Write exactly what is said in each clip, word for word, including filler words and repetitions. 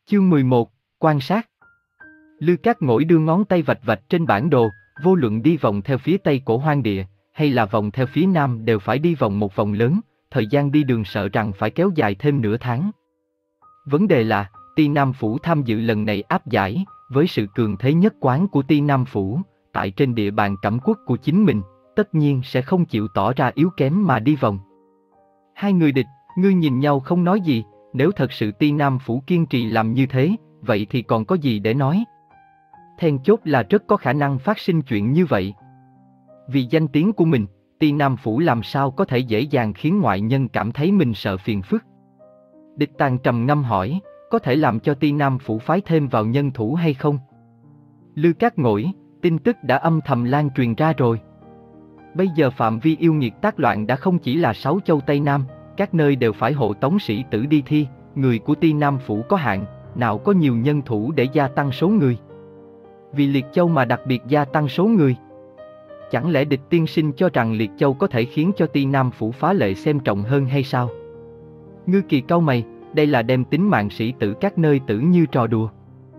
Chương mười một, quan sát. Lư Cát Ngỗi đưa ngón tay vạch vạch trên bản đồ, vô luận đi vòng theo phía tây cổ hoang địa, hay là vòng theo phía nam đều phải đi vòng một vòng lớn, thời gian đi đường sợ rằng phải kéo dài thêm nửa tháng. Vấn đề là, Ti Nam Phủ tham dự lần này áp giải, với sự cường thế nhất quán của Ti Nam Phủ, tại trên địa bàn cẩm quốc của chính mình, tất nhiên sẽ không chịu tỏ ra yếu kém mà đi vòng. Hai người địch, ngươi nhìn nhau không nói gì, nếu thật sự Ti Nam Phủ kiên trì làm như thế, vậy thì còn có gì để nói? Then chốt là rất có khả năng phát sinh chuyện như vậy. Vì danh tiếng của mình, Ti Nam Phủ làm sao có thể dễ dàng khiến ngoại nhân cảm thấy mình sợ phiền phức. Địch Tàng trầm ngâm hỏi, có thể làm cho Ti Nam Phủ phái thêm vào nhân thủ hay không? Lư Cát Ngỗi, tin tức đã âm thầm lan truyền ra rồi. Bây giờ phạm vi yêu nghiệt tác loạn đã không chỉ là sáu châu Tây Nam, các nơi đều phải hộ tống sĩ tử đi thi, người của Ti Nam Phủ có hạn, nào có nhiều nhân thủ để gia tăng số người. Vì Liệt Châu mà đặc biệt gia tăng số người. Chẳng lẽ Địch tiên sinh cho rằng Liệt Châu có thể khiến cho Ti Nam Phủ phá lệ xem trọng hơn hay sao? Ngư Kỳ cau mày, đây là đem tính mạng sĩ tử các nơi tử như trò đùa.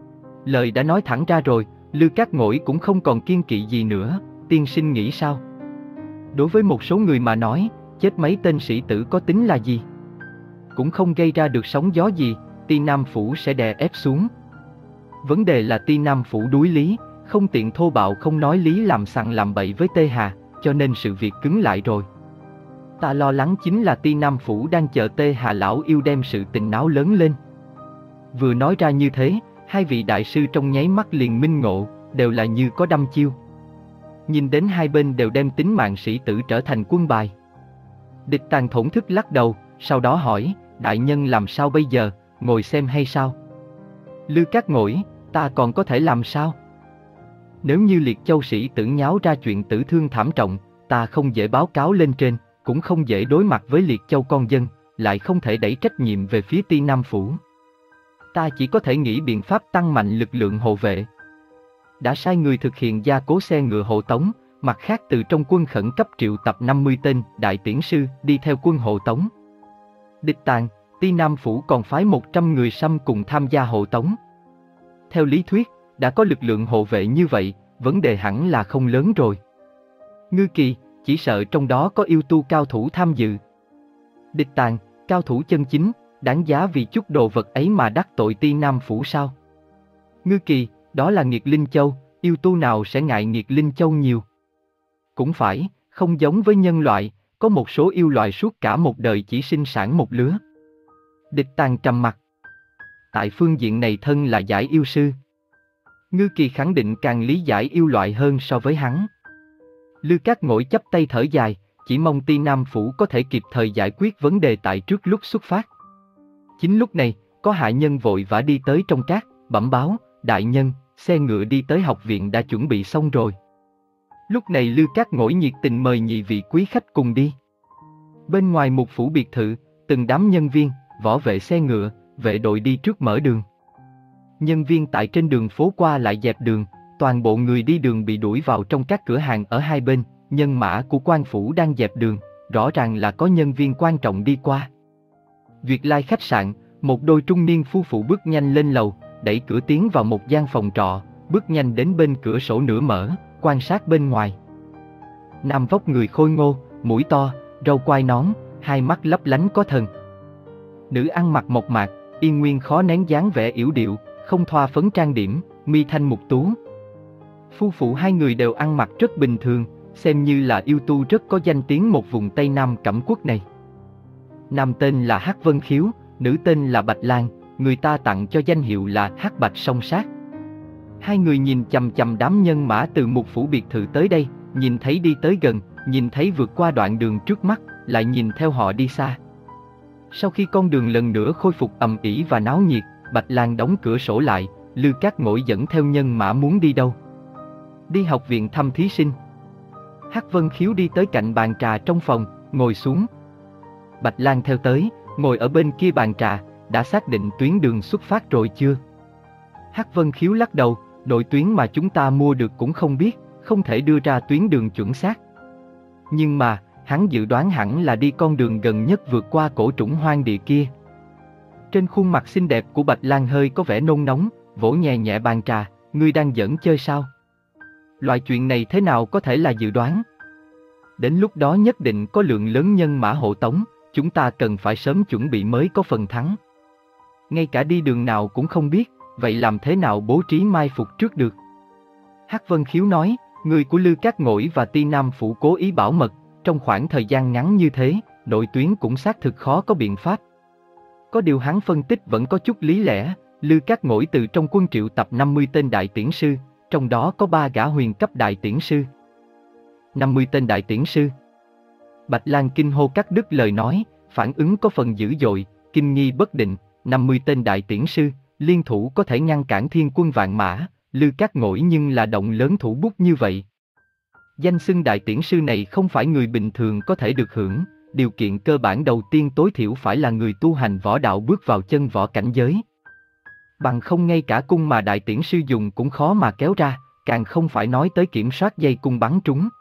Lời đã nói thẳng ra rồi, Lư Cát Ngỗi cũng không còn kiêng kỵ gì nữa, tiên sinh nghĩ sao? Đối với một số người mà nói, chết mấy tên sĩ tử có tính là gì? Cũng không gây ra được sóng gió gì, Ti Nam Phủ sẽ đè ép xuống. Vấn đề là Ti Nam Phủ đuối lý, không tiện thô bạo không nói lý làm sằng làm bậy với Tê Hà, cho nên sự việc cứng lại rồi. Ta lo lắng chính là Ti Nam Phủ đang chờ Tê Hà lão yêu đem sự tình náo lớn lên. Vừa nói ra như thế, hai vị đại sư trong nháy mắt liền minh ngộ, đều là như có đăm chiêu. Nhìn đến hai bên đều đem tính mạng sĩ tử trở thành quân bài. Địch Tàng thổn thức lắc đầu, sau đó hỏi, đại nhân làm sao bây giờ, ngồi xem hay sao? Lư Cát Ngỗi, ta còn có thể làm sao? Nếu như Liệt Châu sĩ tử nháo ra chuyện tử thương thảm trọng, ta không dễ báo cáo lên trên, cũng không dễ đối mặt với Liệt Châu con dân, lại không thể đẩy trách nhiệm về phía Ti Nam Phủ. Ta chỉ có thể nghĩ biện pháp tăng mạnh lực lượng hộ vệ. Đã sai người thực hiện gia cố xe ngựa hộ tống, mặt khác từ trong quân khẩn cấp triệu tập năm mươi tên đại tiễn sư đi theo quân hộ tống. Địch Tàng, Ti Nam Phủ còn phái một trăm người Sâm cùng tham gia hộ tống. Theo lý thuyết, đã có lực lượng hộ vệ như vậy, vấn đề hẳn là không lớn rồi. Ngư Kỳ, chỉ sợ trong đó có yêu tu cao thủ tham dự. Địch Tàng, cao thủ chân chính, đáng giá vì chút đồ vật ấy mà đắc tội Ti Nam Phủ sao? Ngư Kỳ, đó là Nghiệt Linh Châu, yêu tu nào sẽ ngại Nghiệt Linh Châu nhiều? Cũng phải, không giống với nhân loại, có một số yêu loại suốt cả một đời chỉ sinh sản một lứa. Địch Tàng trầm mặt. Tại phương diện này thân là giải yêu sư. Ngư Kỳ khẳng định càng lý giải yêu loại hơn so với hắn. Lư Cát Ngỗi chắp tay thở dài, chỉ mong Ti Nam Phủ có thể kịp thời giải quyết vấn đề tại trước lúc xuất phát. Chính lúc này, có hạ nhân vội vã đi tới trong cát, bẩm báo, đại nhân, xe ngựa đi tới học viện đã chuẩn bị xong rồi. Lúc này Lư Cát Ngỗi nhiệt tình mời nhị vị quý khách cùng đi. Bên ngoài một phủ biệt thự, từng đám nhân viên, võ vệ xe ngựa, vệ đội đi trước mở đường. Nhân viên tại trên đường phố qua lại dẹp đường, toàn bộ người đi đường bị đuổi vào trong các cửa hàng ở hai bên, nhân mã của quan phủ đang dẹp đường, rõ ràng là có nhân viên quan trọng đi qua. Duyệt Lai khách sạn, một đôi trung niên phu phụ bước nhanh lên lầu, đẩy cửa tiến vào một gian phòng trọ, bước nhanh đến bên cửa sổ nửa mở, quan sát bên ngoài. Nam vóc người khôi ngô, mũi to, râu quai nón, hai mắt lấp lánh có thần. Nữ ăn mặc mộc mạc, yên nguyên khó nén dáng vẻ yểu điệu, không thoa phấn trang điểm, mi thanh mục tú. Phu phụ hai người đều ăn mặc rất bình thường, xem như là yêu tu rất có danh tiếng một vùng Tây Nam cẩm quốc này. Nam tên là Hắc Vân Khiếu, nữ tên là Bạch Lan, người ta tặng cho danh hiệu là Hắc Bạch song sát. Hai người nhìn chằm chằm đám nhân mã từ một phủ biệt thự tới đây, nhìn thấy đi tới gần, nhìn thấy vượt qua đoạn đường trước mắt, lại nhìn theo họ đi xa. Sau khi con đường lần nữa khôi phục ầm ĩ và náo nhiệt, Bạch Lan đóng cửa sổ lại, Lư Cát Ngỗi dẫn theo nhân mã muốn đi đâu? Đi học viện thăm thí sinh. Hắc Vân Khiếu đi tới cạnh bàn trà trong phòng, ngồi xuống. Bạch Lan theo tới, ngồi ở bên kia bàn trà, đã xác định tuyến đường xuất phát rồi chưa? Hắc Vân Khiếu lắc đầu, đội tuyến mà chúng ta mua được cũng không biết, không thể đưa ra tuyến đường chuẩn xác. Nhưng mà, hắn dự đoán hẳn là đi con đường gần nhất vượt qua cổ trũng hoang địa kia. Trên khuôn mặt xinh đẹp của Bạch Lan hơi có vẻ nôn nóng, vỗ nhẹ nhẹ bàn trà, ngươi đang giỡn chơi sao? Loại chuyện này thế nào có thể là dự đoán? Đến lúc đó nhất định có lượng lớn nhân mã hộ tống, chúng ta cần phải sớm chuẩn bị mới có phần thắng. Ngay cả đi đường nào cũng không biết, vậy làm thế nào bố trí mai phục trước được? Hắc Vân Khiếu nói, người của Lư Cát Ngỗi và Ti Nam Phủ cố ý bảo mật, trong khoảng thời gian ngắn như thế, nội tuyến cũng xác thực khó có biện pháp. Có điều hắn phân tích vẫn có chút lý lẽ, Lư Cát Ngỗi từ trong quân triệu tập năm mươi tên đại tiễn sư, trong đó có ba gã huyền cấp đại tiễn sư. năm mươi tên đại tiễn sư. Bạch Lan kinh hô cắt đứt lời nói, phản ứng có phần dữ dội, kinh nghi bất định, năm mươi tên đại tiễn sư, liên thủ có thể ngăn cản thiên quân vạn mã, Lư Cát Ngỗi nhưng là động lớn thủ bút như vậy. Danh xưng đại tiễn sư này không phải người bình thường có thể được hưởng, điều kiện cơ bản đầu tiên tối thiểu phải là người tu hành võ đạo bước vào chân võ cảnh giới. Bằng không ngay cả cung mà đại tiễn sư dùng cũng khó mà kéo ra, càng không phải nói tới kiểm soát dây cung bắn trúng.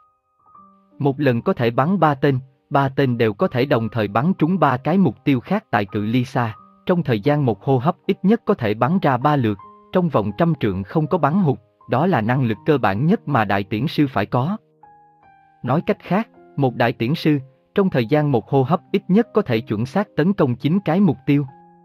Một lần có thể bắn ba tên, ba tên đều có thể đồng thời bắn trúng ba cái mục tiêu khác tại cự ly xa, trong thời gian một hô hấp ít nhất có thể bắn ra ba lượt, trong vòng trăm trượng không có bắn hụt, đó là năng lực cơ bản nhất mà đại tiễn sư phải có. Nói cách khác, một đại tiễn sư, trong thời gian một hô hấp ít nhất có thể chuẩn xác tấn công chín cái mục tiêu.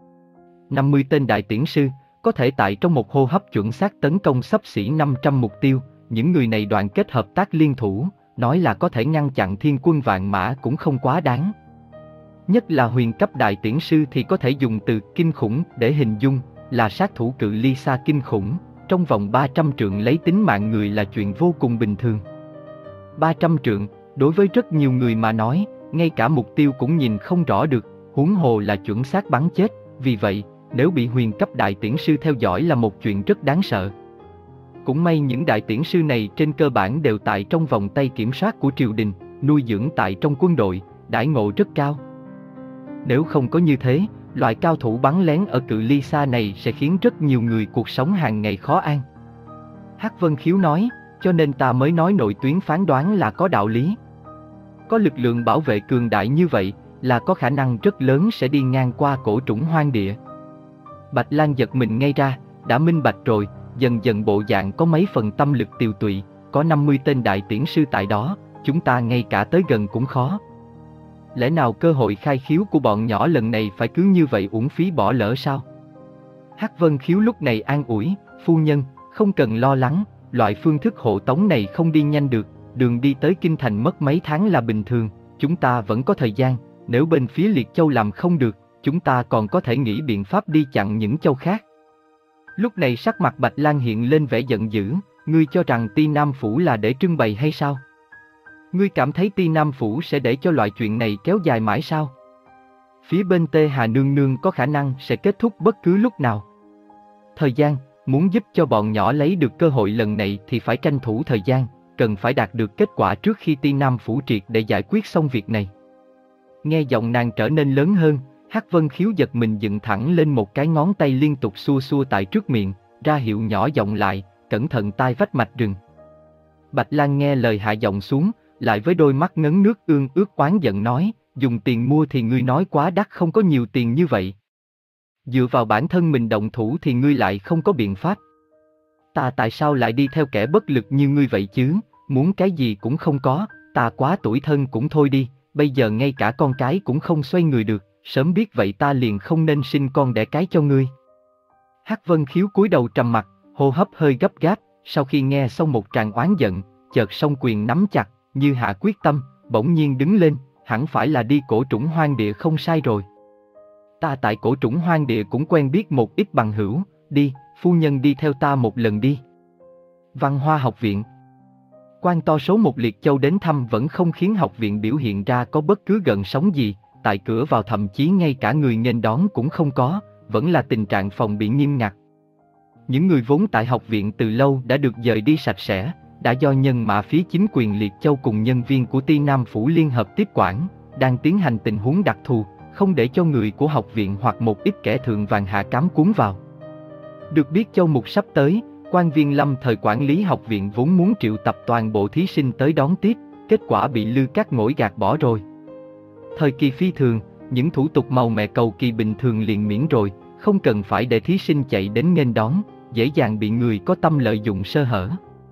năm mươi tên đại tiễn sư, có thể tại trong một hô hấp chuẩn xác tấn công xấp xỉ năm trăm mục tiêu, những người này đoàn kết hợp tác liên thủ, nói là có thể ngăn chặn thiên quân vạn mã cũng không quá đáng. Nhất là huyền cấp đại tiễn sư thì có thể dùng từ kinh khủng để hình dung, là sát thủ cự ly xa kinh khủng, trong vòng ba trăm trượng lấy tính mạng người là chuyện vô cùng bình thường. ba trăm trượng, đối với rất nhiều người mà nói, ngay cả mục tiêu cũng nhìn không rõ được, huống hồ là chuẩn xác bắn chết, vì vậy, nếu bị huyền cấp đại tiễn sư theo dõi là một chuyện rất đáng sợ. Cũng may những đại tiễn sư này trên cơ bản đều tại trong vòng tay kiểm soát của triều đình, nuôi dưỡng tại trong quân đội, đãi ngộ rất cao. Nếu không có như thế, loại cao thủ bắn lén ở cự ly xa này sẽ khiến rất nhiều người cuộc sống hàng ngày khó an. Hắc Vân Khiếu nói, cho nên ta mới nói nội tuyến phán đoán là có đạo lý. Có lực lượng bảo vệ cường đại như vậy, là có khả năng rất lớn sẽ đi ngang qua cổ trũng hoang địa. Bạch Lan giật mình ngay ra, đã minh bạch rồi, dần dần bộ dạng có mấy phần tâm lực tiều tụy, có năm mươi tên đại tiễn sư tại đó, chúng ta ngay cả tới gần cũng khó. Lẽ nào cơ hội khai khiếu của bọn nhỏ lần này phải cứ như vậy uổng phí bỏ lỡ sao? Hắc Vân Khiếu lúc này an ủi, phu nhân, không cần lo lắng, loại phương thức hộ tống này không đi nhanh được, đường đi tới Kinh Thành mất mấy tháng là bình thường, chúng ta vẫn có thời gian, nếu bên phía Liệt Châu làm không được, chúng ta còn có thể nghĩ biện pháp đi chặn những châu khác. Lúc này sắc mặt Bạch Lan hiện lên vẻ giận dữ, ngươi cho rằng Ti Nam Phủ là để trưng bày hay sao? Ngươi cảm thấy Ti Nam Phủ sẽ để cho loại chuyện này kéo dài mãi sao? Phía bên Tê Hà Nương Nương có khả năng sẽ kết thúc bất cứ lúc nào. Thời gian, muốn giúp cho bọn nhỏ lấy được cơ hội lần này thì phải tranh thủ thời gian, cần phải đạt được kết quả trước khi Ti Nam Phủ triệt để giải quyết xong việc này. Nghe giọng nàng trở nên lớn hơn, Hắc Vân Khiếu giật mình dựng thẳng lên một cái ngón tay liên tục xua xua tại trước miệng, ra hiệu nhỏ giọng lại, cẩn thận tai vách mạch rừng. Bạch Lan nghe lời hạ giọng xuống, lại với đôi mắt ngấn nước ương ướt oán giận nói, dùng tiền mua thì ngươi nói quá đắt, không có nhiều tiền như vậy. Dựa vào bản thân mình động thủ thì ngươi lại không có biện pháp. Ta tại sao lại đi theo kẻ bất lực như ngươi vậy chứ, muốn cái gì cũng không có, ta quá tủi thân cũng thôi đi, bây giờ ngay cả con cái cũng không xoay người được, sớm biết vậy ta liền không nên sinh con đẻ cái cho ngươi. Hắc Vân Khiếu cúi đầu trầm mặt, hô hấp hơi gấp gáp, sau khi nghe xong một tràng oán giận, chợt song quyền nắm chặt, như hạ quyết tâm, bỗng nhiên đứng lên, hẳn phải là đi cổ trũng hoang địa không sai rồi. Ta tại cổ trũng hoang địa cũng quen biết một ít bằng hữu, đi, phu nhân đi theo ta một lần đi. Văn Hoa học viện. Quan to số một Liệt Châu đến thăm vẫn không khiến học viện biểu hiện ra có bất cứ gợn sóng gì, tại cửa vào thậm chí ngay cả người nghênh đón cũng không có, vẫn là tình trạng phòng bị nghiêm ngặt. Những người vốn tại học viện từ lâu đã được dời đi sạch sẽ, đã do nhân mã phía chính quyền Liệt Châu cùng nhân viên của Ti Nam Phủ liên hợp tiếp quản, đang tiến hành tình huống đặc thù, không để cho người của học viện hoặc một ít kẻ thượng vàng hạ cám cuốn vào. Được biết Châu Mục sắp tới, quan viên lâm thời quản lý học viện vốn muốn triệu tập toàn bộ thí sinh tới đón tiếp, kết quả bị Lư Cát Ngỗi gạt bỏ rồi. Thời kỳ phi thường, những thủ tục màu mè cầu kỳ bình thường liền miễn rồi, không cần phải để thí sinh chạy đến nghênh đón, dễ dàng bị người có tâm lợi dụng sơ hở.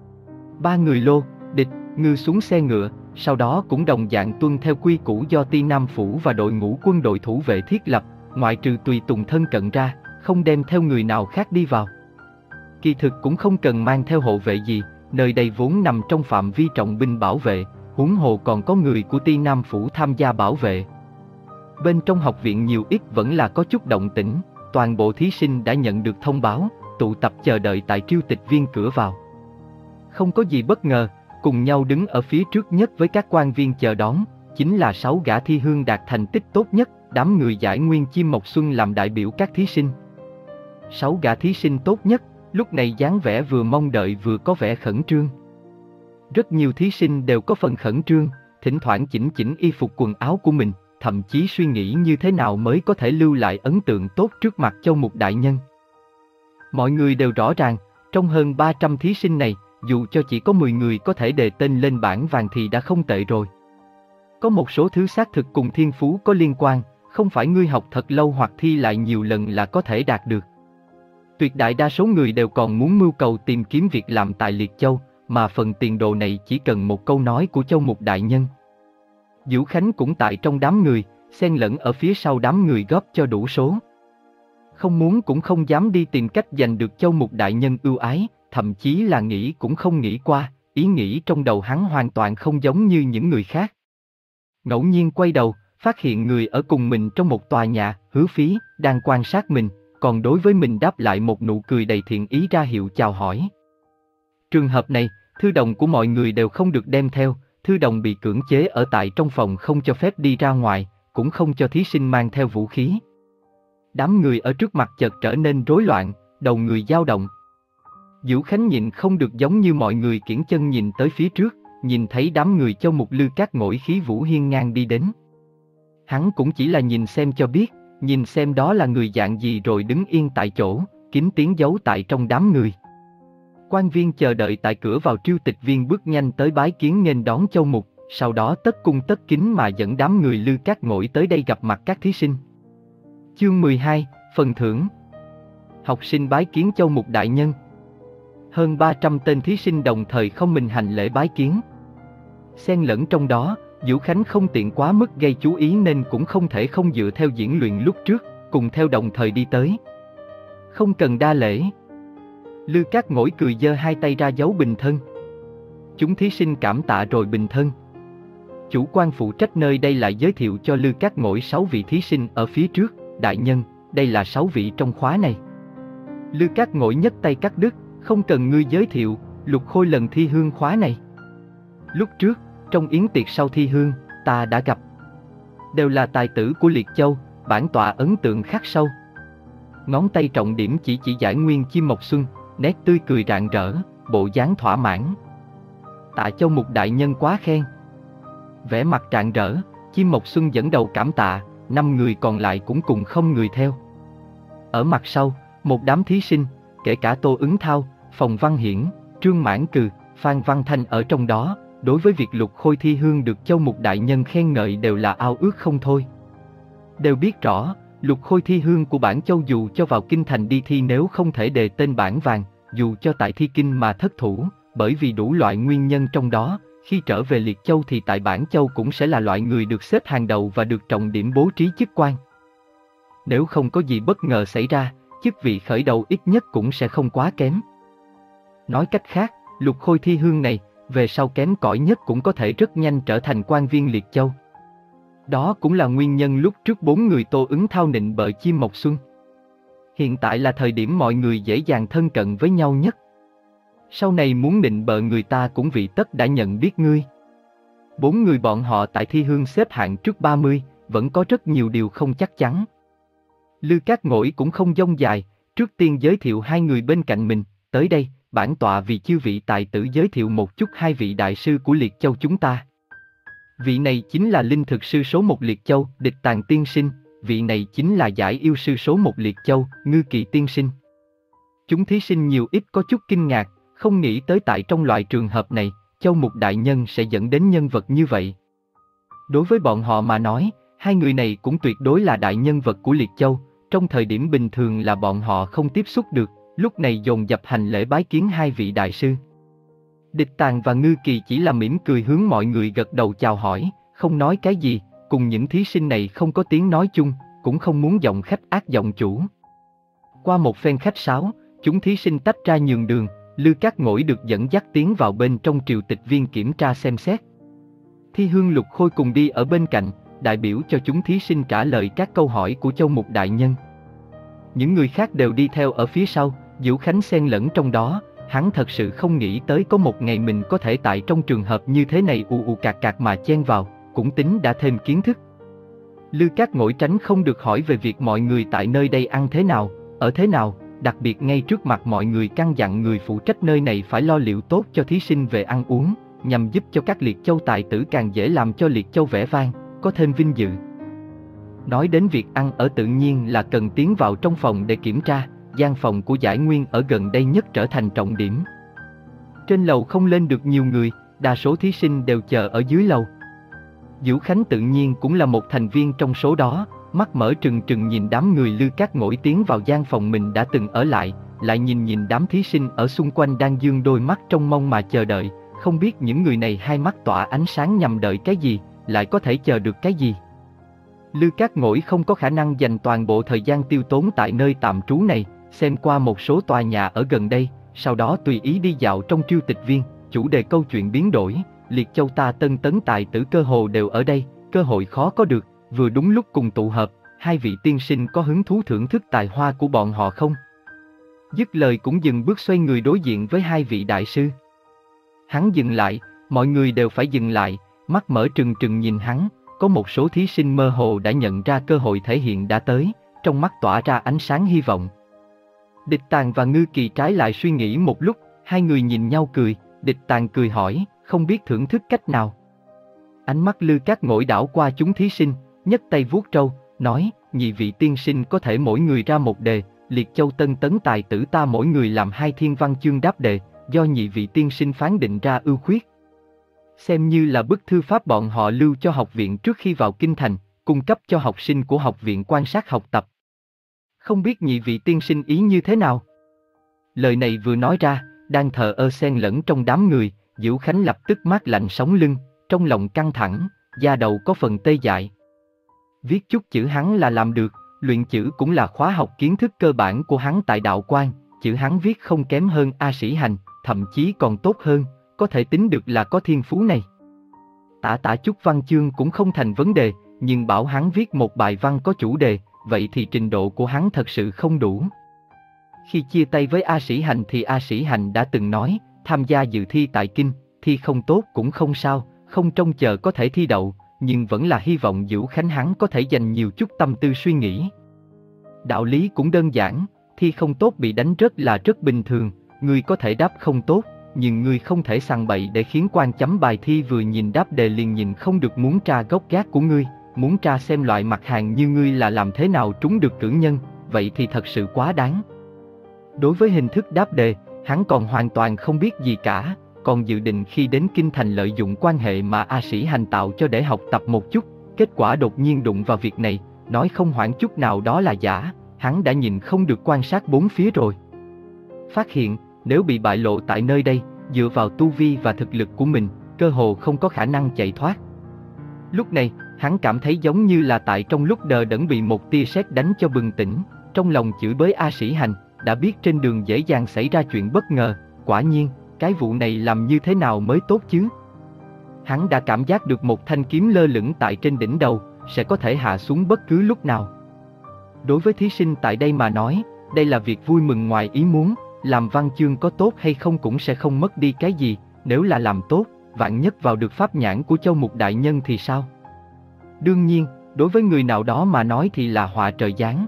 Ba người Lô, Địch, Ngư xuống xe ngựa, sau đó cũng đồng dạng tuân theo quy củ do Ti Nam Phủ và đội ngũ quân đội thủ vệ thiết lập, ngoại trừ tùy tùng thân cận ra, không đem theo người nào khác đi vào. Kỳ thực cũng không cần mang theo hộ vệ gì, nơi đây vốn nằm trong phạm vi trọng binh bảo vệ, huống hồ còn có người của Ti Nam Phủ tham gia bảo vệ. Bên trong học viện nhiều ít vẫn là có chút động tĩnh, toàn bộ thí sinh đã nhận được thông báo, tụ tập chờ đợi tại triêu tịch viên cửa vào. Không có gì bất ngờ, cùng nhau đứng ở phía trước nhất với các quan viên chờ đón, chính là sáu gã thi hương đạt thành tích tốt nhất, đám người giải nguyên chim Mộc Xuân làm đại biểu các thí sinh. Sáu gã thí sinh tốt nhất, lúc này dáng vẻ vừa mong đợi vừa có vẻ khẩn trương. Rất nhiều thí sinh đều có phần khẩn trương, thỉnh thoảng chỉnh chỉnh y phục quần áo của mình, thậm chí suy nghĩ như thế nào mới có thể lưu lại ấn tượng tốt trước mặt Châu Mục đại nhân. Mọi người đều rõ ràng, trong hơn ba trăm thí sinh này, dù cho chỉ có mười người có thể đề tên lên bảng vàng thì đã không tệ rồi. Có một số thứ xác thực cùng thiên phú có liên quan, không phải ngươi học thật lâu hoặc thi lại nhiều lần là có thể đạt được. Tuyệt đại đa số người đều còn muốn mưu cầu tìm kiếm việc làm tại Liệt Châu, mà phần tiền đồ này chỉ cần một câu nói của Châu Mục đại nhân. Vũ Khánh cũng tại trong đám người, xen lẫn ở phía sau đám người góp cho đủ số. Không muốn cũng không dám đi tìm cách giành được Châu Mục đại nhân ưu ái, thậm chí là nghĩ cũng không nghĩ qua, ý nghĩ trong đầu hắn hoàn toàn không giống như những người khác. Ngẫu nhiên quay đầu, phát hiện người ở cùng mình trong một tòa nhà, Hứa Phí, đang quan sát mình, còn đối với mình đáp lại một nụ cười đầy thiện ý ra hiệu chào hỏi. Trường hợp này, thư đồng của mọi người đều không được đem theo, thư đồng bị cưỡng chế ở tại trong phòng không cho phép đi ra ngoài, cũng không cho thí sinh mang theo vũ khí. Đám người ở trước mặt chợt trở nên rối loạn, đầu người dao động. Vũ Khánh nhịn không được giống như mọi người kiễng chân nhìn tới phía trước, nhìn thấy đám người Châu Mục Lư Cát ngồi khí vũ hiên ngang đi đến. Hắn cũng chỉ là nhìn xem cho biết, nhìn xem đó là người dạng gì rồi đứng yên tại chỗ, kín tiếng giấu tại trong đám người. Quan viên chờ đợi tại cửa vào triêu tịch viên bước nhanh tới bái kiến nghênh đón Châu Mục, sau đó tất cung tất kính mà dẫn đám người Lư Cát ngồi tới đây gặp mặt các thí sinh. Chương mười hai, phần thưởng. Học sinh bái kiến Châu Mục đại nhân. Hơn ba trăm tên thí sinh đồng thời không mình hành lễ bái kiến. Xen lẫn trong đó, Vũ Khánh không tiện quá mức gây chú ý nên cũng không thể không dựa theo diễn luyện lúc trước, cùng theo đồng thời đi tới. Không cần đa lễ. Lư Cát ngồi cười giơ hai tay ra dấu bình thân. Chúng thí sinh cảm tạ rồi bình thân. Chủ quan phụ trách nơi đây lại giới thiệu cho Lư Cát ngồi sáu vị thí sinh ở phía trước, đại nhân, đây là sáu vị trong khóa này. Lư Cát ngồi nhấc tay cắt đứt, không cần ngươi giới thiệu, Lục Khôi lần thi hương khóa này. Lúc trước, trong yến tiệc sau thi hương, ta đã gặp. Đều là tài tử của Liệt Châu, bản tọa ấn tượng khắc sâu. Ngón tay trọng điểm chỉ chỉ giải nguyên chim Mộc Xuân, nét tươi cười rạng rỡ, bộ dáng thỏa mãn. Tạ Châu Mục đại nhân quá khen. Vẻ mặt rạng rỡ, chim Mộc Xuân dẫn đầu cảm tạ, năm người còn lại cũng cùng không người theo. Ở mặt sau, một đám thí sinh, kể cả Tô Ứng Thao, Phòng Văn Hiển, Trương Mãn Cừ, Phan Văn Thanh ở trong đó, đối với việc Lục Khôi thi hương được Châu Mục đại nhân khen ngợi đều là ao ước không thôi. Đều biết rõ, Lục Khôi thi hương của bản Châu dù cho vào kinh thành đi thi nếu không thể đề tên bảng vàng, dù cho tại thi kinh mà thất thủ, bởi vì đủ loại nguyên nhân trong đó, khi trở về Liệt Châu thì tại bản Châu cũng sẽ là loại người được xếp hàng đầu và được trọng điểm bố trí chức quan. Nếu không có gì bất ngờ xảy ra, chức vị khởi đầu ít nhất cũng sẽ không quá kém. Nói cách khác, Lục Khôi thi hương này, về sau kém cỏi nhất cũng có thể rất nhanh trở thành quan viên Liệt Châu. Đó cũng là nguyên nhân lúc trước bốn người Tô Ứng Thao nịnh bợ chim Mộc Xuân. Hiện tại là thời điểm mọi người dễ dàng thân cận với nhau nhất. Sau này muốn nịnh bợ người ta cũng vì tất đã nhận biết ngươi. Bốn người bọn họ tại thi hương xếp hạng trước ba mươi, vẫn có rất nhiều điều không chắc chắn. Lư Cát ngồi cũng không dông dài, trước tiên giới thiệu hai người bên cạnh mình, tới đây, bản tọa vì chư vị tài tử giới thiệu một chút hai vị đại sư của Liệt Châu chúng ta. Vị này chính là linh thực sư số một Liệt Châu, Địch Tàng tiên sinh, vị này chính là giải yêu sư số một Liệt Châu, Ngư Kỳ tiên sinh. Chúng thí sinh nhiều ít có chút kinh ngạc, không nghĩ tới tại trong loại trường hợp này, Châu Mục đại nhân sẽ dẫn đến nhân vật như vậy. Đối với bọn họ mà nói, Hai người này cũng tuyệt đối là đại nhân vật của Liệt Châu, trong thời điểm bình thường là bọn họ không tiếp xúc được, lúc này dồn dập hành lễ bái kiến hai vị đại sư. Địch Tàng và Ngư Kỳ chỉ là mỉm cười hướng mọi người gật đầu chào hỏi, không nói cái gì, cùng những thí sinh này không có tiếng nói chung, cũng không muốn giọng khách ác giọng chủ. Qua một phen khách sáo, chúng thí sinh tách ra nhường đường, Lư Cát Ngỗi được dẫn dắt tiến vào bên trong triều tịch viên kiểm tra xem xét. Thi Hương Lục Khôi cùng đi ở bên cạnh, đại biểu cho chúng thí sinh trả lời các câu hỏi của Châu Mục đại nhân. Những người khác đều đi theo ở phía sau, Diệu Khánh xen lẫn trong đó, hắn thật sự không nghĩ tới có một ngày mình có thể tại trong trường hợp như thế này ù ù cạc cạc mà chen vào, cũng tính đã thêm kiến thức. Lư Cát Ngỗi tránh không được hỏi về việc mọi người tại nơi đây ăn thế nào, ở thế nào, đặc biệt ngay trước mặt mọi người căn dặn người phụ trách nơi này phải lo liệu tốt cho thí sinh về ăn uống, nhằm giúp cho các Liệt Châu tài tử càng dễ làm cho Liệt Châu vẻ vang, có thêm vinh dự. Nói đến việc ăn ở tự nhiên là cần tiến vào trong phòng để kiểm tra, gian phòng của Giải Nguyên ở gần đây nhất trở thành trọng điểm. Trên lầu không lên được nhiều người, đa số thí sinh đều chờ ở dưới lầu. Diệu Khánh tự nhiên cũng là một thành viên trong số đó, mắt mở trừng trừng nhìn đám người Lư Cát Ngỗi tiến vào gian phòng mình đã từng ở lại, lại nhìn nhìn đám thí sinh ở xung quanh đang dương đôi mắt trông mong mà chờ đợi, không biết những người này hai mắt tỏa ánh sáng nhằm đợi cái gì, lại có thể chờ được cái gì. Lư Cát Ngỗi không có khả năng dành toàn bộ thời gian tiêu tốn tại nơi tạm trú này, xem qua một số tòa nhà ở gần đây, sau đó tùy ý đi dạo trong triều tịch viên, chủ đề câu chuyện biến đổi, Liệt Châu ta tân tấn tài tử cơ hồ đều ở đây, cơ hội khó có được, vừa đúng lúc cùng tụ hợp, hai vị tiên sinh có hứng thú thưởng thức tài hoa của bọn họ không? Dứt lời cũng dừng bước xoay người đối diện với hai vị đại sư. Hắn dừng lại, mọi người đều phải dừng lại, mắt mở trừng trừng nhìn hắn, có một số thí sinh mơ hồ đã nhận ra cơ hội thể hiện đã tới, trong mắt tỏa ra ánh sáng hy vọng. Địch Tàng và Ngư Kỳ trái lại suy nghĩ một lúc, hai người nhìn nhau cười, Địch Tàng cười hỏi, không biết thưởng thức cách nào. Ánh mắt Lư Cát Ngỗi đảo qua chúng thí sinh, nhấc tay vuốt râu, nói, nhị vị tiên sinh có thể mỗi người ra một đề, Liệt Châu tân tấn tài tử ta mỗi người làm hai thiên văn chương đáp đề, do nhị vị tiên sinh phán định ra ưu khuyết. Xem như là bức thư pháp bọn họ lưu cho học viện trước khi vào kinh thành, cung cấp cho học sinh của học viện quan sát học tập. Không biết nhị vị tiên sinh ý như thế nào? Lời này vừa nói ra, đang thờ ơ xen lẫn trong đám người, Diệu Khánh lập tức mát lạnh sống lưng, trong lòng căng thẳng, da đầu có phần tê dại. Viết chút chữ hắn là làm được, luyện chữ cũng là khóa học kiến thức cơ bản của hắn tại đạo quan, chữ hắn viết không kém hơn A Sĩ Hành, thậm chí còn tốt hơn, có thể tính được là có thiên phú này. Tả tả chút văn chương cũng không thành vấn đề, nhưng bảo hắn viết một bài văn có chủ đề, vậy thì trình độ của hắn thật sự không đủ. Khi chia tay với A Sĩ Hành thì A Sĩ Hành đã từng nói, tham gia dự thi tại kinh, thi không tốt cũng không sao, không trông chờ có thể thi đậu, nhưng vẫn là hy vọng Diệu Khánh hắn có thể dành nhiều chút tâm tư suy nghĩ. Đạo lý cũng đơn giản, thi không tốt bị đánh rớt là rất bình thường, ngươi có thể đáp không tốt, nhưng ngươi không thể sằng bậy để khiến quan chấm bài thi vừa nhìn đáp đề liền nhìn không được muốn tra gốc gác của ngươi, muốn tra xem loại mặt hàng như ngươi là làm thế nào trúng được cử nhân, vậy thì thật sự quá đáng. Đối với hình thức đáp đề, hắn còn hoàn toàn không biết gì cả, còn dự định khi đến kinh thành lợi dụng quan hệ mà A Sĩ Hành tạo cho để học tập một chút, kết quả đột nhiên đụng vào việc này, nói không hoảng chút nào đó là giả, hắn đã nhìn không được quan sát bốn phía rồi. Phát hiện, nếu bị bại lộ tại nơi đây, dựa vào tu vi và thực lực của mình, cơ hồ không có khả năng chạy thoát. Lúc này, hắn cảm thấy giống như là tại trong lúc đờ đẫn bị một tia sét đánh cho bừng tỉnh, trong lòng chửi bới A Sĩ Hành, đã biết trên đường dễ dàng xảy ra chuyện bất ngờ, quả nhiên, cái vụ này làm như thế nào mới tốt chứ? Hắn đã cảm giác được một thanh kiếm lơ lửng tại trên đỉnh đầu, sẽ có thể hạ xuống bất cứ lúc nào. Đối với thí sinh tại đây mà nói, đây là việc vui mừng ngoài ý muốn, làm văn chương có tốt hay không cũng sẽ không mất đi cái gì, nếu là làm tốt, vạn nhất vào được pháp nhãn của Châu Mục đại nhân thì sao? Đương nhiên, đối với người nào đó mà nói thì là họa trời giáng.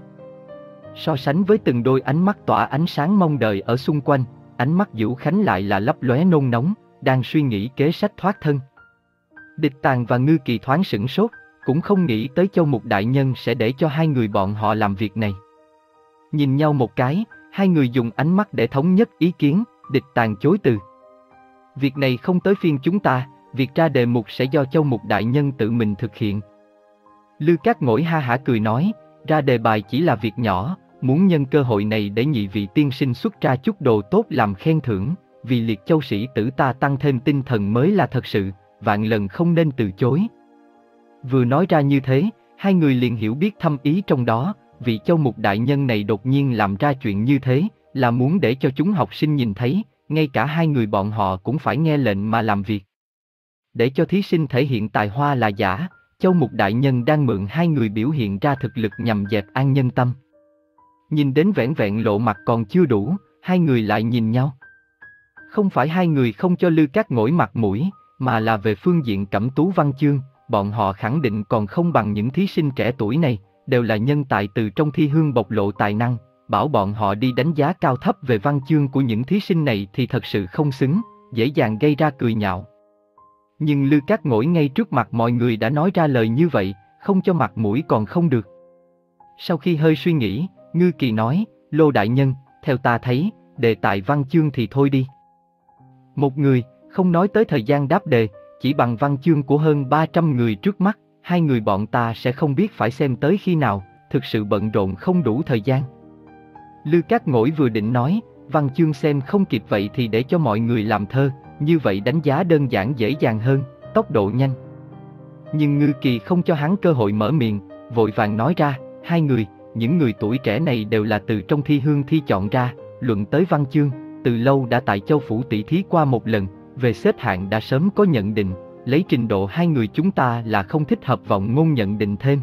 So sánh với từng đôi ánh mắt tỏa ánh sáng mong đợi ở xung quanh, ánh mắt Diệu Khánh lại là lấp lóe nôn nóng, đang suy nghĩ kế sách thoát thân. Địch Tàng và Ngư Kỳ thoáng sửng sốt, cũng không nghĩ tới Châu Mục đại nhân sẽ để cho hai người bọn họ làm việc này. Nhìn nhau một cái, hai người dùng ánh mắt để thống nhất ý kiến, Địch Tàng chối từ. Việc này không tới phiên chúng ta, việc ra đề mục sẽ do Châu Mục đại nhân tự mình thực hiện. Lư Cát Ngỗi ha hả cười nói, ra đề bài chỉ là việc nhỏ, muốn nhân cơ hội này để nhị vị tiên sinh xuất ra chút đồ tốt làm khen thưởng, vì Liệt Châu sĩ tử ta tăng thêm tinh thần mới là thật sự, vạn lần không nên từ chối. Vừa nói ra như thế, hai người liền hiểu biết thâm ý trong đó, vị Châu Mục đại nhân này đột nhiên làm ra chuyện như thế, là muốn để cho chúng học sinh nhìn thấy, ngay cả hai người bọn họ cũng phải nghe lệnh mà làm việc. Để cho thí sinh thể hiện tài hoa là giả, Châu Mục đại nhân đang mượn hai người biểu hiện ra thực lực nhằm dẹp an nhân tâm. Nhìn đến vẻn vẹn lộ mặt còn chưa đủ, hai người lại nhìn nhau. Không phải hai người không cho Lư Cát Ngỗi mặt mũi, mà là về phương diện cẩm tú văn chương, bọn họ khẳng định còn không bằng những thí sinh trẻ tuổi này, đều là nhân tài từ trong thi hương bộc lộ tài năng, bảo bọn họ đi đánh giá cao thấp về văn chương của những thí sinh này thì thật sự không xứng, dễ dàng gây ra cười nhạo. Nhưng Lư Cát Ngỗi ngay trước mặt mọi người đã nói ra lời như vậy, không cho mặt mũi còn không được. Sau khi hơi suy nghĩ, Ngư Kỳ nói, Lô đại nhân, theo ta thấy, đề tài văn chương thì thôi đi. Một người, không nói tới thời gian đáp đề, chỉ bằng văn chương của hơn ba trăm người trước mắt, hai người bọn ta sẽ không biết phải xem tới khi nào, thực sự bận rộn không đủ thời gian. Lư Cát Ngỗi vừa định nói, văn chương xem không kịp vậy thì để cho mọi người làm thơ, như vậy đánh giá đơn giản dễ dàng hơn, tốc độ nhanh. Nhưng Ngư Kỳ không cho hắn cơ hội mở miệng, vội vàng nói ra, hai người, những người tuổi trẻ này đều là từ trong thi hương thi chọn ra, luận tới văn chương, từ lâu đã tại Châu Phủ tỷ thí qua một lần, về xếp hạng đã sớm có nhận định, lấy trình độ hai người chúng ta là không thích hợp vọng ngôn nhận định thêm.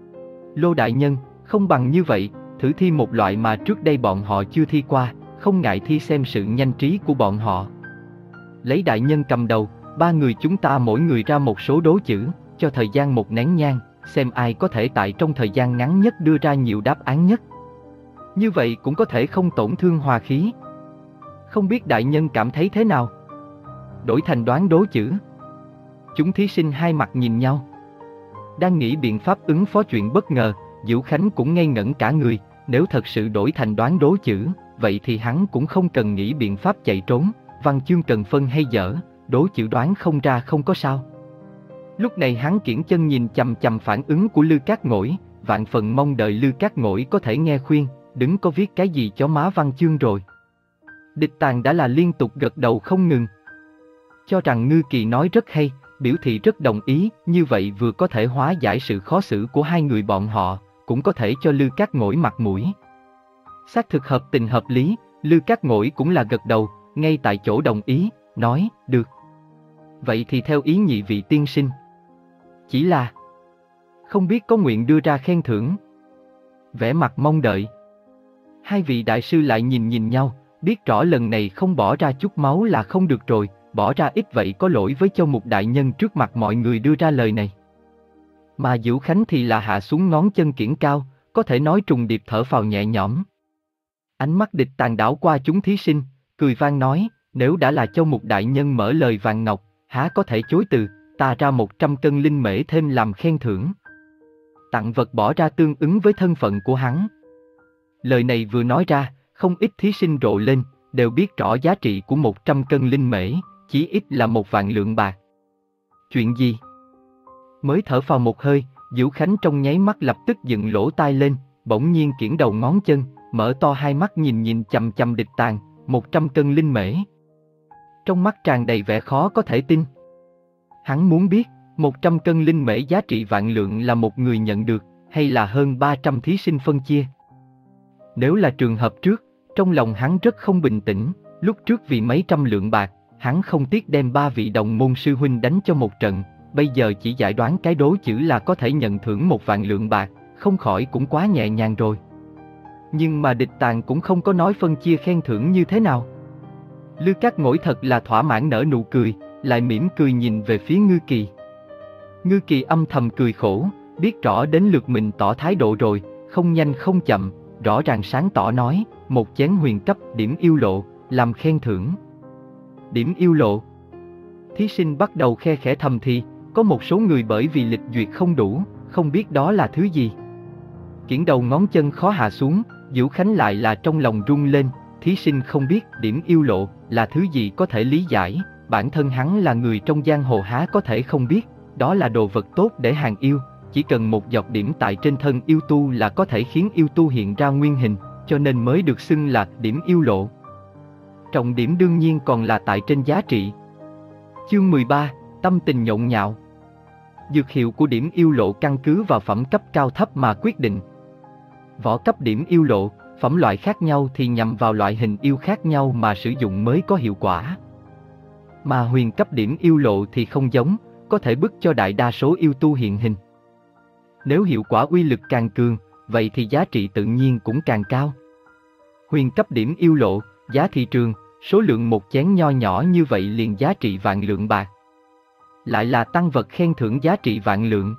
Lô đại nhân, không bằng như vậy, thử thi một loại mà trước đây bọn họ chưa thi qua, không ngại thi xem sự nhanh trí của bọn họ. Lấy đại nhân cầm đầu, ba người chúng ta mỗi người ra một số đố chữ, cho thời gian một nén nhang, xem ai có thể tại trong thời gian ngắn nhất đưa ra nhiều đáp án nhất. Như vậy cũng có thể không tổn thương hòa khí. Không biết đại nhân cảm thấy thế nào? Đổi thành đoán đố chữ. Chúng thí sinh hai mặt nhìn nhau. Đang nghĩ biện pháp ứng phó chuyện bất ngờ, Diệu Khánh cũng ngây ngẩn cả người, nếu thật sự đổi thành đoán đố chữ, vậy thì hắn cũng không cần nghĩ biện pháp chạy trốn, văn chương cần phân hay dở, đố chữ đoán không ra không có sao. Lúc này hắn kiễng chân nhìn chằm chằm phản ứng của Lư Cát Ngỗi, vạn phần mong đợi Lư Cát Ngỗi có thể nghe khuyên, đừng có viết cái gì cho má văn chương rồi. Địch Tàng đã là liên tục gật đầu không ngừng. Cho rằng Ngư Kỳ nói rất hay, biểu thị rất đồng ý, như vậy vừa có thể hóa giải sự khó xử của hai người bọn họ, cũng có thể cho Lư Cát Ngỗi mặt mũi. Xác thực hợp tình hợp lý, Lư Cát Ngỗi cũng là gật đầu, ngay tại chỗ đồng ý, nói, được. Vậy thì theo ý nhị vị tiên sinh. Chỉ là, không biết có nguyện đưa ra khen thưởng. Vẻ mặt mong đợi. Hai vị đại sư lại nhìn nhìn nhau, biết rõ lần này không bỏ ra chút máu là không được rồi, bỏ ra ít vậy có lỗi với Châu Mục đại nhân trước mặt mọi người đưa ra lời này. Mà Diệu Khánh thì là hạ xuống ngón chân kiễng cao, có thể nói trùng điệp thở phào nhẹ nhõm. Ánh mắt Địch Tàng đảo qua chúng thí sinh, cười vang nói, nếu đã là Châu Mục đại nhân mở lời vàng ngọc, há có thể chối từ, ta ra một trăm cân linh mễ thêm làm khen thưởng. Tặng vật bỏ ra tương ứng với thân phận của hắn. Lời này vừa nói ra, không ít thí sinh rộ lên, đều biết rõ giá trị của một trăm cân linh mễ, chỉ ít là một vạn lượng bạc. Chuyện gì? Mới thở phào một hơi, Diệu Khánh trong nháy mắt lập tức dựng lỗ tai lên, bỗng nhiên kiễng đầu ngón chân, mở to hai mắt nhìn nhìn chằm chằm Địch Tàng, một trăm cân linh mễ. Trong mắt tràn đầy vẻ khó có thể tin. Hắn muốn biết, một trăm cân linh mễ giá trị vạn lượng là một người nhận được, hay là hơn ba trăm thí sinh phân chia. Nếu là trường hợp trước, trong lòng hắn rất không bình tĩnh, lúc trước vì mấy trăm lượng bạc, hắn không tiếc đem ba vị đồng môn sư huynh đánh cho một trận, bây giờ chỉ giải đoán cái đố chữ là có thể nhận thưởng một vạn lượng bạc, không khỏi cũng quá nhẹ nhàng rồi. Nhưng mà Địch Tàng cũng không có nói phân chia khen thưởng như thế nào. Lư Cát Ngỗi thật là thỏa mãn nở nụ cười, lại mỉm cười nhìn về phía Ngư Kỳ. Ngư Kỳ âm thầm cười khổ, biết rõ đến lượt mình tỏ thái độ rồi, không nhanh không chậm, rõ ràng sáng tỏ nói, một chén huyền cấp điểm yêu lộ, làm khen thưởng. Điểm yêu lộ. Thí sinh bắt đầu khe khẽ thầm thì, có một số người bởi vì lịch duyệt không đủ, không biết đó là thứ gì. Kiễng đầu ngón chân khó hạ xuống, Diệu Khánh lại là trong lòng rung lên, thí sinh không biết điểm yêu lộ là thứ gì có thể lý giải, bản thân hắn là người trong giang hồ há có thể không biết, đó là đồ vật tốt để hàng yêu, chỉ cần một giọt điểm tại trên thân yêu tu là có thể khiến yêu tu hiện ra nguyên hình, cho nên mới được xưng là điểm yêu lộ. Trọng điểm đương nhiên còn là tại trên giá trị. Chương mười ba, tâm tình nhộn nhạo. Dược hiệu của điểm yêu lộ căn cứ vào phẩm cấp cao thấp mà quyết định. Võ cấp điểm yêu lộ, phẩm loại khác nhau thì nhằm vào loại hình yêu khác nhau mà sử dụng mới có hiệu quả. Mà huyền cấp điểm yêu lộ thì không giống, có thể bức cho đại đa số yêu tu hiện hình. Nếu hiệu quả uy lực càng cường, vậy thì giá trị tự nhiên cũng càng cao. Huyền cấp điểm yêu lộ, giá thị trường, số lượng một chén nho nhỏ như vậy liền giá trị vạn lượng bạc. Lại là tăng vật khen thưởng giá trị vạn lượng.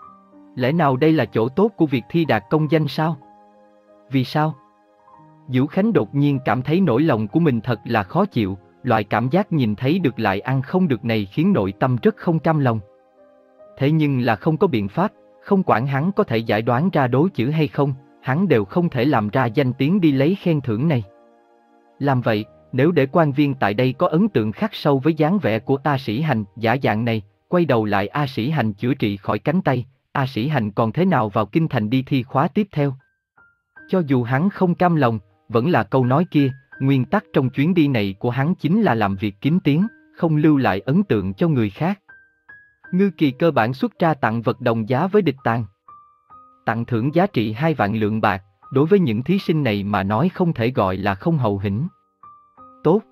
Lẽ nào đây là chỗ tốt của việc thi đạt công danh sao? Vì sao? Vũ Khánh đột nhiên cảm thấy nỗi lòng của mình thật là khó chịu, loại cảm giác nhìn thấy được lại ăn không được này khiến nội tâm rất không cam lòng. Thế nhưng là không có biện pháp, không quản hắn có thể giải đoán ra đố chữ hay không, hắn đều không thể làm ra danh tiếng đi lấy khen thưởng này. Làm vậy, nếu để quan viên tại đây có ấn tượng khắc sâu với dáng vẻ của A Sĩ Hành giả dạng này, quay đầu lại A Sĩ Hành chữa trị khỏi cánh tay, A Sĩ Hành còn thế nào vào kinh thành đi thi khóa tiếp theo? Cho dù hắn không cam lòng, vẫn là câu nói kia, nguyên tắc trong chuyến đi này của hắn chính là làm việc kín tiếng, không lưu lại ấn tượng cho người khác. Ngư Kỳ cơ bản xuất ra tặng vật đồng giá với địch tàng. Tặng thưởng giá trị hai vạn lượng bạc, đối với những thí sinh này mà nói không thể gọi là không hậu hĩnh. Tốt.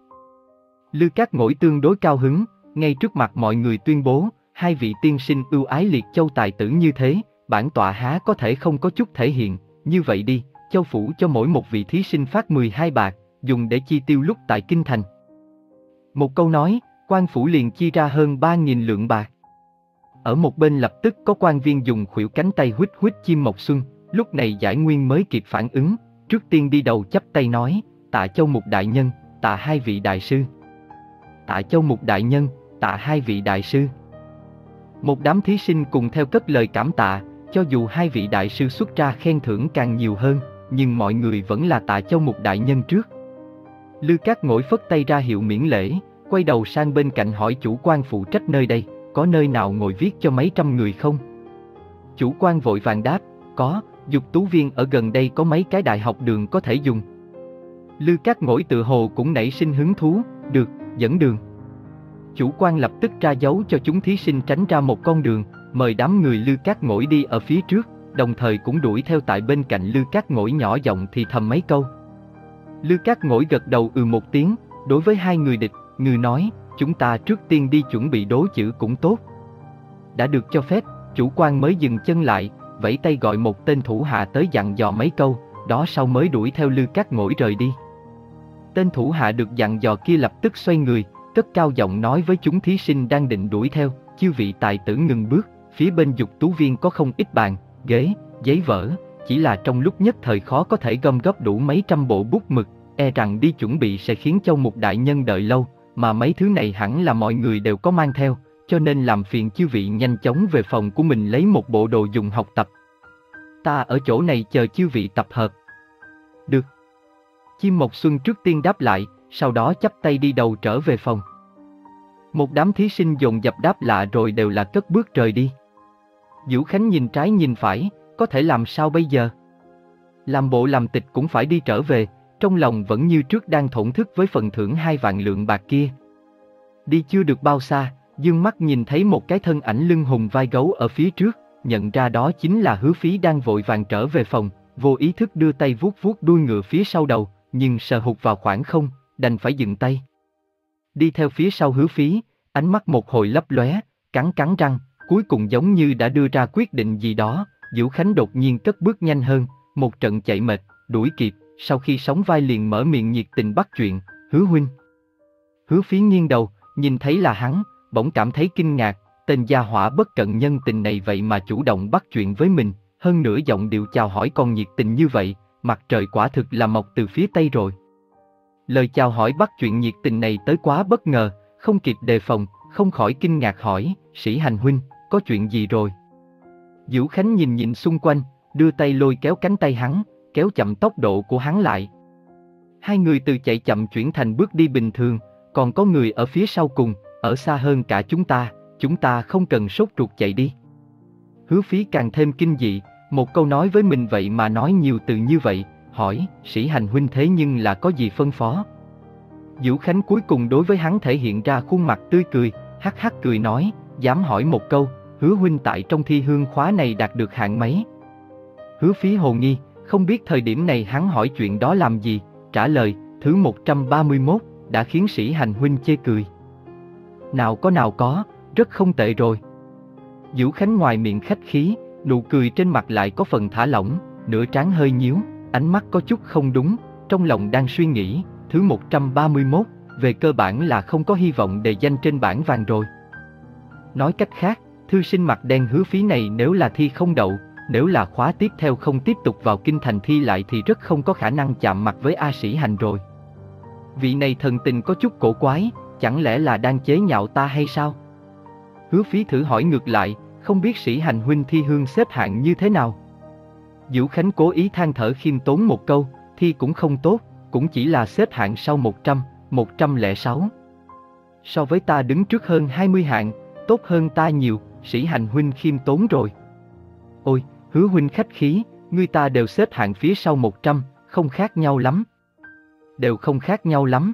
Lư Cát Ngỗi tương đối cao hứng, ngay trước mặt mọi người tuyên bố, hai vị tiên sinh ưu ái liệt châu tài tử như thế, bản tọa há có thể không có chút thể hiện, như vậy đi, châu phủ cho mỗi một vị thí sinh phát mười hai bạc, dùng để chi tiêu lúc tại kinh thành. Một câu nói, quan phủ liền chi ra hơn ba nghìn lượng bạc. Ở một bên lập tức có quan viên dùng khuỷu cánh tay huýt huýt chim Mộc Xuân, lúc này Giải Nguyên mới kịp phản ứng, trước tiên đi đầu chắp tay nói, tạ Châu Mục đại nhân, tạ hai vị đại sư. Tạ Châu Mục đại nhân, tạ hai vị đại sư. Một đám thí sinh cùng theo cất lời cảm tạ, cho dù hai vị đại sư xuất ra khen thưởng càng nhiều hơn, nhưng mọi người vẫn là tạ Châu Mục đại nhân trước. Lư Cát Ngỗi phất tay ra hiệu miễn lễ, quay đầu sang bên cạnh hỏi chủ quan phụ trách nơi đây, có nơi nào ngồi viết cho mấy trăm người không? Chủ quan vội vàng đáp, có, dục tú viên ở gần đây có mấy cái đại học đường có thể dùng. Lư Cát Ngỗi tự hồ cũng nảy sinh hứng thú, được, dẫn đường. Chủ quan lập tức ra dấu cho chúng thí sinh tránh ra một con đường, mời đám người Lư Cát Ngỗi đi ở phía trước, đồng thời cũng đuổi theo tại bên cạnh Lư Cát Ngỗi nhỏ giọng thì thầm mấy câu. Lư Cát Ngỗi gật đầu ừ một tiếng, đối với hai người địch, người nói, chúng ta trước tiên đi chuẩn bị đố chữ cũng tốt. Đã được cho phép, chủ quan mới dừng chân lại, vẫy tay gọi một tên thủ hạ tới dặn dò mấy câu, đó sau mới đuổi theo Lư Cát Ngỗi rời đi. Tên thủ hạ được dặn dò kia lập tức xoay người, cất cao giọng nói với chúng thí sinh đang định đuổi theo, chư vị tài tử ngừng bước, phía bên dục tú viên có không ít bàn, ghế, giấy vở, chỉ là trong lúc nhất thời khó có thể gom góp đủ mấy trăm bộ bút mực, e rằng đi chuẩn bị sẽ khiến Châu Mục đại nhân đợi lâu, mà mấy thứ này hẳn là mọi người đều có mang theo, cho nên làm phiền chư vị nhanh chóng về phòng của mình lấy một bộ đồ dùng học tập. Ta ở chỗ này chờ chư vị tập hợp. Được. Chim Mộc Xuân trước tiên đáp lại, sau đó chắp tay đi đầu trở về phòng. Một đám thí sinh dồn dập đáp lạ rồi đều là cất bước rời đi. Vũ Khánh nhìn trái nhìn phải, có thể làm sao bây giờ? Làm bộ làm tịch cũng phải đi trở về, trong lòng vẫn như trước đang thổn thức với phần thưởng hai vạn lượng bạc kia. Đi chưa được bao xa, dương mắt nhìn thấy một cái thân ảnh lưng hùng vai gấu ở phía trước, nhận ra đó chính là Hứa Phí đang vội vàng trở về phòng, vô ý thức đưa tay vuốt vuốt đuôi ngựa phía sau đầu, nhưng sờ hụt vào khoảng không, đành phải dừng tay. Đi theo phía sau Hứa Phí, ánh mắt một hồi lấp lóe, cắn cắn răng, cuối cùng giống như đã đưa ra quyết định gì đó, Vũ Khánh đột nhiên cất bước nhanh hơn, một trận chạy mệt, đuổi kịp, sau khi sóng vai liền mở miệng nhiệt tình bắt chuyện, Hứa huynh. Hứa Phí nghiêng đầu, nhìn thấy là hắn, bỗng cảm thấy kinh ngạc, tên gia hỏa bất cận nhân tình này vậy mà chủ động bắt chuyện với mình, hơn nữa giọng điệu chào hỏi còn nhiệt tình như vậy, mặt trời quả thực là mọc từ phía tây rồi. Lời chào hỏi bắt chuyện nhiệt tình này tới quá bất ngờ, không kịp đề phòng, không khỏi kinh ngạc hỏi, Sĩ Hành huynh, có chuyện gì rồi? Vũ Khánh nhìn nhìn xung quanh, đưa tay lôi kéo cánh tay hắn, kéo chậm tốc độ của hắn lại. Hai người từ chạy chậm chuyển thành bước đi bình thường, còn có người ở phía sau cùng, ở xa hơn cả chúng ta, chúng ta không cần sốt ruột chạy đi. Hứa Phí càng thêm kinh dị, một câu nói với mình vậy mà nói nhiều từ như vậy, hỏi, Sĩ Hành huynh thế nhưng là có gì phân phó? Vũ Khánh cuối cùng đối với hắn thể hiện ra khuôn mặt tươi cười, hắc hắc cười nói, dám hỏi một câu, Hứa huynh tại trong thi hương khóa này đạt được hạng mấy? Hứa Phí hồ nghi, không biết thời điểm này hắn hỏi chuyện đó làm gì, trả lời, thứ một trăm ba mươi mốt, đã khiến Sĩ Hành huynh chê cười. Nào có nào có, rất không tệ rồi. Vũ Khánh ngoài miệng khách khí, nụ cười trên mặt lại có phần thả lỏng, nửa trán hơi nhíu, ánh mắt có chút không đúng, trong lòng đang suy nghĩ, thứ một trăm ba mươi mốt, về cơ bản là không có hy vọng đề danh trên bảng vàng rồi. Nói cách khác, thư sinh mặt đen Hứa Phí này nếu là thi không đậu, nếu là khóa tiếp theo không tiếp tục vào kinh thành thi lại thì rất không có khả năng chạm mặt với A Sĩ Hành rồi. Vị này thần tình có chút cổ quái, chẳng lẽ là đang chế nhạo ta hay sao? Hứa Phí thử hỏi ngược lại, không biết Sĩ Hành huynh thi hương xếp hạng như thế nào? Vũ Khánh cố ý than thở khiêm tốn một câu, thi cũng không tốt, cũng chỉ là xếp hạng sau một trăm, một trăm lẻ sáu. So với ta đứng trước hơn hai mươi hạng, tốt hơn ta nhiều, Sĩ Hành huynh khiêm tốn rồi. Ôi, Hứa huynh khách khí, người ta đều xếp hạng phía sau một trăm, không khác nhau lắm. Đều không khác nhau lắm.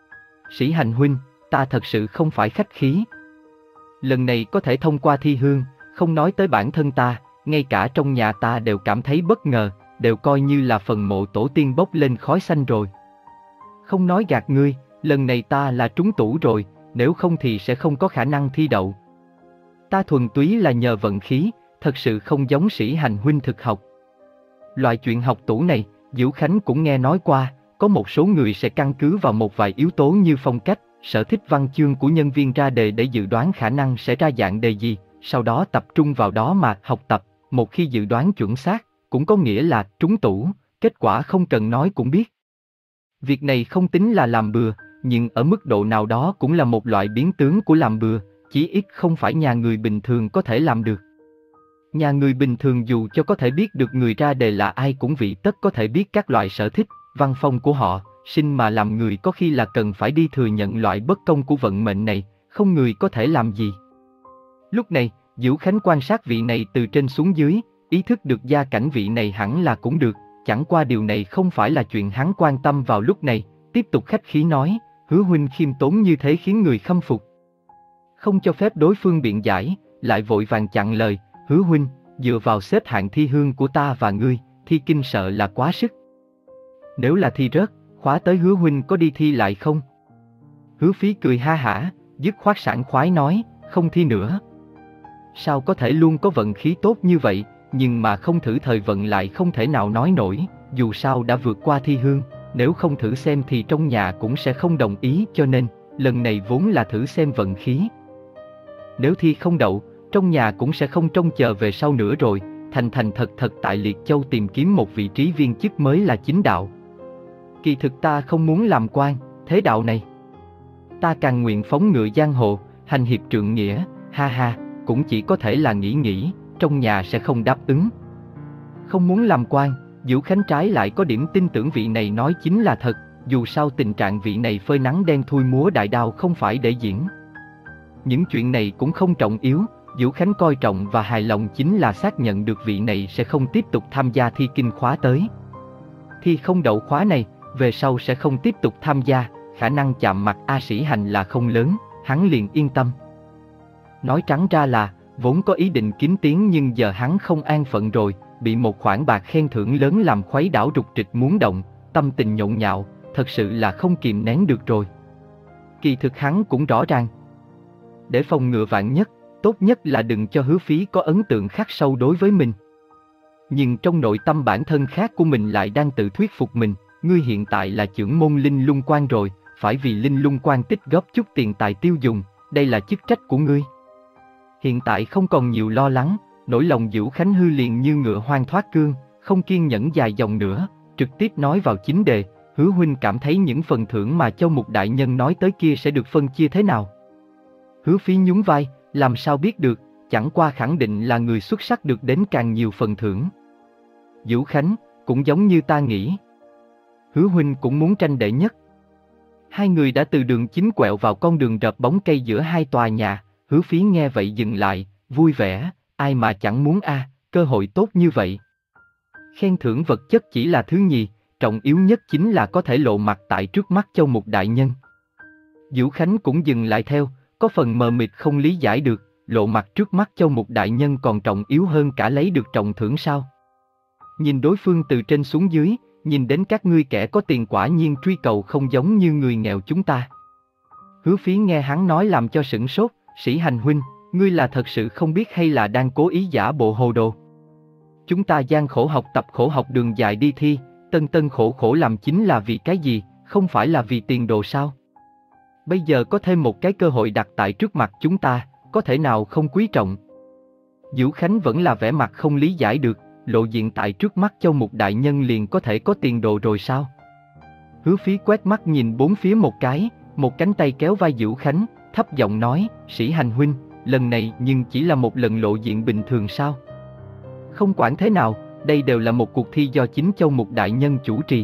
Sĩ Hành huynh, ta thật sự không phải khách khí. Lần này có thể thông qua thi hương, không nói tới bản thân ta, ngay cả trong nhà ta đều cảm thấy bất ngờ, đều coi như là phần mộ tổ tiên bốc lên khói xanh rồi. Không nói gạt ngươi, lần này ta là trúng tủ rồi, nếu không thì sẽ không có khả năng thi đậu. Ta thuần túy là nhờ vận khí, thật sự không giống Sĩ Hành huynh thực học. Loại chuyện học tủ này, Vũ Khánh cũng nghe nói qua, có một số người sẽ căn cứ vào một vài yếu tố như phong cách, sở thích văn chương của nhân viên ra đề để dự đoán khả năng sẽ ra dạng đề gì, sau đó tập trung vào đó mà học tập, một khi dự đoán chuẩn xác, cũng có nghĩa là trúng tủ, kết quả không cần nói cũng biết. Việc này không tính là làm bừa, nhưng ở mức độ nào đó cũng là một loại biến tướng của làm bừa, chí ít không phải nhà người bình thường có thể làm được. Nhà người bình thường dù cho có thể biết được người ra đề là ai cũng vị tất có thể biết các loại sở thích, văn phong của họ, sinh mà làm người có khi là cần phải đi thừa nhận loại bất công của vận mệnh này, không người có thể làm gì. Lúc này, Vũ Khánh quan sát vị này từ trên xuống dưới, ý thức được gia cảnh vị này hẳn là cũng được, chẳng qua điều này không phải là chuyện hắn quan tâm vào lúc này, tiếp tục khách khí nói, Hứa huynh khiêm tốn như thế khiến người khâm phục. Không cho phép đối phương biện giải, lại vội vàng chặn lời, Hứa huynh, dựa vào xếp hạng thi hương của ta và ngươi, thi kinh sợ là quá sức. Nếu là thi rớt, khóa tới Hứa huynh có đi thi lại không? Hứa Phí cười ha hả, dứt khoát sảng khoái nói, không thi nữa. Sao có thể luôn có vận khí tốt như vậy, nhưng mà không thử thời vận lại không thể nào nói nổi, dù sao đã vượt qua thi hương, nếu không thử xem thì trong nhà cũng sẽ không đồng ý, cho nên, lần này vốn là thử xem vận khí. Nếu thi không đậu, trong nhà cũng sẽ không trông chờ về sau nữa rồi, thành thành thật thật tại Liệt Châu tìm kiếm một vị trí viên chức mới là chính đạo. Kỳ thực ta không muốn làm quan, thế đạo này. Ta càng nguyện phóng ngựa giang hồ, hành hiệp trượng nghĩa, ha ha, cũng chỉ có thể là nghĩ nghĩ, trong nhà sẽ không đáp ứng. Không muốn làm quan, Vũ Khánh trái lại có điểm tin tưởng vị này nói chính là thật, dù sao tình trạng vị này phơi nắng đen thui múa đại đao không phải để diễn. Những chuyện này cũng không trọng yếu, Vũ Khánh coi trọng và hài lòng chính là xác nhận được vị này sẽ không tiếp tục tham gia thi kinh khóa tới. Thi không đậu khóa này, về sau sẽ không tiếp tục tham gia, khả năng chạm mặt A Sĩ Hành là không lớn, hắn liền yên tâm. Nói trắng ra là, vốn có ý định kiếm tiếng nhưng giờ hắn không an phận rồi, bị một khoản bạc khen thưởng lớn làm khuấy đảo rục rịch muốn động, tâm tình nhộn nhạo, thật sự là không kìm nén được rồi. Kỳ thực hắn cũng rõ ràng. Để phòng ngừa vạn nhất, tốt nhất là đừng cho Hứa Phí có ấn tượng khắc sâu đối với mình. Nhưng trong nội tâm bản thân khác của mình lại đang tự thuyết phục mình, ngươi hiện tại là trưởng môn Linh Lung Quan rồi, phải vì Linh Lung Quan tích góp chút tiền tài tiêu dùng, đây là chức trách của ngươi. Hiện tại không còn nhiều lo lắng, nỗi lòng Vũ Khánh hư liền như ngựa hoang thoát cương, không kiên nhẫn dài dòng nữa, trực tiếp nói vào chính đề, Hứa huynh cảm thấy những phần thưởng mà Châu Mục đại nhân nói tới kia sẽ được phân chia thế nào? Hứa Phí nhún vai, làm sao biết được, chẳng qua khẳng định là người xuất sắc được đến càng nhiều phần thưởng. Vũ Khánh, cũng giống như ta nghĩ. Hứa huynh cũng muốn tranh đệ nhất. Hai người đã từ đường chính quẹo vào con đường rợp bóng cây giữa hai tòa nhà, Hứa Phí nghe vậy dừng lại, vui vẻ, ai mà chẳng muốn a, cơ hội tốt như vậy. Khen thưởng vật chất chỉ là thứ nhì, trọng yếu nhất chính là có thể lộ mặt tại trước mắt Châu Mục đại nhân. Vũ Khánh cũng dừng lại theo, có phần mờ mịt không lý giải được, lộ mặt trước mắt Châu Mục đại nhân còn trọng yếu hơn cả lấy được trọng thưởng sao? Nhìn đối phương từ trên xuống dưới, nhìn đến các ngươi kẻ có tiền quả nhiên truy cầu không giống như người nghèo chúng ta. Hứa Phí nghe hắn nói làm cho sửng sốt, Sĩ Hành huynh, ngươi là thật sự không biết hay là đang cố ý giả bộ hồ đồ? Chúng ta gian khổ học tập khổ học đường dài đi thi, tân tân khổ khổ làm chính là vì cái gì, không phải là vì tiền đồ sao? Bây giờ có thêm một cái cơ hội đặt tại trước mặt chúng ta, có thể nào không quý trọng? Vũ Khánh vẫn là vẻ mặt không lý giải được, lộ diện tại trước mắt Châu Mục đại nhân liền có thể có tiền đồ rồi sao? Hứa Phí quét mắt nhìn bốn phía một cái, một cánh tay kéo vai Vũ Khánh, thấp giọng nói, Sĩ Hành huynh, lần này nhưng chỉ là một lần lộ diện bình thường sao? Không quản thế nào, đây đều là một cuộc thi do chính Châu Mục đại nhân chủ trì.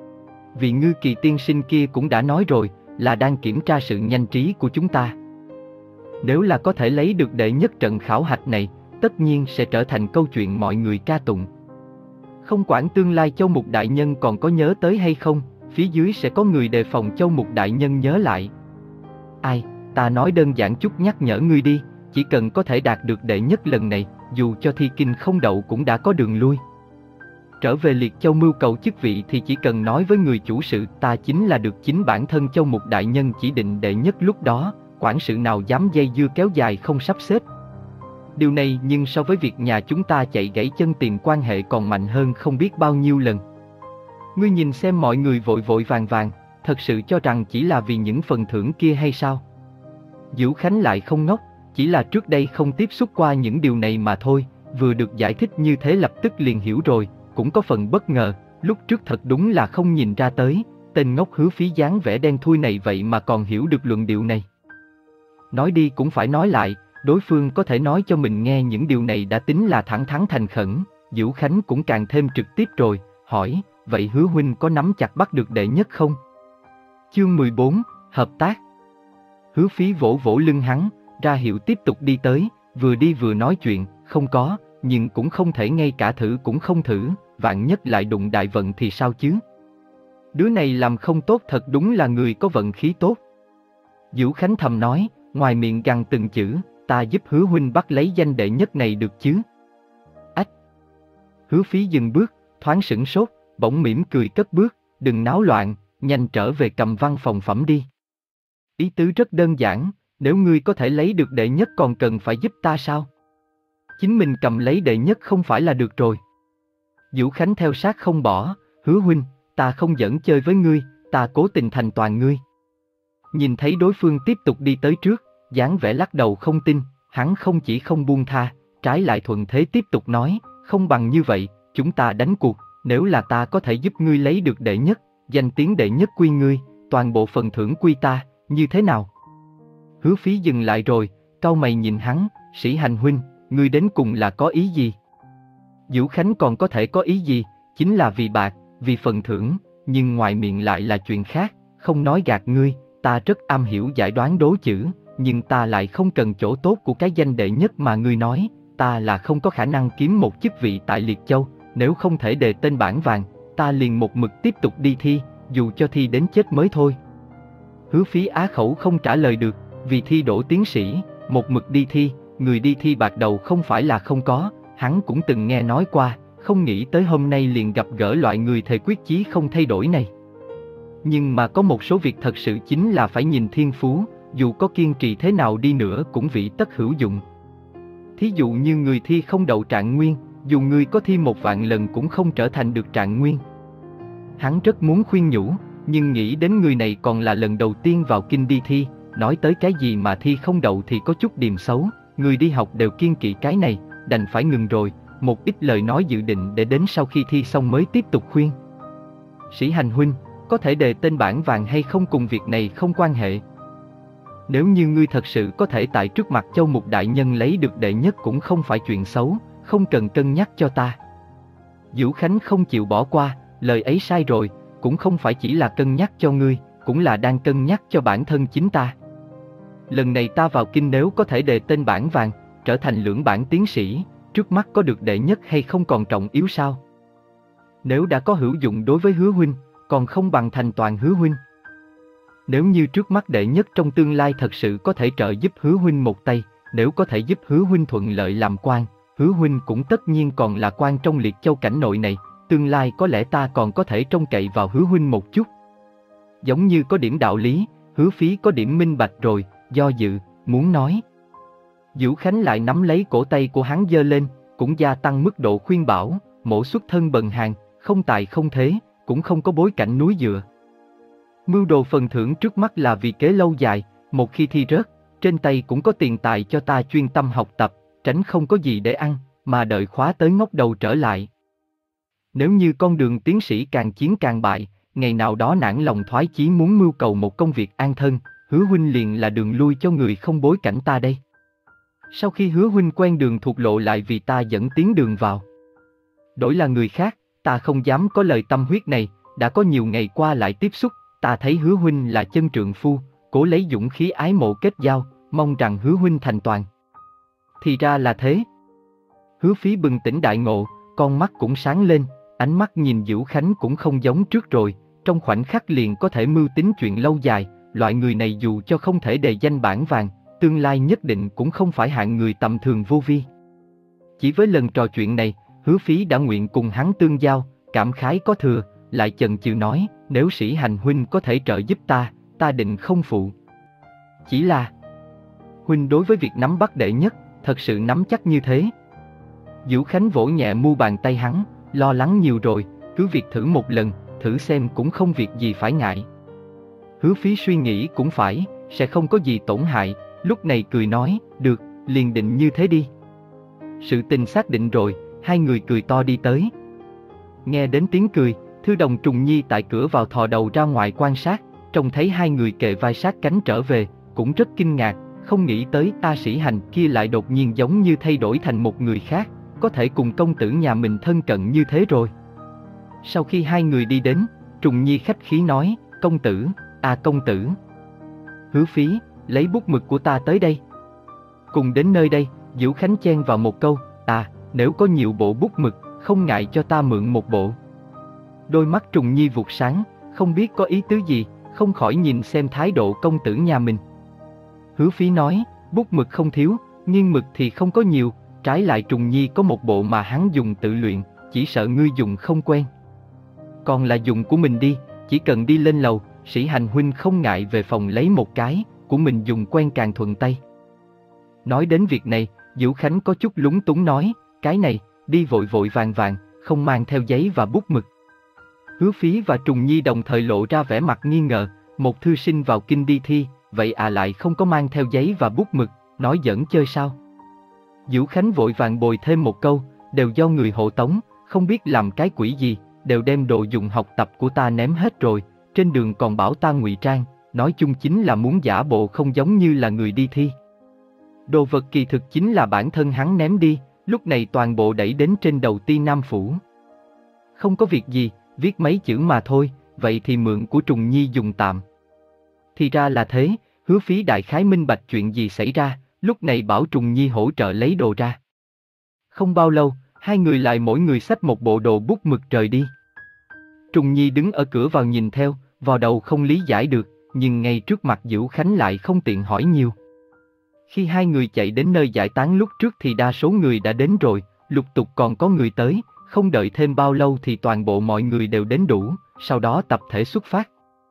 Vị Ngư Kỳ tiên sinh kia cũng đã nói rồi, là đang kiểm tra sự nhanh trí của chúng ta. Nếu là có thể lấy được đệ nhất trận khảo hạch này, tất nhiên sẽ trở thành câu chuyện mọi người ca tụng. Không quản tương lai Châu Mục đại nhân còn có nhớ tới hay không, phía dưới sẽ có người đề phòng Châu Mục đại nhân nhớ lại. Ai, ta nói đơn giản chút nhắc nhở ngươi đi, chỉ cần có thể đạt được đệ nhất lần này, dù cho thi kinh không đậu cũng đã có đường lui. Trở về Liệt Châu mưu cầu chức vị thì chỉ cần nói với người chủ sự ta chính là được chính bản thân Châu Mục đại nhân chỉ định đệ nhất lúc đó, quản sự nào dám dây dưa kéo dài không sắp xếp. Điều này nhưng so với việc nhà chúng ta chạy gãy chân tìm quan hệ còn mạnh hơn không biết bao nhiêu lần. Ngươi nhìn xem mọi người vội vội vàng vàng, thật sự cho rằng chỉ là vì những phần thưởng kia hay sao? Vũ Khánh lại không ngốc, chỉ là trước đây không tiếp xúc qua những điều này mà thôi, vừa được giải thích như thế lập tức liền hiểu rồi, cũng có phần bất ngờ, lúc trước thật đúng là không nhìn ra tới, tên ngốc Hứa Phí dáng vẻ đen thui này vậy mà còn hiểu được luận điệu này. Nói đi cũng phải nói lại, đối phương có thể nói cho mình nghe những điều này đã tính là thẳng thắn thành khẩn, Vũ Khánh cũng càng thêm trực tiếp rồi, hỏi, vậy Hứa huynh có nắm chặt bắt được đệ nhất không? Chương mười bốn, Hợp tác. Hứa Phí vỗ vỗ lưng hắn, ra hiệu tiếp tục đi tới, vừa đi vừa nói chuyện, không có, nhưng cũng không thể ngay cả thử cũng không thử, vạn nhất lại đụng đại vận thì sao chứ? Đứa này làm không tốt thật đúng là người có vận khí tốt. Vũ Khánh thầm nói, ngoài miệng gằn từng chữ, ta giúp Hứa huynh bắt lấy danh đệ nhất này được chứ? Ách! Hứa Phí dừng bước, thoáng sửng sốt, bỗng mỉm cười cất bước, đừng náo loạn, nhanh trở về cầm văn phòng phẩm đi. Ý tứ rất đơn giản, nếu ngươi có thể lấy được đệ nhất còn cần phải giúp ta sao? Chính mình cầm lấy đệ nhất không phải là được rồi. Vũ Khánh theo sát không bỏ, Hứa huynh, ta không giỡn chơi với ngươi, ta cố tình thành toàn ngươi. Nhìn thấy đối phương tiếp tục đi tới trước, dáng vẻ lắc đầu không tin, hắn không chỉ không buông tha, trái lại thuận thế tiếp tục nói, không bằng như vậy, chúng ta đánh cuộc, nếu là ta có thể giúp ngươi lấy được đệ nhất, danh tiếng đệ nhất quy ngươi, toàn bộ phần thưởng quy ta, như thế nào? Hứa Phí dừng lại rồi, cau mày nhìn hắn, Sĩ Hành huynh, ngươi đến cùng là có ý gì? Vũ Khánh còn có thể có ý gì, chính là vì bạc, vì phần thưởng, nhưng ngoài miệng lại là chuyện khác, không nói gạt ngươi, ta rất am hiểu giải đoán đố chữ, nhưng ta lại không cần chỗ tốt của cái danh đệ nhất mà ngươi nói, ta là không có khả năng kiếm một chức vị tại Liệt Châu, nếu không thể đề tên bảng vàng, ta liền một mực tiếp tục đi thi, dù cho thi đến chết mới thôi. Hứa Phí á khẩu không trả lời được, vì thi đỗ tiến sĩ, một mực đi thi, người đi thi bạc đầu không phải là không có, hắn cũng từng nghe nói qua, không nghĩ tới hôm nay liền gặp gỡ loại người thề quyết chí không thay đổi này. Nhưng mà có một số việc thật sự chính là phải nhìn thiên phú, dù có kiên trì thế nào đi nữa cũng vị tất hữu dụng. Thí dụ như người thi không đậu trạng nguyên, dù người có thi một vạn lần cũng không trở thành được trạng nguyên. Hắn rất muốn khuyên nhủ, nhưng nghĩ đến người này còn là lần đầu tiên vào kinh đi thi, nói tới cái gì mà thi không đậu thì có chút điềm xấu, người đi học đều kiêng kỵ cái này, đành phải ngừng rồi, một ít lời nói dự định để đến sau khi thi xong mới tiếp tục khuyên. Sĩ Hành huynh, có thể đề tên bảng vàng hay không cùng việc này không quan hệ. Nếu như ngươi thật sự có thể tại trước mặt Châu Mục đại nhân lấy được đệ nhất cũng không phải chuyện xấu, không cần cân nhắc cho ta. Vũ Khánh không chịu bỏ qua, lời ấy sai rồi, cũng không phải chỉ là cân nhắc cho ngươi, cũng là đang cân nhắc cho bản thân chính ta. Lần này ta vào kinh nếu có thể đề tên bảng vàng, trở thành lưỡng bản tiến sĩ, trước mắt có được đệ nhất hay không còn trọng yếu sao? Nếu đã có hữu dụng đối với Hứa huynh, còn không bằng thành toàn Hứa huynh. Nếu như trước mắt đệ nhất trong tương lai thật sự có thể trợ giúp Hứa huynh một tay, nếu có thể giúp Hứa huynh thuận lợi làm quan, Hứa huynh cũng tất nhiên còn là quan trong Liệt Châu cảnh nội này, tương lai có lẽ ta còn có thể trông cậy vào Hứa huynh một chút. Giống như có điểm đạo lý, Hứa Phí có điểm minh bạch rồi, do dự, muốn nói. Vũ Khánh lại nắm lấy cổ tay của hắn giơ lên, cũng gia tăng mức độ khuyên bảo, mổ xuất thân bần hàn, không tài không thế, cũng không có bối cảnh núi dựa. Mưu đồ phần thưởng trước mắt là vì kế lâu dài, một khi thi rớt, trên tay cũng có tiền tài cho ta chuyên tâm học tập, tránh không có gì để ăn, mà đợi khóa tới ngóc đầu trở lại. Nếu như con đường tiến sĩ càng chiến càng bại, ngày nào đó nản lòng thoái chí muốn mưu cầu một công việc an thân, Hứa huynh liền là đường lui cho người không bối cảnh ta đây. Sau khi Hứa huynh quen đường thuộc lộ lại vì ta dẫn tiến đường vào. Đổi là người khác, ta không dám có lời tâm huyết này, đã có nhiều ngày qua lại tiếp xúc, ta thấy Hứa huynh là chân trượng phu, cố lấy dũng khí ái mộ kết giao, mong rằng Hứa huynh thành toàn. Thì ra là thế. Hứa Phí bừng tỉnh đại ngộ, con mắt cũng sáng lên, ánh mắt nhìn Vũ Khánh cũng không giống trước rồi, trong khoảnh khắc liền có thể mưu tính chuyện lâu dài, loại người này dù cho không thể đề danh bảng vàng, tương lai nhất định cũng không phải hạng người tầm thường vô vi. Chỉ với lần trò chuyện này, Hứa Phí đã nguyện cùng hắn tương giao, cảm khái có thừa, lại chần chừ nói, nếu Sĩ Hành huynh có thể trợ giúp ta, ta định không phụ. Chỉ là, huynh đối với việc nắm bắt đệ nhất, thật sự nắm chắc như thế. Vũ Khánh vỗ nhẹ mu bàn tay hắn, lo lắng nhiều rồi, cứ việc thử một lần, thử xem cũng không việc gì phải ngại. Hứa Phí suy nghĩ cũng phải, sẽ không có gì tổn hại, lúc này cười nói, được, liền định như thế đi. Sự tình xác định rồi, hai người cười to đi tới. Nghe đến tiếng cười, Thư Đồng Trùng Nhi tại cửa vào thò đầu ra ngoài quan sát, trông thấy hai người kề vai sát cánh trở về, cũng rất kinh ngạc, không nghĩ tới A Sĩ Hành kia lại đột nhiên giống như thay đổi thành một người khác, có thể cùng công tử nhà mình thân cận như thế rồi. Sau khi hai người đi đến, Trùng Nhi khách khí nói, công tử, à công tử. Hứa Phí, lấy bút mực của ta tới đây. Cùng đến nơi đây, Vũ Khánh chen vào một câu, à, nếu có nhiều bộ bút mực, không ngại cho ta mượn một bộ. Đôi mắt Trùng Nhi vụt sáng, không biết có ý tứ gì, không khỏi nhìn xem thái độ công tử nhà mình. Hứa Phí nói, bút mực không thiếu, nghiêng mực thì không có nhiều, trái lại Trùng Nhi có một bộ mà hắn dùng tự luyện, chỉ sợ ngươi dùng không quen. Còn là dùng của mình đi, chỉ cần đi lên lầu, Sĩ Hành huynh không ngại về phòng lấy một cái, của mình dùng quen càng thuận tay. Nói đến việc này, Vũ Khánh có chút lúng túng nói, cái này, đi vội vội vàng vàng, không mang theo giấy và bút mực. Hứa Phí và Trùng Nhi đồng thời lộ ra vẻ mặt nghi ngờ, một thư sinh vào kinh đi thi, vậy à lại không có mang theo giấy và bút mực, nói giỡn chơi sao? Vũ Khánh vội vàng bồi thêm một câu, đều do người hộ tống, không biết làm cái quỷ gì, đều đem đồ dùng học tập của ta ném hết rồi, trên đường còn bảo ta ngụy trang, nói chung chính là muốn giả bộ không giống như là người đi thi. Đồ vật kỳ thực chính là bản thân hắn ném đi, lúc này toàn bộ đẩy đến trên đầu Ti Nam Phủ. Không có việc gì, viết mấy chữ mà thôi, vậy thì mượn của Trùng Nhi dùng tạm. Thì ra là thế, Hứa Phí đại khái minh bạch chuyện gì xảy ra, lúc này bảo Trùng Nhi hỗ trợ lấy đồ ra. Không bao lâu, hai người lại mỗi người xách một bộ đồ bút mực rời đi. Trùng Nhi đứng ở cửa vào nhìn theo, vào đầu không lý giải được, nhưng ngay trước mặt Vũ Khánh lại không tiện hỏi nhiều. Khi hai người chạy đến nơi giải tán lúc trước thì đa số người đã đến rồi, lục tục còn có người tới, không đợi thêm bao lâu thì toàn bộ mọi người đều đến đủ, sau đó tập thể xuất phát.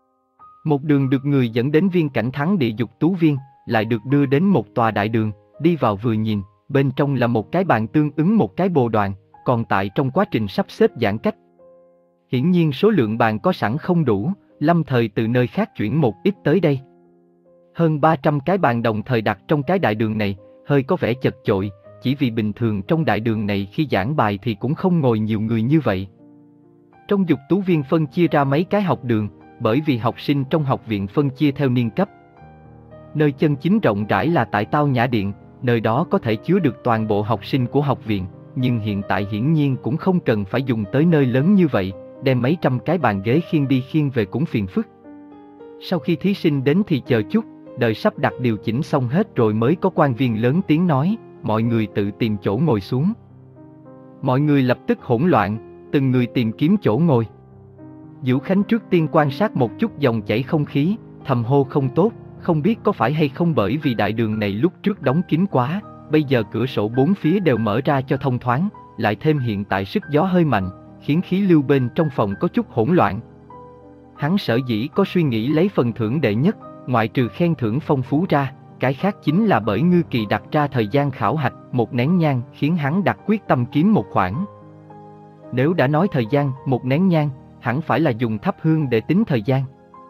Một đường được người dẫn đến viên cảnh thắng địa dục tú viên, lại được đưa đến một tòa đại đường, đi vào vừa nhìn, bên trong là một cái bàn tương ứng một cái bồ đoàn, còn tại trong quá trình sắp xếp giãn cách. Hiển nhiên số lượng bàn có sẵn không đủ, lâm thời từ nơi khác chuyển một ít tới đây. Hơn ba trăm cái bàn đồng thời đặt trong cái đại đường này, hơi có vẻ chật chội, chỉ vì bình thường trong đại đường này khi giảng bài thì cũng không ngồi nhiều người như vậy. Trong dục tú viên phân chia ra mấy cái học đường, bởi vì học sinh trong học viện phân chia theo niên cấp. Nơi chân chính rộng rãi là tại Tao Nhã Điện, nơi đó có thể chứa được toàn bộ học sinh của học viện, nhưng hiện tại hiển nhiên cũng không cần phải dùng tới nơi lớn như vậy, đem mấy trăm cái bàn ghế khiêng đi khiêng về cũng phiền phức. Sau khi thí sinh đến thì chờ chút, đợi sắp đặt điều chỉnh xong hết rồi mới có quan viên lớn tiếng nói, mọi người tự tìm chỗ ngồi xuống. Mọi người lập tức hỗn loạn, từng người tìm kiếm chỗ ngồi. Vũ Khánh trước tiên quan sát một chút dòng chảy không khí, thầm hô không tốt, không biết có phải hay không bởi vì đại đường này lúc trước đóng kín quá, bây giờ cửa sổ bốn phía đều mở ra cho thông thoáng, lại thêm hiện tại sức gió hơi mạnh, khiến khí lưu bên trong phòng có chút hỗn loạn. Hắn sở dĩ có suy nghĩ lấy phần thưởng đệ nhất, ngoại trừ khen thưởng phong phú ra, cái khác chính là bởi Ngư Kỳ đặt ra thời gian khảo hạch, một nén nhang khiến hắn đặt quyết tâm kiếm một khoản. Nếu đã nói thời gian, một nén nhang, hẳn phải là dùng thắp hương để tính thời gian.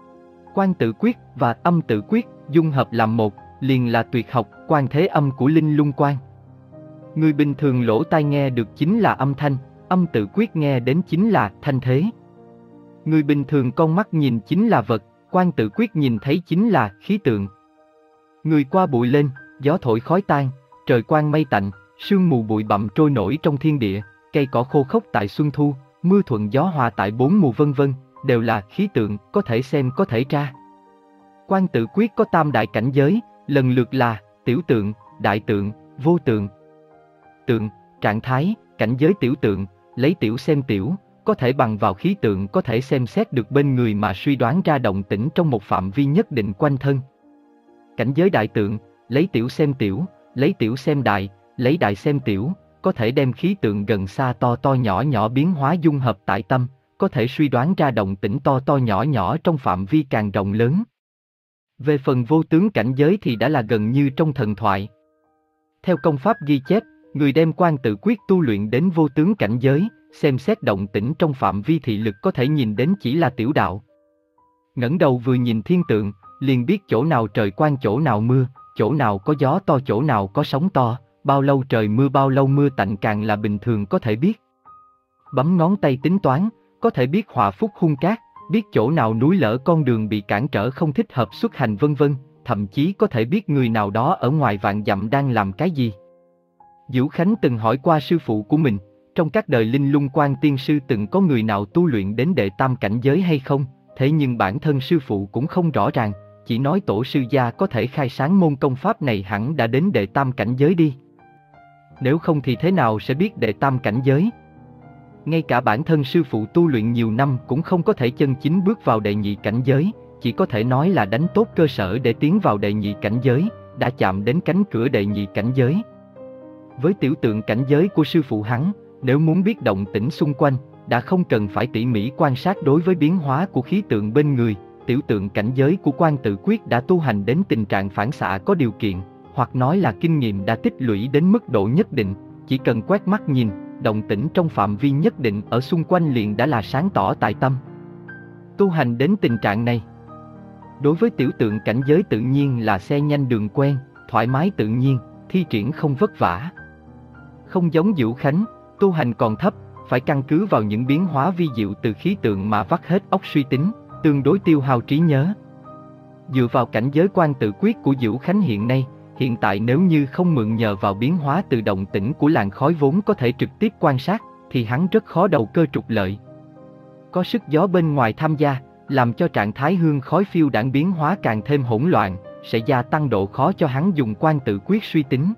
Quan tự quyết và âm tự quyết dung hợp làm một, liền là tuyệt học quan thế âm của Linh Lung Quan. Người bình thường lỗ tai nghe được chính là âm thanh, âm tự quyết nghe đến chính là thanh thế. Người bình thường con mắt nhìn chính là vật, quan tự quyết nhìn thấy chính là khí tượng. Người qua bụi lên, gió thổi khói tan, trời quang mây tạnh, sương mù bụi bặm trôi nổi trong thiên địa, cây cỏ khô khốc tại xuân thu, mưa thuận gió hòa tại bốn mùa vân vân, đều là khí tượng, có thể xem có thể tra. Quan tự quyết có tam đại cảnh giới, lần lượt là tiểu tượng, đại tượng, vô tượng. Tượng, trạng thái, cảnh giới tiểu tượng, lấy tiểu xem tiểu, có thể bằng vào khí tượng có thể xem xét được bên người mà suy đoán ra động tĩnh trong một phạm vi nhất định quanh thân. Cảnh giới đại tượng, lấy tiểu xem tiểu, lấy tiểu xem đại, lấy đại xem tiểu, có thể đem khí tượng gần xa to to nhỏ nhỏ biến hóa dung hợp tại tâm, có thể suy đoán ra động tĩnh to to nhỏ nhỏ trong phạm vi càng rộng lớn. Về phần vô tướng cảnh giới thì đã là gần như trong thần thoại. Theo công pháp ghi chép, người đem quan tự quyết tu luyện đến vô tướng cảnh giới, xem xét động tĩnh trong phạm vi thị lực có thể nhìn đến chỉ là tiểu đạo. Ngẩng đầu vừa nhìn thiên tượng, liền biết chỗ nào trời quang chỗ nào mưa, chỗ nào có gió to chỗ nào có sóng to, bao lâu trời mưa bao lâu mưa tạnh càng là bình thường có thể biết. Bấm ngón tay tính toán, có thể biết họa phúc hung cát, biết chỗ nào núi lở con đường bị cản trở không thích hợp xuất hành vân vân, thậm chí có thể biết người nào đó ở ngoài vạn dặm đang làm cái gì. Vũ Khánh từng hỏi qua sư phụ của mình, trong các đời Linh Lung Quan tiên sư từng có người nào tu luyện đến đệ tam cảnh giới hay không, thế nhưng bản thân sư phụ cũng không rõ ràng, chỉ nói tổ sư gia có thể khai sáng môn công pháp này hẳn đã đến đệ tam cảnh giới đi. Nếu không thì thế nào sẽ biết đệ tam cảnh giới? Ngay cả bản thân sư phụ tu luyện nhiều năm cũng không có thể chân chính bước vào đệ nhị cảnh giới, chỉ có thể nói là đánh tốt cơ sở để tiến vào đệ nhị cảnh giới, đã chạm đến cánh cửa đệ nhị cảnh giới. Với tiểu tượng cảnh giới của sư phụ hắn, nếu muốn biết động tĩnh xung quanh, đã không cần phải tỉ mỉ quan sát đối với biến hóa của khí tượng bên người, tiểu tượng cảnh giới của quan tự quyết đã tu hành đến tình trạng phản xạ có điều kiện, hoặc nói là kinh nghiệm đã tích lũy đến mức độ nhất định, chỉ cần quét mắt nhìn, động tĩnh trong phạm vi nhất định ở xung quanh liền đã là sáng tỏ tại tâm. Tu hành đến tình trạng này, đối với tiểu tượng cảnh giới tự nhiên là xe nhanh đường quen, thoải mái tự nhiên, thi triển không vất vả. Không giống Vũ Khánh, tu hành còn thấp, phải căn cứ vào những biến hóa vi diệu từ khí tượng mà vắt hết óc suy tính, tương đối tiêu hao trí nhớ. Dựa vào cảnh giới quan tự quyết của Vũ Khánh hiện nay, hiện tại nếu như không mượn nhờ vào biến hóa từ động tĩnh của làn khói vốn có thể trực tiếp quan sát, thì hắn rất khó đầu cơ trục lợi. Có sức gió bên ngoài tham gia, làm cho trạng thái hương khói phiêu đãng biến hóa càng thêm hỗn loạn, sẽ gia tăng độ khó cho hắn dùng quan tự quyết suy tính.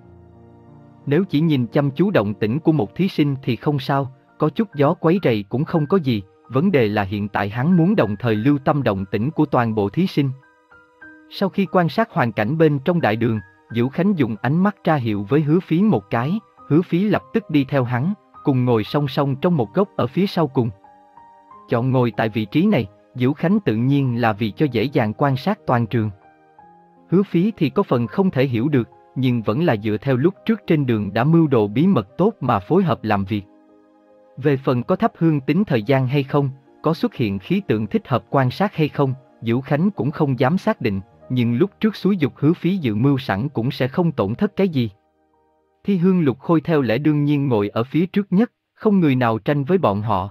Nếu chỉ nhìn chăm chú động tĩnh của một thí sinh thì không sao, có chút gió quấy rầy cũng không có gì, vấn đề là hiện tại hắn muốn đồng thời lưu tâm động tĩnh của toàn bộ thí sinh. Sau khi quan sát hoàn cảnh bên trong đại đường, Vũ Khánh dùng ánh mắt ra hiệu với Hứa Phí một cái, Hứa Phí lập tức đi theo hắn, cùng ngồi song song trong một góc ở phía sau cùng. Chọn ngồi tại vị trí này, Vũ Khánh tự nhiên là vì cho dễ dàng quan sát toàn trường. Hứa Phí thì có phần không thể hiểu được, nhưng vẫn là dựa theo lúc trước trên đường đã mưu đồ bí mật tốt mà phối hợp làm việc. Về phần có thắp hương tính thời gian hay không, có xuất hiện khí tượng thích hợp quan sát hay không, Vũ Khánh cũng không dám xác định, nhưng lúc trước xúi dục Hứa Phí dự mưu sẵn cũng sẽ không tổn thất cái gì. Thi Hương Lục Khôi theo lẽ đương nhiên ngồi ở phía trước nhất, không người nào tranh với bọn họ.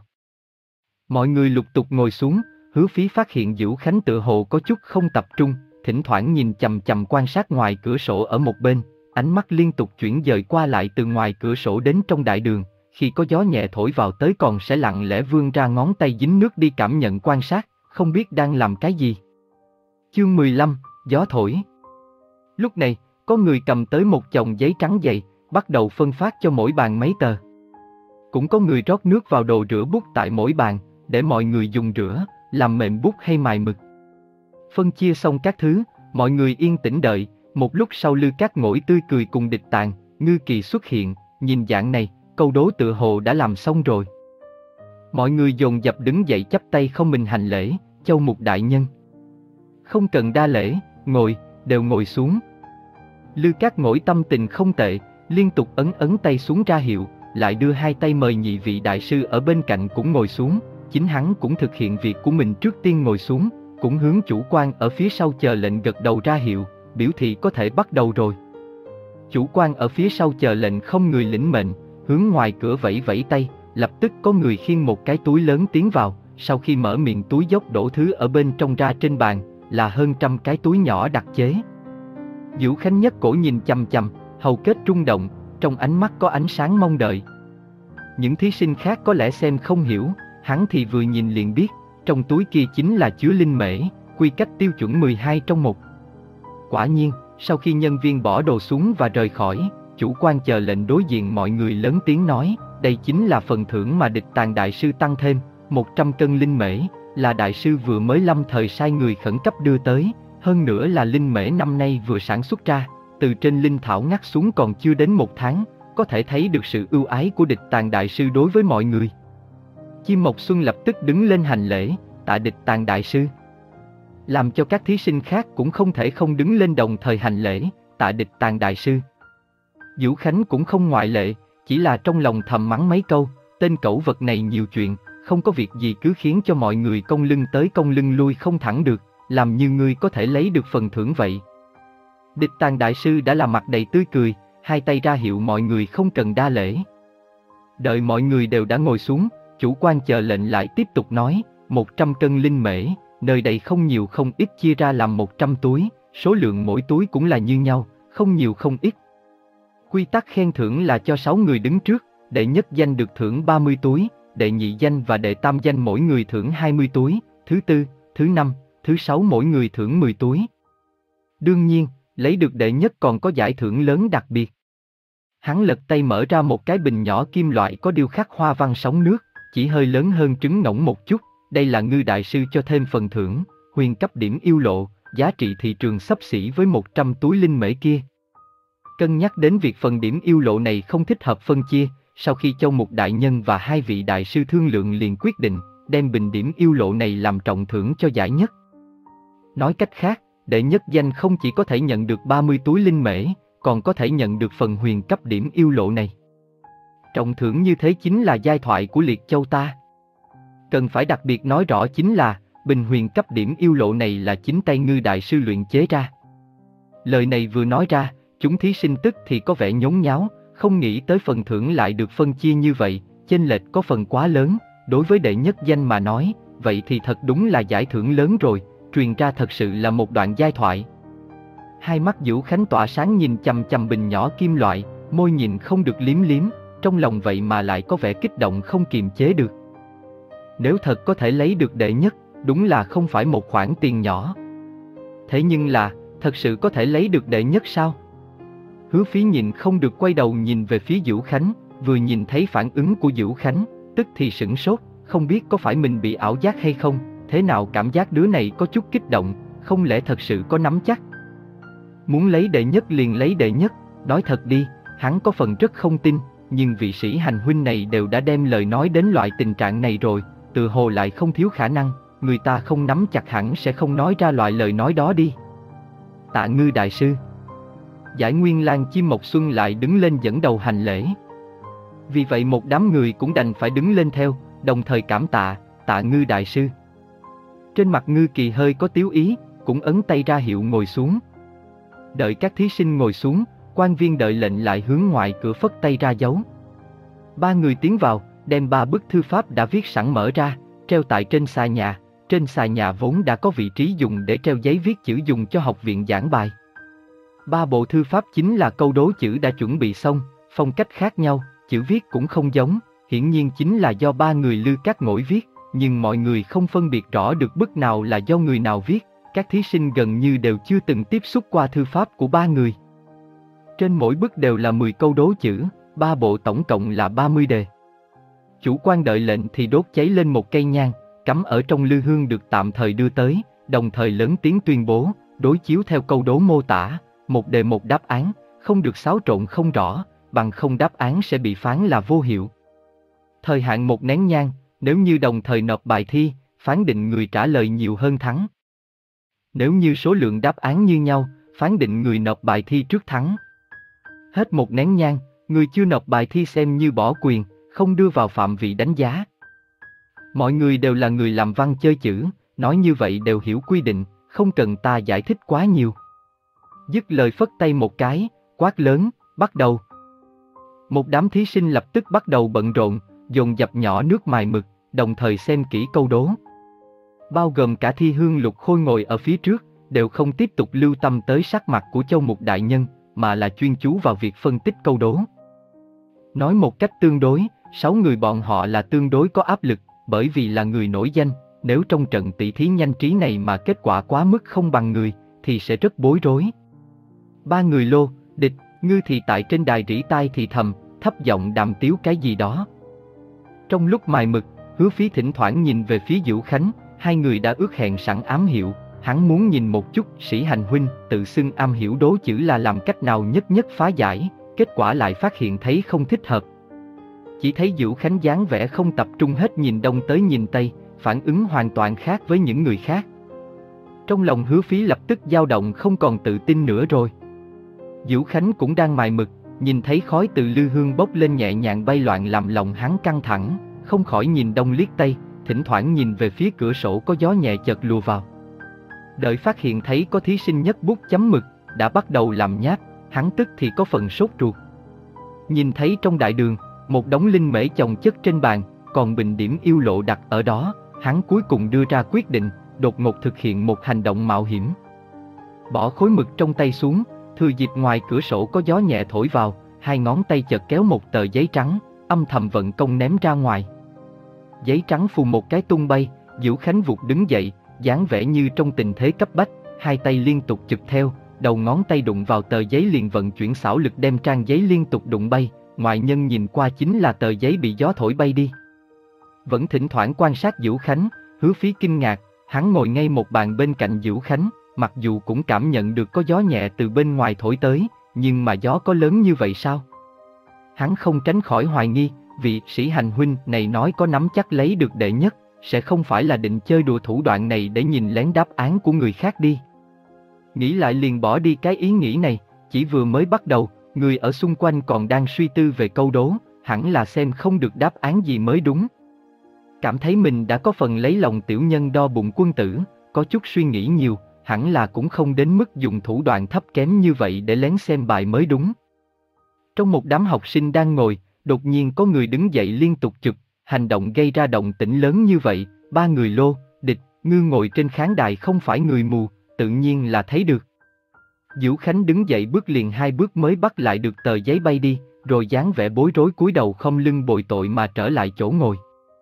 Mọi người lục tục ngồi xuống, Hứa Phí phát hiện Vũ Khánh tựa hồ có chút không tập trung, thỉnh thoảng nhìn chằm chằm quan sát ngoài cửa sổ ở một bên, ánh mắt liên tục chuyển dời qua lại từ ngoài cửa sổ đến trong đại đường, khi có gió nhẹ thổi vào tới còn sẽ lặng lẽ vươn ra ngón tay dính nước đi cảm nhận quan sát, không biết đang làm cái gì. Chương mười lăm, gió thổi. Lúc này, có người cầm tới một chồng giấy trắng dày, bắt đầu phân phát cho mỗi bàn mấy tờ. Cũng có người rót nước vào đồ rửa bút tại mỗi bàn, để mọi người dùng rửa, làm mềm bút hay mài mực. Phân chia xong các thứ, mọi người yên tĩnh đợi, một lúc sau Lư Cát Ngỗi tươi cười cùng Địch Tàng, Ngư Kỳ xuất hiện, nhìn dạng này, câu đố tự hồ đã làm xong rồi. Mọi người dồn dập đứng dậy chắp tay không mình hành lễ, Châu Mục đại nhân. Không cần đa lễ, ngồi, đều ngồi xuống. Lư Cát Ngỗi tâm tình không tệ, liên tục ấn ấn tay xuống ra hiệu, lại đưa hai tay mời nhị vị đại sư ở bên cạnh cũng ngồi xuống, chính hắn cũng thực hiện việc của mình trước tiên ngồi xuống, cũng hướng chủ quan ở phía sau chờ lệnh gật đầu ra hiệu, biểu thị có thể bắt đầu rồi. Chủ quan ở phía sau chờ lệnh không người lĩnh mệnh, hướng ngoài cửa vẫy vẫy tay, lập tức có người khiêng một cái túi lớn tiến vào, sau khi mở miệng túi dốc đổ thứ ở bên trong ra trên bàn, là hơn trăm cái túi nhỏ đặc chế. Vũ Khánh nhất cổ nhìn chằm chằm, hầu kết rung động, trong ánh mắt có ánh sáng mong đợi. Những thí sinh khác có lẽ xem không hiểu, hắn thì vừa nhìn liền biết, trong túi kia chính là chứa linh mễ, quy cách tiêu chuẩn mười hai trong một. Quả nhiên, sau khi nhân viên bỏ đồ xuống và rời khỏi, chủ quan chờ lệnh đối diện mọi người lớn tiếng nói, đây chính là phần thưởng mà Địch Tàng đại sư tăng thêm, một trăm cân linh mễ, là đại sư vừa mới lâm thời sai người khẩn cấp đưa tới, hơn nữa là linh mễ năm nay vừa sản xuất ra, từ trên linh thảo ngắt xuống còn chưa đến một tháng, có thể thấy được sự ưu ái của Địch Tàng đại sư đối với mọi người. Chim Mộc Xuân lập tức đứng lên hành lễ, tạ Địch Tàng đại sư. Làm cho các thí sinh khác cũng không thể không đứng lên đồng thời hành lễ, tạ Địch Tàng đại sư. Vũ Khánh cũng không ngoại lệ, chỉ là trong lòng thầm mắng mấy câu, tên cẩu vật này nhiều chuyện, không có việc gì cứ khiến cho mọi người cong lưng tới cong lưng lui không thẳng được, làm như ngươi có thể lấy được phần thưởng vậy. Địch Tàng đại sư đã là mặt đầy tươi cười, hai tay ra hiệu mọi người không cần đa lễ. Đợi mọi người đều đã ngồi xuống, chủ quan chờ lệnh lại tiếp tục nói, một trăm cân linh mễ, nơi đây không nhiều không ít chia ra làm một trăm túi, số lượng mỗi túi cũng là như nhau, không nhiều không ít. Quy tắc khen thưởng là cho sáu người đứng trước, đệ nhất danh được thưởng ba mươi túi, đệ nhị danh và đệ tam danh mỗi người thưởng hai mươi túi, thứ tư, thứ năm, thứ sáu mỗi người thưởng mười túi. Đương nhiên, lấy được đệ nhất còn có giải thưởng lớn đặc biệt. Hắn lật tay mở ra một cái bình nhỏ kim loại có điêu khắc hoa văn sóng nước, chỉ hơi lớn hơn trứng ngỗng một chút, đây là Ngư đại sư cho thêm phần thưởng, huyền cấp điểm yêu lộ, giá trị thị trường xấp xỉ với một trăm túi linh mễ kia. Cân nhắc đến việc phần điểm yêu lộ này không thích hợp phân chia, sau khi Châu Mục đại nhân và hai vị đại sư thương lượng liền quyết định, đem bình điểm yêu lộ này làm trọng thưởng cho giải nhất. Nói cách khác, đệ nhất danh không chỉ có thể nhận được ba mươi túi linh mễ, còn có thể nhận được phần huyền cấp điểm yêu lộ này. Trọng thưởng như thế chính là giai thoại của Liệt Châu ta. Cần phải đặc biệt nói rõ chính là, bình huyền cấp điểm yêu lộ này là chính tay Ngư đại sư luyện chế ra. Lời này vừa nói ra, chúng thí sinh tức thì có vẻ nhốn nháo, không nghĩ tới phần thưởng lại được phân chia như vậy, chênh lệch có phần quá lớn, đối với đệ nhất danh mà nói, vậy thì thật đúng là giải thưởng lớn rồi, truyền ra thật sự là một đoạn giai thoại. Hai mắt Vũ Khánh tỏa sáng nhìn chằm chằm bình nhỏ kim loại, môi nhìn không được liếm liếm, trong lòng vậy mà lại có vẻ kích động không kiềm chế được. Nếu thật có thể lấy được đệ nhất, đúng là không phải một khoản tiền nhỏ. Thế nhưng là, thật sự có thể lấy được đệ nhất sao? Hứa Phí nhìn không được quay đầu nhìn về phía Vũ Khánh, vừa nhìn thấy phản ứng của Vũ Khánh, tức thì sửng sốt, không biết có phải mình bị ảo giác hay không, thế nào cảm giác đứa này có chút kích động, không lẽ thật sự có nắm chắc. Muốn lấy đệ nhất liền lấy đệ nhất, nói thật đi, hắn có phần rất không tin, nhưng vị sĩ hành huynh này đều đã đem lời nói đến loại tình trạng này rồi, tự hồ lại không thiếu khả năng, người ta không nắm chặt hẳn sẽ không nói ra loại lời nói đó đi. Tạ Ngư đại sư. Giải Nguyên Lan Chim Mộc Xuân lại đứng lên dẫn đầu hành lễ. Vì vậy một đám người cũng đành phải đứng lên theo, đồng thời cảm tạ, tạ Ngư đại sư. Trên mặt Ngư Kỳ hơi có tiếu ý, cũng ấn tay ra hiệu ngồi xuống. Đợi các thí sinh ngồi xuống, quan viên đợi lệnh lại hướng ngoài cửa phất tay ra dấu. Ba người tiến vào, đem ba bức thư pháp đã viết sẵn mở ra, treo tại trên xà nhà. Trên xà nhà vốn đã có vị trí dùng để treo giấy viết chữ dùng cho học viện giảng bài. Ba bộ thư pháp chính là câu đố chữ đã chuẩn bị xong, phong cách khác nhau, chữ viết cũng không giống, hiển nhiên chính là do ba người Lư Cát Ngỗi viết, nhưng mọi người không phân biệt rõ được bức nào là do người nào viết, các thí sinh gần như đều chưa từng tiếp xúc qua thư pháp của ba người. Trên Trên mỗi bức đều là mười câu đố chữ, ba bộ tổng cộng là ba mươi đề. Chủ quan đợi lệnh thì đốt cháy lên một cây nhang, cắm ở trong lư hương được tạm thời đưa tới, đồng thời lớn tiếng tuyên bố, đối chiếu theo câu đố mô tả, một đề một đáp án, không được xáo trộn không rõ, bằng không đáp án sẽ bị phán là vô hiệu. Thời hạn một nén nhang, nếu như đồng thời nộp bài thi, phán định người trả lời nhiều hơn thắng. Nếu như số lượng đáp án như nhau, phán định người nộp bài thi trước thắng. Hết một nén nhang, người chưa nộp bài thi xem như bỏ quyền, không đưa vào phạm vị đánh giá. Mọi người đều là người làm văn chơi chữ, nói như vậy đều hiểu quy định, không cần ta giải thích quá nhiều. Dứt lời phất tay một cái, quát lớn, bắt đầu. Một đám thí sinh lập tức bắt đầu bận rộn, dồn dập nhỏ nước mài mực, đồng thời xem kỹ câu đố. Bao gồm cả Thi Hương Lục Khôi ngồi ở phía trước, đều không tiếp tục lưu tâm tới sắc mặt của Châu Mục đại nhân, mà là chuyên chú vào việc phân tích câu đố. Nói một cách tương đối, sáu người bọn họ là tương đối có áp lực, bởi vì là người nổi danh, nếu trong trận tỷ thí nhanh trí này mà kết quả quá mức không bằng người, thì sẽ rất bối rối. Ba người Lô, Địch, Ngư thì tại trên đài rỉ tai thì thầm, thấp giọng đàm tiếu cái gì đó. Trong lúc mài mực, Hứa Phí thỉnh thoảng nhìn về phía Vũ Khánh, hai người đã ước hẹn sẵn ám hiệu, hắn muốn nhìn một chút Sĩ Hành huynh tự xưng am hiểu đố chữ là làm cách nào nhất nhất phá giải, kết quả lại phát hiện thấy không thích hợp. Chỉ thấy Vũ Khánh dáng vẻ không tập trung hết nhìn đông tới nhìn tây, phản ứng hoàn toàn khác với những người khác. Trong lòng Hứa Phí lập tức dao động không còn tự tin nữa rồi. Vũ Khánh cũng đang mài mực, nhìn thấy khói từ lư hương bốc lên nhẹ nhàng bay loạn làm lòng hắn căng thẳng, không khỏi nhìn đông liếc tây, thỉnh thoảng nhìn về phía cửa sổ có gió nhẹ chợt lùa vào. Đợi phát hiện thấy có thí sinh nhấc bút chấm mực, đã bắt đầu làm nháp, hắn tức thì có phần sốt ruột. Nhìn thấy trong đại đường, một đống linh mễ chồng chất trên bàn, còn bình điểm yêu lộ đặt ở đó, hắn cuối cùng đưa ra quyết định, đột ngột thực hiện một hành động mạo hiểm. Bỏ khối mực trong tay xuống, thừa dịp ngoài cửa sổ có gió nhẹ thổi vào, hai ngón tay chợt kéo một tờ giấy trắng, âm thầm vận công ném ra ngoài. Giấy trắng phù một cái tung bay, Vũ Khánh vụt đứng dậy, dáng vẻ như trong tình thế cấp bách, hai tay liên tục chụp theo, đầu ngón tay đụng vào tờ giấy liền vận chuyển xảo lực đem trang giấy liên tục đụng bay, ngoại nhân nhìn qua chính là tờ giấy bị gió thổi bay đi. Vẫn thỉnh thoảng quan sát Vũ Khánh, Hứa Phí kinh ngạc, hắn ngồi ngay một bàn bên cạnh Vũ Khánh, mặc dù cũng cảm nhận được có gió nhẹ từ bên ngoài thổi tới, nhưng mà gió có lớn như vậy sao? Hắn không tránh khỏi hoài nghi, vị Sĩ Hành huynh này nói có nắm chắc lấy được đệ nhất, sẽ không phải là định chơi đùa thủ đoạn này để nhìn lén đáp án của người khác đi. Nghĩ lại liền bỏ đi cái ý nghĩ này, chỉ vừa mới bắt đầu, người ở xung quanh còn đang suy tư về câu đố, hẳn là xem không được đáp án gì mới đúng. Cảm thấy mình đã có phần lấy lòng tiểu nhân đo bụng quân tử, có chút suy nghĩ nhiều, hẳn là cũng không đến mức dùng thủ đoạn thấp kém như vậy để lén xem bài mới đúng. Trong một đám học sinh đang ngồi, đột nhiên có người đứng dậy liên tục chụp, hành động gây ra động tĩnh lớn như vậy, ba người Lô, Địch, Ngư ngồi trên khán đài không phải người mù, tự nhiên là thấy được. Vũ Khánh đứng dậy bước liền hai bước mới bắt lại được tờ giấy bay đi, rồi dáng vẻ bối rối cúi đầu không lưng bồi tội mà trở lại chỗ ngồi.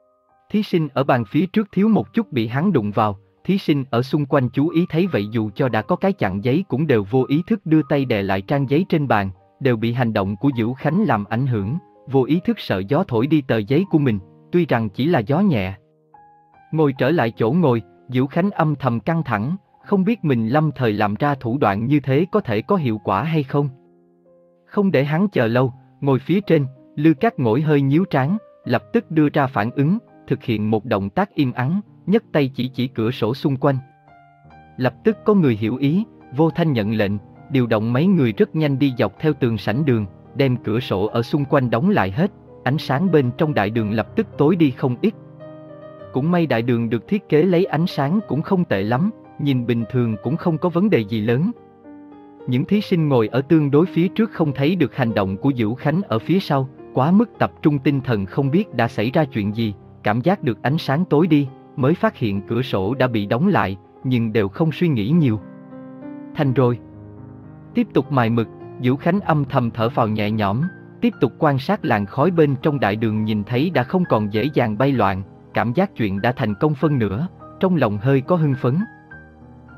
Thí sinh ở bàn phía trước thiếu một chút bị hắn đụng vào, thí sinh ở xung quanh chú ý thấy vậy dù cho đã có cái chặn giấy cũng đều vô ý thức đưa tay đè lại trang giấy trên bàn, đều bị hành động của Vũ Khánh làm ảnh hưởng, vô ý thức sợ gió thổi đi tờ giấy của mình, tuy rằng chỉ là gió nhẹ. Ngồi trở lại chỗ ngồi, Vũ Khánh âm thầm căng thẳng, không biết mình lâm thời làm ra thủ đoạn như thế có thể có hiệu quả hay không. Không để hắn chờ lâu, ngồi phía trên, Lư Cát Ngỗi hơi nhíu trán, lập tức đưa ra phản ứng, thực hiện một động tác im ắng, nhấc tay chỉ chỉ cửa sổ xung quanh. Lập tức có người hiểu ý, vô thanh nhận lệnh, điều động mấy người rất nhanh đi dọc theo tường sảnh đường, đem cửa sổ ở xung quanh đóng lại hết, ánh sáng bên trong đại đường lập tức tối đi không ít. Cũng may đại đường được thiết kế lấy ánh sáng cũng không tệ lắm, nhìn bình thường cũng không có vấn đề gì lớn. Những thí sinh ngồi ở tương đối phía trước không thấy được hành động của Vũ Khánh ở phía sau, quá mức tập trung tinh thần không biết đã xảy ra chuyện gì, cảm giác được ánh sáng tối đi, mới phát hiện cửa sổ đã bị đóng lại, nhưng đều không suy nghĩ nhiều. Thành rồi. Tiếp tục mài mực, Vũ Khánh âm thầm thở phào nhẹ nhõm, tiếp tục quan sát làn khói bên trong đại đường nhìn thấy đã không còn dễ dàng bay loạn, cảm giác chuyện đã thành công phân nửa, trong lòng hơi có hưng phấn.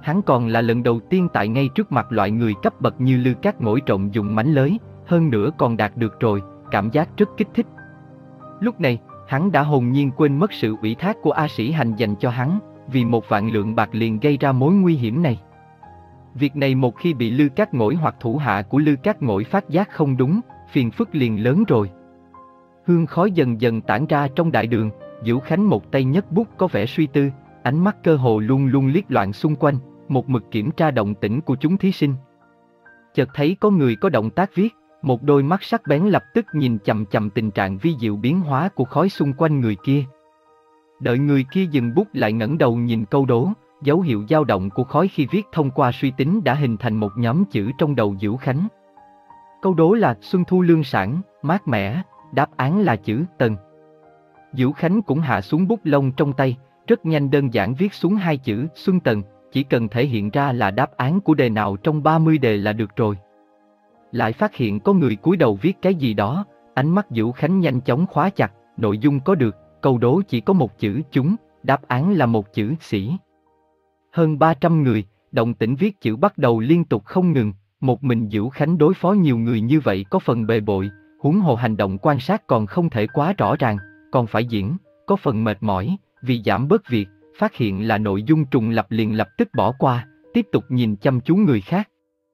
Hắn còn là lần đầu tiên tại ngay trước mặt loại người cấp bậc như Lư Cát Ngỗi trộm dùng mánh lới, hơn nữa còn đạt được rồi, cảm giác rất kích thích. Lúc này, hắn đã hồn nhiên quên mất sự ủy thác của A Sĩ Hành dành cho hắn, vì một vạn lượng bạc liền gây ra mối nguy hiểm này. Việc này một khi bị Lư Cát Ngỗi hoặc thủ hạ của Lư Cát Ngỗi phát giác không đúng, phiền phức liền lớn rồi. Hương khói dần dần tản ra trong đại đường, Vũ Khánh một tay nhấc bút có vẻ suy tư, ánh mắt cơ hồ luôn luôn liếc loạn xung quanh, một mực kiểm tra động tĩnh của chúng thí sinh. Chợt thấy có người có động tác viết, một đôi mắt sắc bén lập tức nhìn chằm chằm tình trạng vi diệu biến hóa của khói xung quanh người kia. Đợi người kia dừng bút lại ngẩng đầu nhìn câu đố, dấu hiệu dao động của khói khi viết thông qua suy tính đã hình thành một nhóm chữ trong đầu Vũ Khánh. Câu đố là Xuân Thu Lương Sản, mát mẻ, đáp án là chữ Tần. Vũ Khánh cũng hạ xuống bút lông trong tay, rất nhanh đơn giản viết xuống hai chữ Xuân Tần, chỉ cần thể hiện ra là đáp án của đề nào trong ba mươi đề là được rồi. Lại phát hiện có người cúi đầu viết cái gì đó, ánh mắt Vũ Khánh nhanh chóng khóa chặt, nội dung có được, câu đố chỉ có một chữ chúng, đáp án là một chữ sĩ. Hơn ba trăm người, động tĩnh viết chữ bắt đầu liên tục không ngừng, một mình Vũ Khánh đối phó nhiều người như vậy có phần bề bội, huống hồ hành động quan sát còn không thể quá rõ ràng, còn phải diễn, có phần mệt mỏi, vì giảm bớt việc, phát hiện là nội dung trùng lặp liền lập tức bỏ qua, tiếp tục nhìn chăm chú người khác.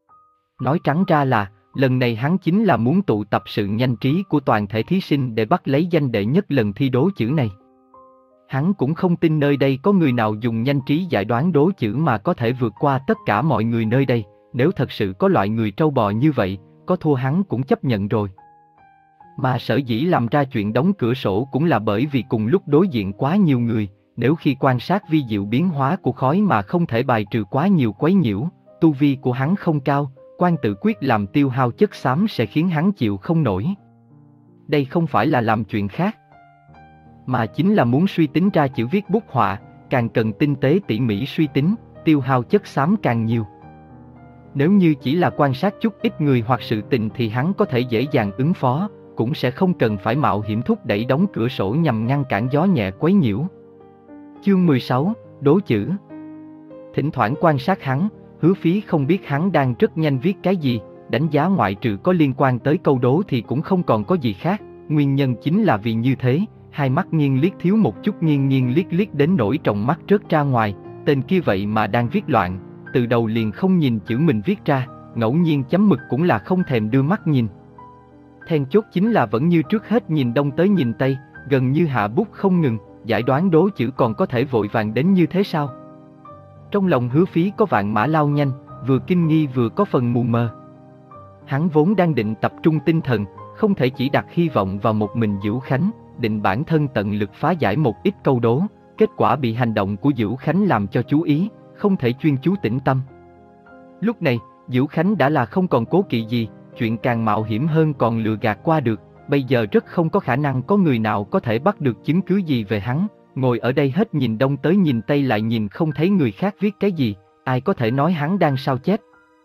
Nói trắng ra là, lần này hắn chính là muốn tụ tập sự nhanh trí của toàn thể thí sinh để bắt lấy danh đệ nhất lần thi đố chữ này. Hắn cũng không tin nơi đây có người nào dùng nhanh trí giải đoán đố chữ mà có thể vượt qua tất cả mọi người nơi đây, nếu thật sự có loại người trâu bò như vậy, có thua hắn cũng chấp nhận rồi. Mà sở dĩ làm ra chuyện đóng cửa sổ cũng là bởi vì cùng lúc đối diện quá nhiều người, nếu khi quan sát vi diệu biến hóa của khói mà không thể bài trừ quá nhiều quấy nhiễu, tu vi của hắn không cao, quan tự quyết làm tiêu hao chất xám sẽ khiến hắn chịu không nổi. Đây không phải là làm chuyện khác, mà chính là muốn suy tính ra chữ viết bút họa, càng cần tinh tế tỉ mỉ suy tính, tiêu hao chất xám càng nhiều. Nếu như chỉ là quan sát chút ít người hoặc sự tình thì hắn có thể dễ dàng ứng phó, cũng sẽ không cần phải mạo hiểm thúc đẩy đóng cửa sổ nhằm ngăn cản gió nhẹ quấy nhiễu. Chương mười sáu, đố chữ. Thỉnh thoảng quan sát hắn, Hứa Phí không biết hắn đang rất nhanh viết cái gì, đánh giá ngoại trừ có liên quan tới câu đố thì cũng không còn có gì khác, nguyên nhân chính là vì như thế, hai mắt nghiêng liếc thiếu một chút nghiêng nghiêng liếc liếc đến nỗi trong mắt rớt ra ngoài, tên kia vậy mà đang viết loạn, từ đầu liền không nhìn chữ mình viết ra, ngẫu nhiên chấm mực cũng là không thèm đưa mắt nhìn. Then chốt chính là vẫn như trước hết nhìn đông tới nhìn tây, gần như hạ bút không ngừng, giải đoán đố chữ còn có thể vội vàng đến như thế sao? Trong lòng Hứa Phí có vạn mã lao nhanh, vừa kinh nghi vừa có phần mù mờ. Hắn vốn đang định tập trung tinh thần, không thể chỉ đặt hy vọng vào một mình Vũ Khánh, định bản thân tận lực phá giải một ít câu đố, kết quả bị hành động của Vũ Khánh làm cho chú ý, không thể chuyên chú tĩnh tâm. Lúc này, Vũ Khánh đã là không còn cố kỵ gì, chuyện càng mạo hiểm hơn còn lừa gạt qua được, bây giờ rất không có khả năng có người nào có thể bắt được chứng cứ gì về hắn, ngồi ở đây hết nhìn đông tới nhìn tây lại nhìn không thấy người khác viết cái gì, ai có thể nói hắn đang sao chép.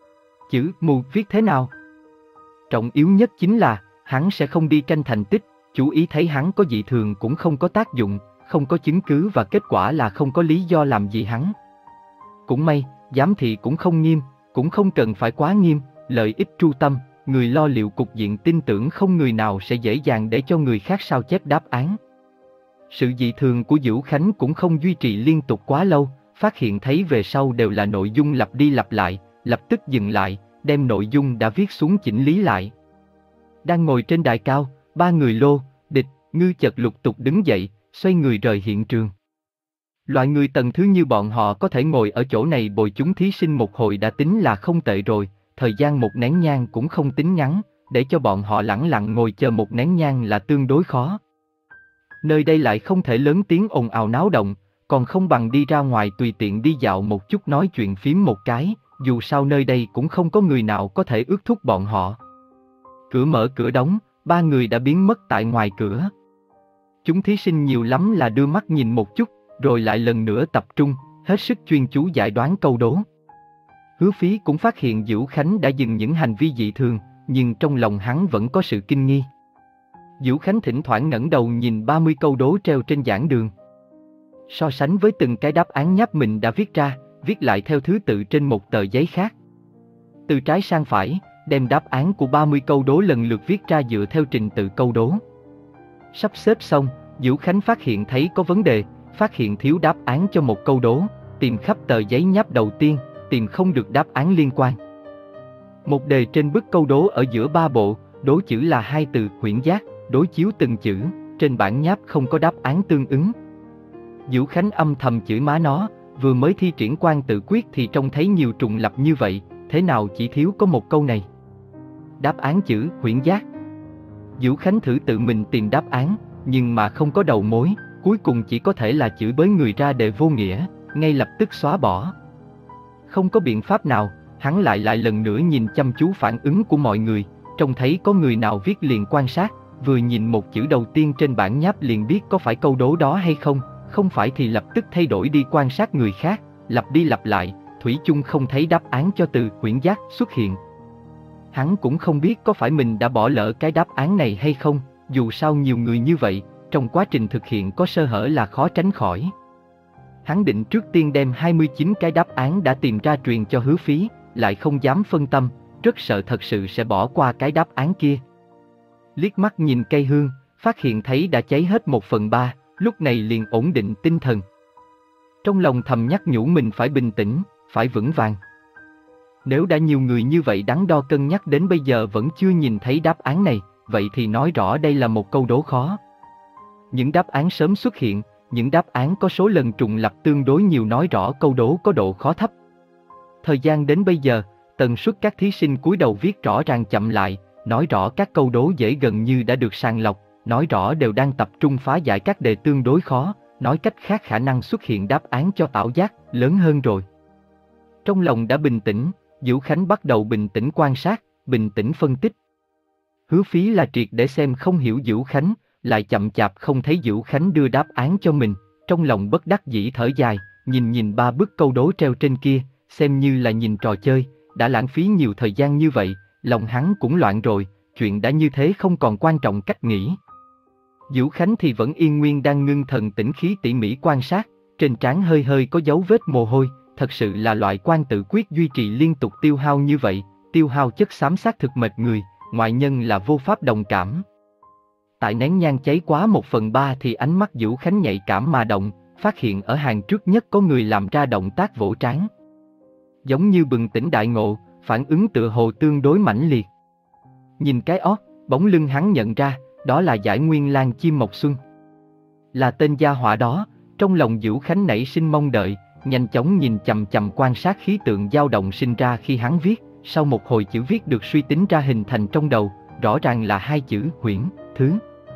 Chữ mù viết thế nào? Trọng yếu nhất chính là, hắn sẽ không đi tranh thành tích, chú ý thấy hắn có dị thường cũng không có tác dụng, không có chứng cứ và kết quả là không có lý do làm gì hắn. Cũng may, giám thị cũng không nghiêm, cũng không cần phải quá nghiêm, lợi ích tru tâm, người lo liệu cục diện tin tưởng không người nào sẽ dễ dàng để cho người khác sao chép đáp án. Sự dị thường của Vũ Khánh cũng không duy trì liên tục quá lâu, phát hiện thấy về sau đều là nội dung lặp đi lặp lại, lập tức dừng lại, đem nội dung đã viết xuống chỉnh lý lại. Đang ngồi trên đài cao, ba người Lô, Địch, Ngư chợt lục tục đứng dậy, xoay người rời hiện trường. Loại người tầng thứ như bọn họ có thể ngồi ở chỗ này bồi chúng thí sinh một hồi đã tính là không tệ rồi, thời gian một nén nhang cũng không tính ngắn, để cho bọn họ lẳng lặng ngồi chờ một nén nhang là tương đối khó. Nơi đây lại không thể lớn tiếng ồn ào náo động, còn không bằng đi ra ngoài tùy tiện đi dạo một chút nói chuyện phím một cái, dù sao nơi đây cũng không có người nào có thể ước thúc bọn họ. Cửa mở cửa đóng, ba người đã biến mất tại ngoài cửa. Chúng thí sinh nhiều lắm là đưa mắt nhìn một chút, rồi lại lần nữa tập trung, hết sức chuyên chú giải đoán câu đố. Hứa Phí cũng phát hiện Vũ Khánh đã dừng những hành vi dị thường, nhưng trong lòng hắn vẫn có sự kinh nghi. Vũ Khánh thỉnh thoảng ngẩng đầu nhìn ba mươi câu đố treo trên giảng đường. So sánh với từng cái đáp án nháp mình đã viết ra, viết lại theo thứ tự trên một tờ giấy khác. Từ trái sang phải, đem đáp án của ba mươi câu đố lần lượt viết ra dựa theo trình tự câu đố. Sắp xếp xong, Dữu Khánh phát hiện thấy có vấn đề, phát hiện thiếu đáp án cho một câu đố, tìm khắp tờ giấy nháp đầu tiên, tìm không được đáp án liên quan. Một đề trên bức câu đố ở giữa ba bộ, đố chữ là hai từ huyễn giác, đối chiếu từng chữ, trên bản nháp không có đáp án tương ứng. Dữu Khánh âm thầm chửi má nó, vừa mới thi triển quan tự quyết thì trông thấy nhiều trùng lặp như vậy, thế nào chỉ thiếu có một câu này. Đáp án chữ huyễn giác. Dữu Khánh thử tự mình tìm đáp án, nhưng mà không có đầu mối, cuối cùng chỉ có thể là chửi bới người ra đề vô nghĩa, ngay lập tức xóa bỏ. Không có biện pháp nào, hắn lại lại lần nữa nhìn chăm chú phản ứng của mọi người, trông thấy có người nào viết liền quan sát, vừa nhìn một chữ đầu tiên trên bản nháp liền biết có phải câu đố đó hay không, không phải thì lập tức thay đổi đi quan sát người khác, lặp đi lặp lại, thủy chung không thấy đáp án cho từ huyễn giác xuất hiện. Hắn cũng không biết có phải mình đã bỏ lỡ cái đáp án này hay không, dù sao nhiều người như vậy, trong quá trình thực hiện có sơ hở là khó tránh khỏi. Hắn định trước tiên đem hai mươi chín cái đáp án đã tìm ra truyền cho Hứa Phí, lại không dám phân tâm, rất sợ thật sự sẽ bỏ qua cái đáp án kia. Liếc mắt nhìn cây hương, phát hiện thấy đã cháy hết một phần ba, lúc này liền ổn định tinh thần. Trong lòng thầm nhắc nhủ mình phải bình tĩnh, phải vững vàng. Nếu đã nhiều người như vậy đắn đo cân nhắc đến bây giờ vẫn chưa nhìn thấy đáp án này, vậy thì nói rõ đây là một câu đố khó. Những đáp án sớm xuất hiện, những đáp án có số lần trùng lặp tương đối nhiều nói rõ câu đố có độ khó thấp. Thời gian đến bây giờ, tần suất các thí sinh cúi đầu viết rõ ràng chậm lại, nói rõ các câu đố dễ gần như đã được sàng lọc, nói rõ đều đang tập trung phá giải các đề tương đối khó, nói cách khác khả năng xuất hiện đáp án cho ảo giác lớn hơn rồi. Trong lòng đã bình tĩnh, Dữu Khánh bắt đầu bình tĩnh quan sát, bình tĩnh phân tích. Hứa Phí là triệt để xem không hiểu Dữu Khánh, lại chậm chạp không thấy Dữu Khánh đưa đáp án cho mình, trong lòng bất đắc dĩ thở dài, nhìn nhìn ba bức câu đố treo trên kia, xem như là nhìn trò chơi, đã lãng phí nhiều thời gian như vậy, lòng hắn cũng loạn rồi, chuyện đã như thế không còn quan trọng cách nghĩ. Dữu Khánh thì vẫn yên nguyên đang ngưng thần tĩnh khí tỉ mỉ quan sát, trên trán hơi hơi có dấu vết mồ hôi, thật sự là loại quan tự quyết duy trì liên tục tiêu hao như vậy, tiêu hao chất xám xác thực mệt người, ngoại nhân là vô pháp đồng cảm. Tại nén nhang cháy quá một phần ba thì ánh mắt Dữu Khánh nhạy cảm mà động, phát hiện ở hàng trước nhất có người làm ra động tác vỗ trán. Giống như bừng tỉnh đại ngộ, phản ứng tựa hồ tương đối mãnh liệt. Nhìn cái ót, bóng lưng hắn nhận ra, đó là Giải Nguyên Lan Chim Mộc Xuân. Là tên gia họa đó, trong lòng Dữu Khánh nảy sinh mong đợi, nhanh chóng nhìn chằm chằm quan sát khí tượng dao động sinh ra khi hắn viết, sau một hồi chữ viết được suy tính ra hình thành trong đầu, rõ ràng là hai chữ huyễn, thứ.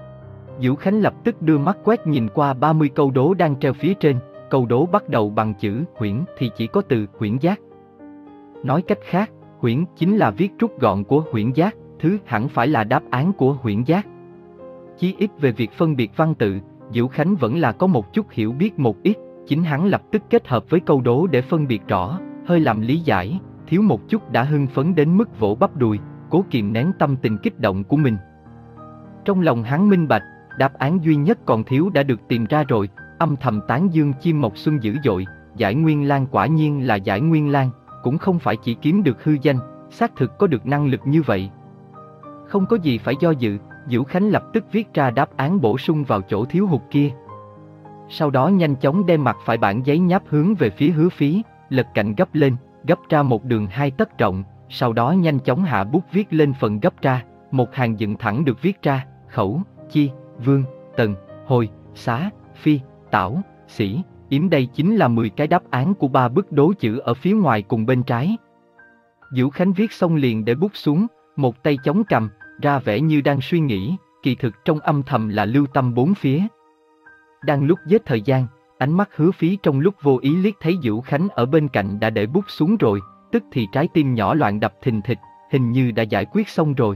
Dữu Khánh lập tức đưa mắt quét nhìn qua ba mươi câu đố đang treo phía trên, câu đố bắt đầu bằng chữ huyễn thì chỉ có từ huyễn giác. Nói cách khác, huyễn chính là viết rút gọn của huyễn giác, thứ hẳn phải là đáp án của huyễn giác. Chí ít về việc phân biệt văn tự, Dữu Khánh vẫn là có một chút hiểu biết một ít, chính hắn lập tức kết hợp với câu đố để phân biệt rõ, hơi làm lý giải, thiếu một chút đã hưng phấn đến mức vỗ bắp đùi, cố kìm nén tâm tình kích động của mình. Trong lòng hắn minh bạch, đáp án duy nhất còn thiếu đã được tìm ra rồi, âm thầm tán dương Chim Mộc Xuân dữ dội, Giải Nguyên Lan quả nhiên là Giải Nguyên Lan, cũng không phải chỉ kiếm được hư danh, xác thực có được năng lực như vậy. Không có gì phải do dự, Dữu Khánh lập tức viết ra đáp án bổ sung vào chỗ thiếu hụt kia. Sau đó nhanh chóng đem mặt phải bản giấy nháp hướng về phía Hứa Phí, lật cạnh gấp lên, gấp ra một đường hai tấc rộng, sau đó nhanh chóng hạ bút viết lên phần gấp ra, một hàng dựng thẳng được viết ra, Khẩu, Chi, Vương, Tần, Hồi, Xá, Phi, Tảo, Sĩ, Yếm, đây chính là mười cái đáp án của ba bức đố chữ ở phía ngoài cùng bên trái. Dữu Khánh viết xong liền để bút xuống, một tay chống cằm, ra vẻ như đang suy nghĩ, kỳ thực trong âm thầm là lưu tâm bốn phía. Đang lúc giết thời gian, ánh mắt Hứa Phí trong lúc vô ý liếc thấy Dữu Khánh ở bên cạnh đã để bút xuống rồi, tức thì trái tim nhỏ loạn đập thình thịch, hình như đã giải quyết xong rồi.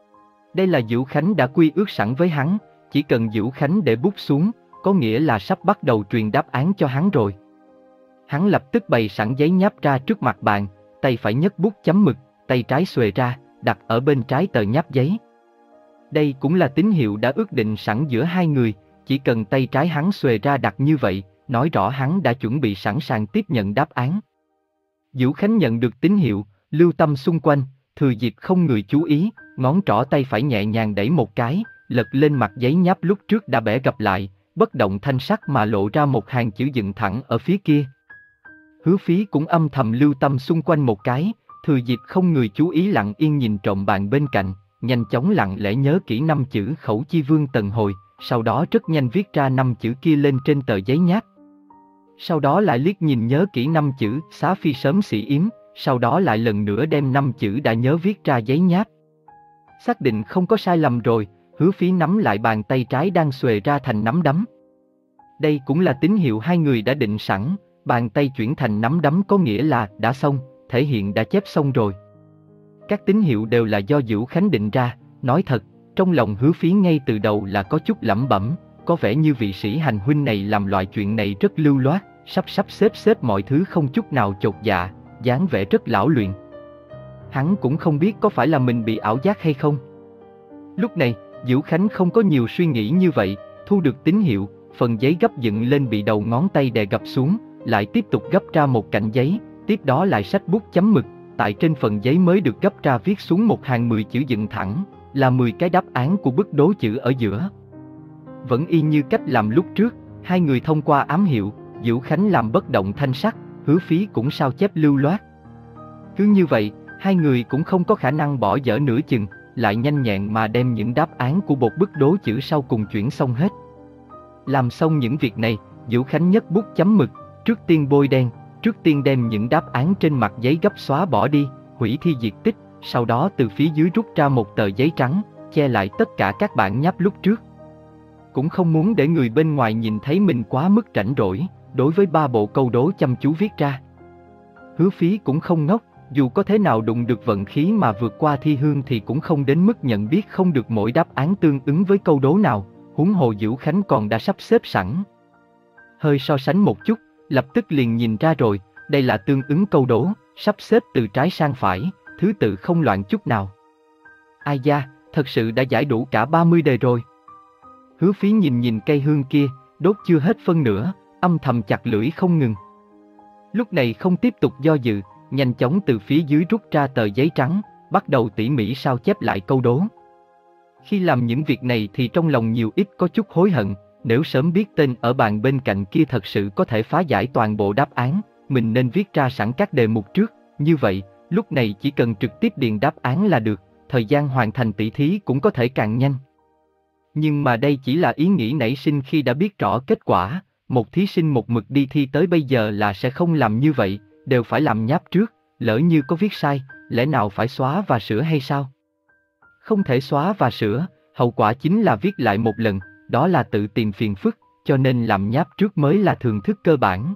Đây là Dữu Khánh đã quy ước sẵn với hắn, chỉ cần Dữu Khánh để bút xuống, có nghĩa là sắp bắt đầu truyền đáp án cho hắn rồi. Hắn lập tức bày sẵn giấy nháp ra trước mặt bạn, tay phải nhấc bút chấm mực, tay trái xuề ra, đặt ở bên trái tờ nháp giấy. Đây cũng là tín hiệu đã ước định sẵn giữa hai người, chỉ cần tay trái hắn xuề ra đặt như vậy, nói rõ hắn đã chuẩn bị sẵn sàng tiếp nhận đáp án. Diễu Khánh nhận được tín hiệu, lưu tâm xung quanh, thừa dịp không người chú ý, ngón trỏ tay phải nhẹ nhàng đẩy một cái, lật lên mặt giấy nháp lúc trước đã bẻ gập lại, bất động thanh sắc mà lộ ra một hàng chữ dựng thẳng ở phía kia. Hứa Phí cũng âm thầm lưu tâm xung quanh một cái, thừa dịp không người chú ý lặng yên nhìn trộm bàn bên cạnh, nhanh chóng lặng lẽ nhớ kỹ năm chữ Khẩu Chi Vương Tần Hồi, sau đó rất nhanh viết ra năm chữ kia lên trên tờ giấy nháp. Sau đó lại liếc nhìn nhớ kỹ năm chữ Xá Phi sớm xỉ yếm, sau đó lại lần nữa đem năm chữ đã nhớ viết ra giấy nháp. Xác định không có sai lầm rồi, Hứa Phí nắm lại bàn tay trái đang xuề ra thành nắm đấm. Đây cũng là tín hiệu hai người đã định sẵn, bàn tay chuyển thành nắm đấm có nghĩa là đã xong, thể hiện đã chép xong rồi. Các tín hiệu đều là do Diễu Khánh định ra, nói thật, trong lòng Hứa Phí ngay từ đầu là có chút lẩm bẩm, có vẻ như vị sĩ hành huynh này làm loại chuyện này rất lưu loát, sắp sắp xếp xếp mọi thứ không chút nào chột dạ, dáng vẻ rất lão luyện. Hắn cũng không biết có phải là mình bị ảo giác hay không. Lúc này, Diễu Khánh không có nhiều suy nghĩ như vậy, thu được tín hiệu, phần giấy gấp dựng lên bị đầu ngón tay đè gập xuống, lại tiếp tục gấp ra một cạnh giấy, tiếp đó lại xách bút chấm mực, tại trên phần giấy mới được gấp ra viết xuống một hàng mười chữ dựng thẳng, là mười cái đáp án của bức đố chữ ở giữa. Vẫn y như cách làm lúc trước, hai người thông qua ám hiệu, Diễu Khánh làm bất động thanh sắc, Hứa Phí cũng sao chép lưu loát. Cứ như vậy, hai người cũng không có khả năng bỏ dở nửa chừng, lại nhanh nhẹn mà đem những đáp án của một bức đố chữ sau cùng chuyển xong hết. Làm xong những việc này, Diễu Khánh nhấc bút chấm mực, trước tiên bôi đen, trước tiên đem những đáp án trên mặt giấy gấp xóa bỏ đi, hủy thi diệt tích, sau đó từ phía dưới rút ra một tờ giấy trắng, che lại tất cả các bản nháp lúc trước. Cũng không muốn để người bên ngoài nhìn thấy mình quá mức rảnh rỗi, đối với ba bộ câu đố chăm chú viết ra. Hứa Phí cũng không ngốc, dù có thế nào đụng được vận khí mà vượt qua thi hương thì cũng không đến mức nhận biết không được mỗi đáp án tương ứng với câu đố nào, huống hồ Diễu Khánh còn đã sắp xếp sẵn. Hơi so sánh một chút, lập tức liền nhìn ra rồi, đây là tương ứng câu đố, sắp xếp từ trái sang phải, thứ tự không loạn chút nào. Ai da, thật sự đã giải đủ cả ba mươi đề rồi. Hứa Phí nhìn nhìn cây hương kia, đốt chưa hết phân nữa, âm thầm chặt lưỡi không ngừng. Lúc này không tiếp tục do dự, nhanh chóng từ phía dưới rút ra tờ giấy trắng, bắt đầu tỉ mỉ sao chép lại câu đố. Khi làm những việc này thì trong lòng nhiều ít có chút hối hận, nếu sớm biết tên ở bàn bên cạnh kia thật sự có thể phá giải toàn bộ đáp án, mình nên viết ra sẵn các đề mục trước, như vậy, lúc này chỉ cần trực tiếp điền đáp án là được, thời gian hoàn thành tỉ thí cũng có thể càng nhanh. Nhưng mà đây chỉ là ý nghĩ nảy sinh khi đã biết rõ kết quả, một thí sinh một mực đi thi tới bây giờ là sẽ không làm như vậy, đều phải làm nháp trước, lỡ như có viết sai, lẽ nào phải xóa và sửa hay sao? Không thể xóa và sửa, hậu quả chính là viết lại một lần, đó là tự tìm phiền phức, cho nên làm nháp trước mới là thường thức cơ bản.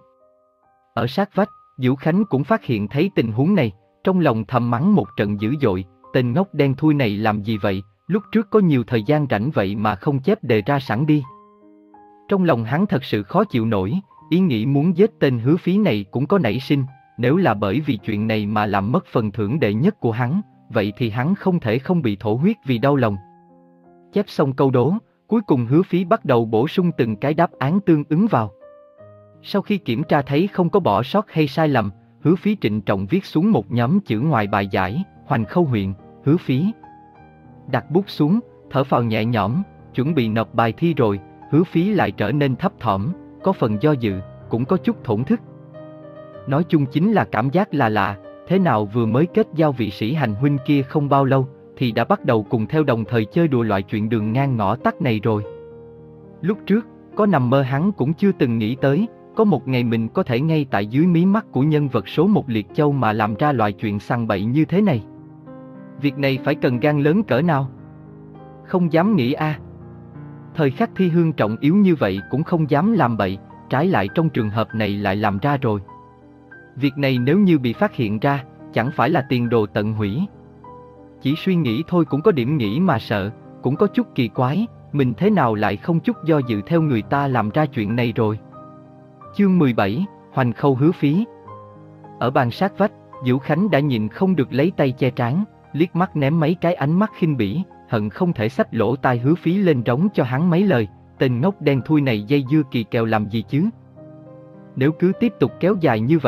Ở sát vách, Diễu Khánh cũng phát hiện thấy tình huống này, trong lòng thầm mắng một trận dữ dội, tên ngốc đen thui này làm gì vậy, lúc trước có nhiều thời gian rảnh vậy mà không chép đề ra sẵn đi. Trong lòng hắn thật sự khó chịu nổi, ý nghĩ muốn giết tên Hứa Phí này cũng có nảy sinh, nếu là bởi vì chuyện này mà làm mất phần thưởng đệ nhất của hắn, vậy thì hắn không thể không bị thổ huyết vì đau lòng. Chép xong câu đố, cuối cùng Hứa Phí bắt đầu bổ sung từng cái đáp án tương ứng vào. Sau khi kiểm tra thấy không có bỏ sót hay sai lầm, Hứa Phí trịnh trọng viết xuống một nhóm chữ ngoài bài giải, Hoành Khâu huyện, Hứa Phí. Đặt bút xuống, thở phào nhẹ nhõm, chuẩn bị nộp bài thi rồi, Hứa Phí lại trở nên thấp thỏm, có phần do dự, cũng có chút thổn thức. Nói chung chính là cảm giác là lạ, thế nào vừa mới kết giao vị sĩ hành huynh kia không bao lâu, thì đã bắt đầu cùng theo đồng thời chơi đùa loại chuyện đường ngang ngõ tắt này rồi. Lúc trước, có nằm mơ hắn cũng chưa từng nghĩ tới, có một ngày mình có thể ngay tại dưới mí mắt của nhân vật số một Liệt Châu mà làm ra loại chuyện sằng bậy như thế này. Việc này phải cần gan lớn cỡ nào? Không dám nghĩ a. À. Thời khắc thi hương trọng yếu như vậy cũng không dám làm bậy, trái lại trong trường hợp này lại làm ra rồi. Việc này nếu như bị phát hiện ra, chẳng phải là tiền đồ tận hủy. Chỉ suy nghĩ thôi cũng có điểm nghĩ mà sợ, cũng có chút kỳ quái, mình thế nào lại không chút do dự theo người ta làm ra chuyện này rồi. Chương mười bảy, Hoành Khâu Hứa Phí. Ở bàn sát vách, Diễu Khánh đã nhìn không được lấy tay che trán, liếc mắt ném mấy cái ánh mắt khinh bỉ, hận không thể xách lỗ tai Hứa Phí lên rống cho hắn mấy lời, tên ngốc đen thui này dây dưa kỳ kèo làm gì chứ. Nếu cứ tiếp tục kéo dài như vậy,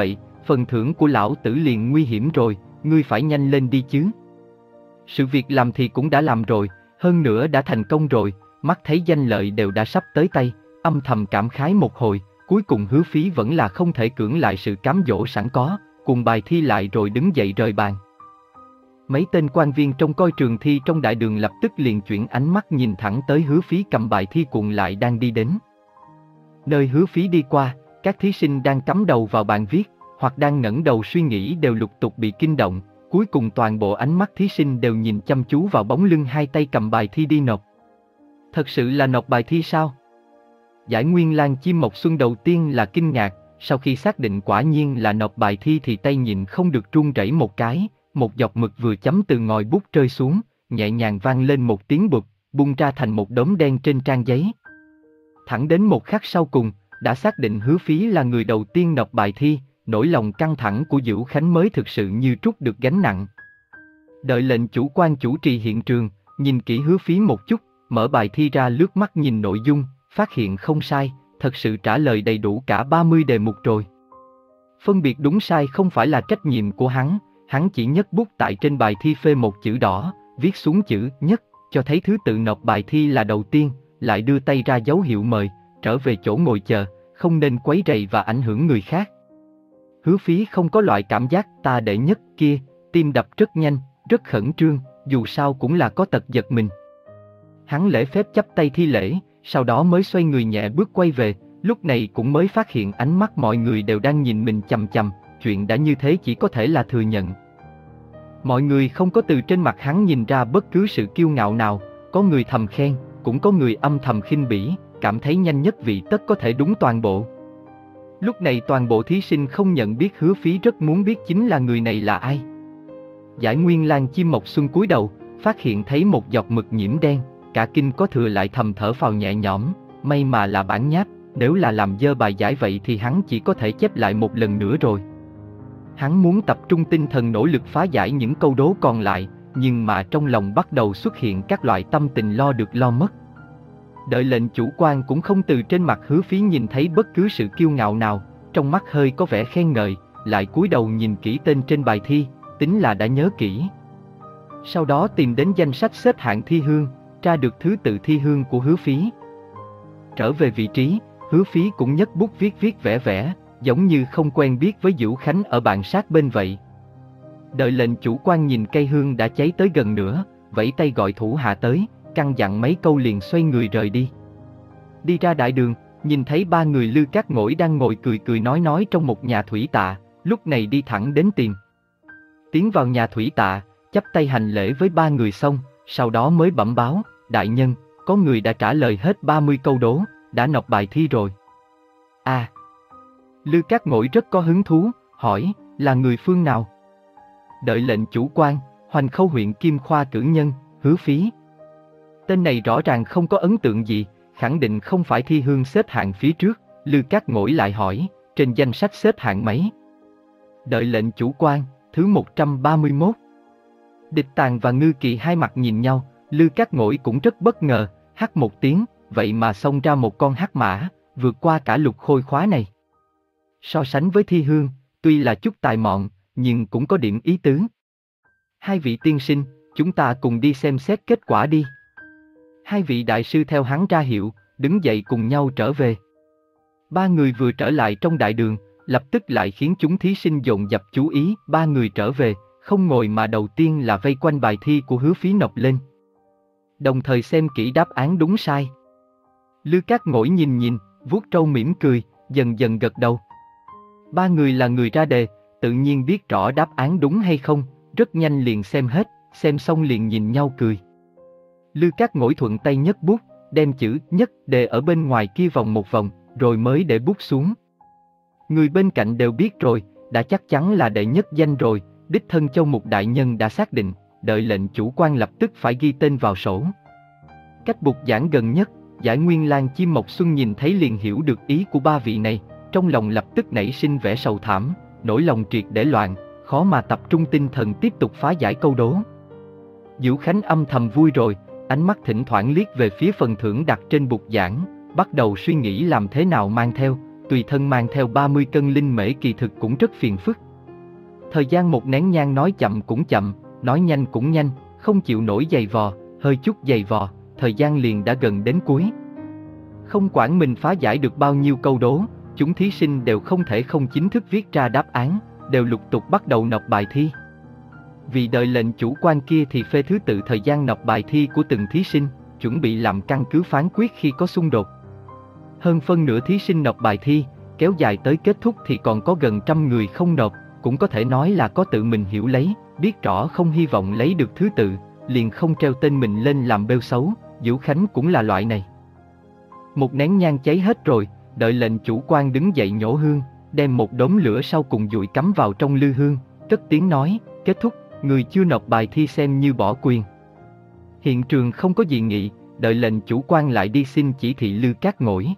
phần thưởng của lão tử liền nguy hiểm rồi, ngươi phải nhanh lên đi chứ. Sự việc làm thì cũng đã làm rồi, hơn nữa đã thành công rồi, mắt thấy danh lợi đều đã sắp tới tay, âm thầm cảm khái một hồi, cuối cùng Hứa Phí vẫn là không thể cưỡng lại sự cám dỗ sẵn có, cùng bài thi lại rồi đứng dậy rời bàn. Mấy tên quan viên trông coi trường thi trong đại đường lập tức liền chuyển ánh mắt nhìn thẳng tới Hứa Phí cầm bài thi cuộn lại đang đi đến. Nơi Hứa Phí đi qua, các thí sinh đang cắm đầu vào bàn viết, hoặc đang ngẩng đầu suy nghĩ đều lục tục bị kinh động, cuối cùng toàn bộ ánh mắt thí sinh đều nhìn chăm chú vào bóng lưng hai tay cầm bài thi đi nộp. Thật sự là nộp bài thi sao? Giải Nguyên Lang Chim Mộc Xuân đầu tiên là kinh ngạc, sau khi xác định quả nhiên là nộp bài thi thì tay nhịn không được run rẩy một cái, một giọt mực vừa chấm từ ngòi bút rơi xuống, nhẹ nhàng vang lên một tiếng bụp, bung ra thành một đốm đen trên trang giấy. Thẳng đến một khắc sau cùng, đã xác định Hứa Phí là người đầu tiên nộp bài thi, nỗi lòng căng thẳng của Dữu Khánh mới thực sự như trút được gánh nặng. Đợi lệnh chủ quan chủ trì hiện trường, nhìn kỹ Hứa Phí một chút, mở bài thi ra lướt mắt nhìn nội dung, phát hiện không sai, thật sự trả lời đầy đủ cả ba mươi đề mục rồi. Phân biệt đúng sai không phải là trách nhiệm của hắn, hắn chỉ nhấc bút tại trên bài thi phê một chữ đỏ, viết xuống chữ nhất, cho thấy thứ tự nộp bài thi là đầu tiên, lại đưa tay ra dấu hiệu mời, trở về chỗ ngồi chờ, không nên quấy rầy và ảnh hưởng người khác. Hứa Phí không có loại cảm giác ta đệ nhất kia, tim đập rất nhanh, rất khẩn trương, dù sao cũng là có tật giật mình. Hắn lễ phép chắp tay thi lễ, sau đó mới xoay người nhẹ bước quay về, lúc này cũng mới phát hiện ánh mắt mọi người đều đang nhìn mình chằm chằm, chuyện đã như thế chỉ có thể là thừa nhận. Mọi người không có từ trên mặt hắn nhìn ra bất cứ sự kiêu ngạo nào, có người thầm khen, cũng có người âm thầm khinh bỉ, cảm thấy nhanh nhất vị tất có thể đúng toàn bộ. Lúc này toàn bộ thí sinh không nhận biết Hứa Phí rất muốn biết chính là người này là ai. Giải Nguyên Lang Chim Mộc Xuân cúi đầu, phát hiện thấy một giọt mực nhiễm đen, cả kinh có thừa lại thầm thở phào nhẹ nhõm, may mà là bản nháp, nếu là làm dơ bài giải vậy thì hắn chỉ có thể chép lại một lần nữa rồi. Hắn muốn tập trung tinh thần nỗ lực phá giải những câu đố còn lại, nhưng mà trong lòng bắt đầu xuất hiện các loại tâm tình lo được lo mất. Đợi lệnh chủ quan cũng không từ trên mặt Hứa Phí nhìn thấy bất cứ sự kiêu ngạo nào, trong mắt hơi có vẻ khen ngợi, lại cúi đầu nhìn kỹ tên trên bài thi, tính là đã nhớ kỹ. Sau đó tìm đến danh sách xếp hạng thi hương, tra được thứ tự thi hương của Hứa Phí. Trở về vị trí, Hứa Phí cũng nhấc bút viết viết vẽ vẽ, giống như không quen biết với Dữu Khánh ở bàn sát bên vậy. Đợi lệnh chủ quan nhìn cây hương đã cháy tới gần nữa, vẫy tay gọi thủ hạ tới, căn dặn mấy câu liền xoay người rời đi. Đi ra đại đường, nhìn thấy ba người Lư Cát Ngỗi đang ngồi cười cười nói nói trong một nhà thủy tạ, lúc này đi thẳng đến tìm. Tiến vào nhà thủy tạ, chắp tay hành lễ với ba người xong, sau đó mới bẩm báo, đại nhân, có người đã trả lời hết ba mươi câu đố, đã nộp bài thi rồi. À, Lư Cát Ngỗi rất có hứng thú, hỏi, là người phương nào? Đợi lệnh chủ quan, Hoành Khâu huyện Kim Khoa cử nhân, Hứa Phí. Tên này rõ ràng không có ấn tượng gì, khẳng định không phải thi hương xếp hạng phía trước, Lư Cát Ngỗi lại hỏi, trên danh sách xếp hạng mấy? Đợi lệnh chủ quan, thứ một trăm ba mươi mốt. Địch Tàng và Ngư Kỳ hai mặt nhìn nhau, Lư Cát Ngỗi cũng rất bất ngờ, hắt một tiếng, vậy mà xông ra một con hắc mã, vượt qua cả lục khôi khóa này. So sánh với thi hương, tuy là chút tài mọn, nhưng cũng có điểm ý tứ. Hai vị tiên sinh, chúng ta cùng đi xem xét kết quả đi. Hai vị đại sư theo hắn ra hiệu, đứng dậy cùng nhau trở về. Ba người vừa trở lại trong đại đường, lập tức lại khiến chúng thí sinh dồn dập chú ý. Ba người trở về, không ngồi mà đầu tiên là vây quanh bài thi của Hứa Phí nộp lên, đồng thời xem kỹ đáp án đúng sai. Lư Cát Ngỗi nhìn nhìn, vuốt râu mỉm cười, dần dần gật đầu. Ba người là người ra đề, tự nhiên biết rõ đáp án đúng hay không, rất nhanh liền xem hết, xem xong liền nhìn nhau cười. Lư Cát Ngỗi thuận tay nhấc bút, đem chữ nhất đề ở bên ngoài kia vòng một vòng, rồi mới để bút xuống. Người bên cạnh đều biết rồi, đã chắc chắn là đệ nhất danh rồi, đích thân Châu Mục đại nhân đã xác định, đợi lệnh chủ quan lập tức phải ghi tên vào sổ. Cách bục giảng gần nhất, Giải Nguyên Lang Chim Mộc Xuân nhìn thấy liền hiểu được ý của ba vị này, trong lòng lập tức nảy sinh vẻ sầu thảm, nỗi lòng triệt để loạn, khó mà tập trung tinh thần tiếp tục phá giải câu đố. Dữu Khánh âm thầm vui rồi, ánh mắt thỉnh thoảng liếc về phía phần thưởng đặt trên bục giảng, bắt đầu suy nghĩ làm thế nào mang theo, tùy thân mang theo ba mươi cân linh mễ kỳ thực cũng rất phiền phức. Thời gian một nén nhang nói chậm cũng chậm, nói nhanh cũng nhanh, không chịu nổi giày vò, hơi chút giày vò, thời gian liền đã gần đến cuối. Không quản mình phá giải được bao nhiêu câu đố, chúng thí sinh đều không thể không chính thức viết ra đáp án, đều lục tục bắt đầu nộp bài thi. Vì đợi lệnh chủ quan kia thì phê thứ tự thời gian nộp bài thi của từng thí sinh, chuẩn bị làm căn cứ phán quyết khi có xung đột. Hơn phân nửa thí sinh nộp bài thi, kéo dài tới kết thúc thì còn có gần trăm người không nộp, cũng có thể nói là có tự mình hiểu lấy, biết rõ không hy vọng lấy được thứ tự, liền không treo tên mình lên làm bêu xấu. Vũ Khánh cũng là loại này. Một nén nhang cháy hết rồi, đợi lệnh chủ quan đứng dậy nhổ hương, đem một đốm lửa sau cùng dụi cắm vào trong lư hương, cất tiếng nói, kết thúc, người chưa nộp bài thi xem như bỏ quyền. Hiện trường không có dị nghị, đợi lệnh chủ quan lại đi xin chỉ thị Lư Cát Ngỗi.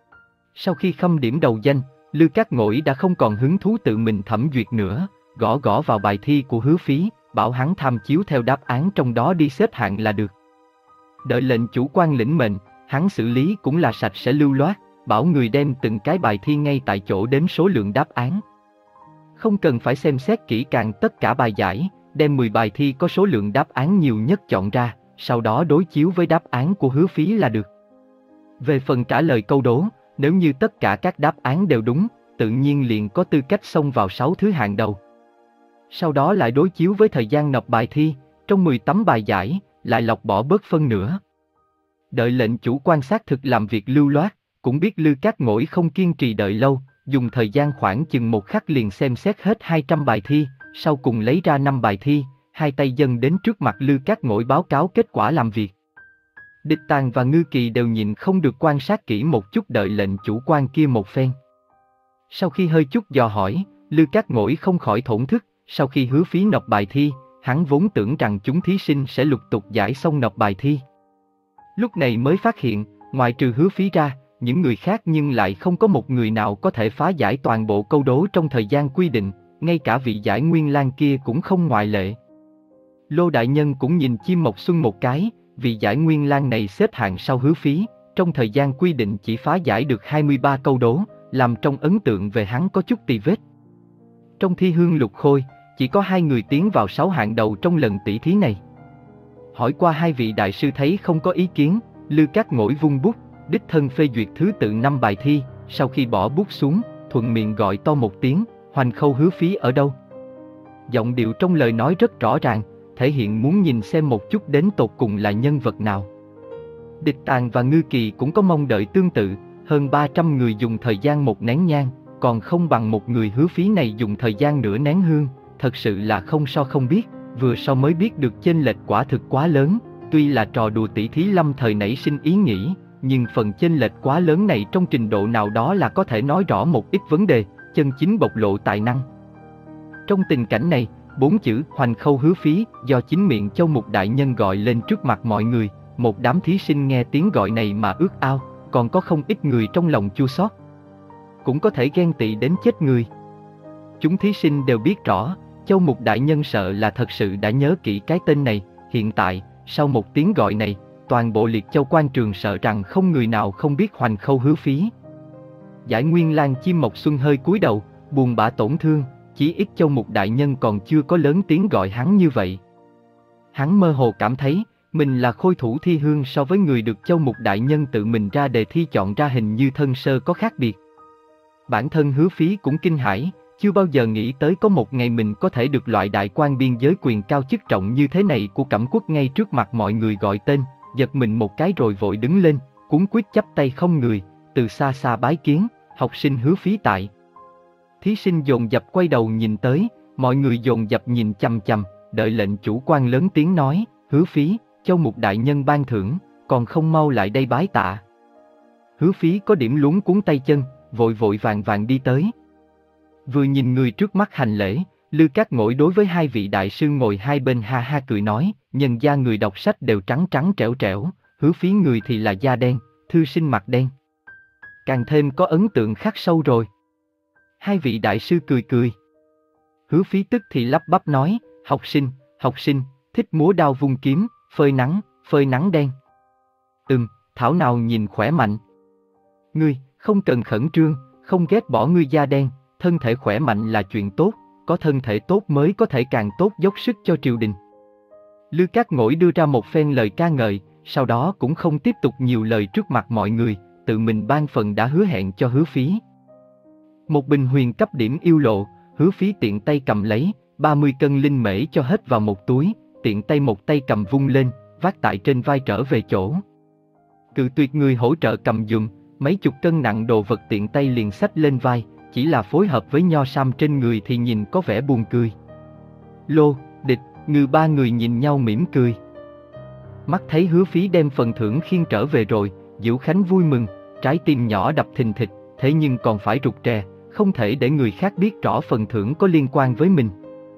Sau khi khâm điểm đầu danh, Lư Cát Ngỗi đã không còn hứng thú tự mình thẩm duyệt nữa, gõ gõ vào bài thi của Hứa Phí, bảo hắn tham chiếu theo đáp án trong đó đi xếp hạng là được. Đợi lệnh chủ quan lĩnh mệnh, hắn xử lý cũng là sạch sẽ lưu loát, bảo người đem từng cái bài thi ngay tại chỗ đếm số lượng đáp án. Không cần phải xem xét kỹ càng tất cả bài giải, đem mười bài thi có số lượng đáp án nhiều nhất chọn ra, sau đó đối chiếu với đáp án của Hứa Phí là được. Về phần trả lời câu đố, nếu như tất cả các đáp án đều đúng, tự nhiên liền có tư cách xông vào sáu thứ hạng đầu. Sau đó lại đối chiếu với thời gian nộp bài thi, trong mười tấm bài giải, lại lọc bỏ bớt phân nửa. Đợi lệnh chủ quan sát thực làm việc lưu loát, cũng biết Lư Cát Ngỗi không kiên trì đợi lâu, dùng thời gian khoảng chừng một khắc liền xem xét hết hai trăm bài thi, sau cùng lấy ra năm bài thi, hai tay dâng đến trước mặt Lư Cát Ngỗi báo cáo kết quả làm việc. Địch Tàng và Ngư Kỳ đều nhìn không được quan sát kỹ một chút đợi lệnh chủ quan kia một phen. Sau khi hơi chút dò hỏi, Lư Cát Ngỗi không khỏi thổn thức, sau khi Hứa Phí nộp bài thi, hắn vốn tưởng rằng chúng thí sinh sẽ lục tục giải xong nộp bài thi. Lúc này mới phát hiện, ngoài trừ Hứa Phí ra, những người khác nhưng lại không có một người nào có thể phá giải toàn bộ câu đố trong thời gian quy định, ngay cả vị giải Nguyên Lang kia cũng không ngoại lệ. Lô đại nhân cũng nhìn Chim Mộc Xuân một cái, vị giải Nguyên Lang này xếp hạng sau Hứa Phí, trong thời gian quy định chỉ phá giải được hai mươi ba câu đố, làm trong ấn tượng về hắn có chút tì vết. Trong thi hương lục khôi, chỉ có hai người tiến vào sáu hạng đầu trong lần tỷ thí này. Hỏi qua hai vị đại sư thấy không có ý kiến, Lư Cát Ngỗi vung bút, đích thân phê duyệt thứ tự năm bài thi, sau khi bỏ bút xuống, thuận miệng gọi to một tiếng, Hoành Khâu Hứa Phí ở đâu? Giọng điệu trong lời nói rất rõ ràng, thể hiện muốn nhìn xem một chút đến tột cùng là nhân vật nào. Địch Tàng và Ngư Kỳ cũng có mong đợi tương tự, hơn ba trăm người dùng thời gian một nén nhang, còn không bằng một người Hứa Phí này dùng thời gian nửa nén hương, thật sự là không so không biết, vừa so mới biết được chênh lệch quả thực quá lớn, tuy là trò đùa tỷ thí lâm thời nảy sinh ý nghĩ, nhưng phần chênh lệch quá lớn này trong trình độ nào đó là có thể nói rõ một ít vấn đề, chân chính bộc lộ tài năng. Trong tình cảnh này, bốn chữ Hoành Khâu Hứa Phí do chính miệng Châu Mục đại nhân gọi lên trước mặt mọi người, một đám thí sinh nghe tiếng gọi này mà ước ao, còn có không ít người trong lòng chua xót, cũng có thể ghen tị đến chết người. Chúng thí sinh đều biết rõ, Châu Mục đại nhân sợ là thật sự đã nhớ kỹ cái tên này, hiện tại, sau một tiếng gọi này, toàn bộ Liệt Châu quan trường sợ rằng không người nào không biết Hoành Khâu Hứa Phí. Giải Nguyên Lang Chim Mộc Xuân hơi cúi đầu, buồn bã tổn thương, chí ít Châu Mục đại nhân còn chưa có lớn tiếng gọi hắn như vậy. Hắn mơ hồ cảm thấy, mình là khôi thủ thi hương so với người được Châu Mục đại nhân tự mình ra đề thi chọn ra hình như thân sơ có khác biệt. Bản thân Hứa Phí cũng kinh hãi, chưa bao giờ nghĩ tới có một ngày mình có thể được loại đại quan biên giới quyền cao chức trọng như thế này của Cẩm Quốc ngay trước mặt mọi người gọi tên, giật mình một cái rồi vội đứng lên, cuống quýt chắp tay không người, từ xa xa bái kiến, học sinh Hứa Phí tại. Thí sinh dồn dập quay đầu nhìn tới, mọi người dồn dập nhìn chằm chằm, đợi lệnh chủ quan lớn tiếng nói, Hứa Phí, Châu Mục đại nhân ban thưởng, còn không mau lại đây bái tạ. Hứa Phí có điểm luống cuống tay chân, vội vội vàng vàng đi tới. Vừa nhìn người trước mắt hành lễ, Lư Cát Ngỗi đối với hai vị đại sư ngồi hai bên ha ha cười nói, nhân gia người đọc sách đều trắng trắng trẻo trẻo, Hứa Phí người thì là da đen, thư sinh mặt đen. Càng thêm có ấn tượng khắc sâu rồi. Hai vị đại sư cười cười. Hứa Phí tức thì lắp bắp nói, học sinh, học sinh, thích múa đao vung kiếm, phơi nắng, phơi nắng đen. Ừm, thảo nào nhìn khỏe mạnh. Ngươi, không cần khẩn trương, Không ghét bỏ ngươi da đen, thân thể khỏe mạnh là chuyện tốt, có thân thể tốt mới có thể càng tốt dốc sức cho triều đình. Lư Cát Ngỗi đưa ra một phen lời ca ngợi, sau đó cũng không tiếp tục nhiều lời trước mặt mọi người, tự mình ban phần đã hứa hẹn cho Hứa Phí. Một bình huyền cấp điểm yêu lộ, Hứa Phí tiện tay cầm lấy, ba mươi cân linh mễ cho hết vào một túi, tiện tay một tay cầm vung lên, vác tại trên vai trở về chỗ. Cự Tuyệt người hỗ trợ cầm giùm, mấy chục cân nặng đồ vật tiện tay liền xách lên vai, chỉ là phối hợp với nho sam trên người thì nhìn có vẻ buồn cười. Lô, Địch, Ngư ba người nhìn nhau mỉm cười. Mắt thấy Hứa Phí đem phần thưởng khiêng trở về rồi, Diễu Khánh vui mừng, trái tim nhỏ đập thình thịch, thế nhưng còn phải rụt rè, không thể để người khác biết rõ phần thưởng có liên quan với mình.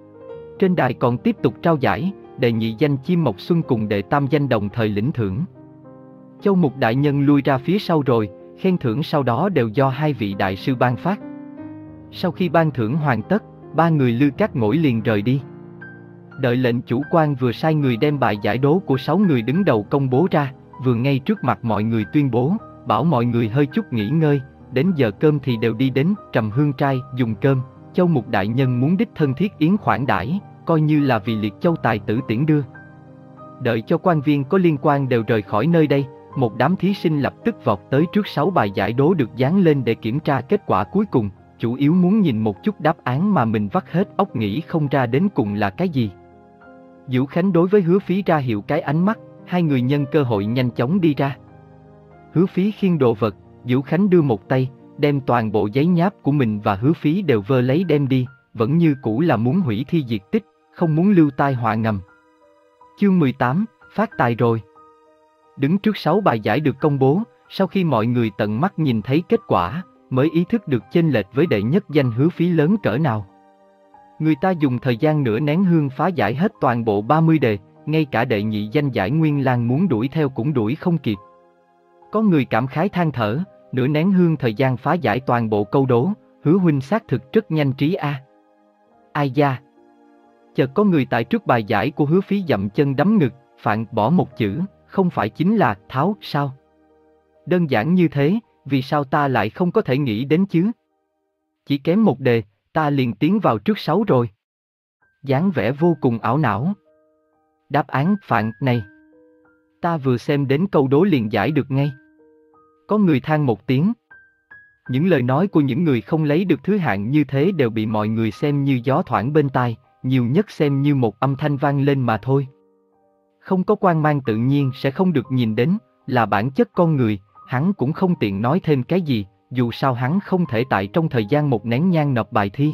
Trên đài còn tiếp tục trao giải, đệ nhị danh Chim Mộc Xuân cùng đệ tam danh đồng thời lĩnh thưởng. Châu Mục đại nhân lui ra phía sau rồi, khen thưởng sau đó đều do hai vị đại sư ban phát. Sau khi ban thưởng hoàn tất, ba người Lư Cát Ngỗi liền rời đi. Đợi lệnh chủ quan vừa sai người đem bài giải đố của sáu người đứng đầu công bố ra, vừa ngay trước mặt mọi người tuyên bố, bảo mọi người hơi chút nghỉ ngơi, đến giờ cơm thì đều đi đến Trầm Hương Trai dùng cơm. Châu Mục đại nhân muốn đích thân thiết yến khoản đãi, coi như là vì Liệt Châu tài tử tiễn đưa. Đợi cho quan viên có liên quan đều rời khỏi nơi đây, một đám thí sinh lập tức vọt tới trước sáu bài giải đố được dán lên để kiểm tra kết quả cuối cùng, chủ yếu muốn nhìn một chút đáp án mà mình vắt hết óc nghĩ không ra đến cùng là cái gì. Diễu Khánh đối với Hứa Phí ra hiệu cái ánh mắt, hai người nhân cơ hội nhanh chóng đi ra. Hứa Phí khiêng đồ vật, Diễu Khánh đưa một tay, đem toàn bộ giấy nháp của mình và Hứa Phí đều vơ lấy đem đi, vẫn như cũ là muốn hủy thi diệt tích, không muốn lưu tai họa ngầm. Chương mười tám, phát tài rồi. Đứng trước sáu bài giải được công bố, sau khi mọi người tận mắt nhìn thấy kết quả, mới ý thức được chênh lệch với đệ nhất danh Hứa Phí lớn cỡ nào. Người ta dùng thời gian nửa nén hương phá giải hết toàn bộ ba mươi đề, ngay cả đệ nhị danh Giải Nguyên Lan muốn đuổi theo cũng đuổi không kịp. Có người cảm khái than thở, nửa nén hương thời gian phá giải toàn bộ câu đố, Hứa huynh xác thực rất nhanh trí a. À. Ai da. Chợt có người tại trước bài giải của Hứa Phí dậm chân đấm ngực, phạn bỏ một chữ, không phải chính là tháo sao? Đơn giản như thế, vì sao ta lại không có thể nghĩ đến chứ? Chỉ kém một đề, ta liền tiến vào trước sáu rồi. Dáng vẻ vô cùng ảo não. Đáp án phạn này, ta vừa xem đến câu đố liền giải được ngay. Có người than một tiếng. Những lời nói của những người không lấy được thứ hạng như thế đều bị mọi người xem như gió thoảng bên tai, nhiều nhất xem như một âm thanh vang lên mà thôi. Không có quang mang tự nhiên sẽ không được nhìn đến, là bản chất con người, hắn cũng không tiện nói thêm cái gì, dù sao hắn không thể tại trong thời gian một nén nhang nộp bài thi.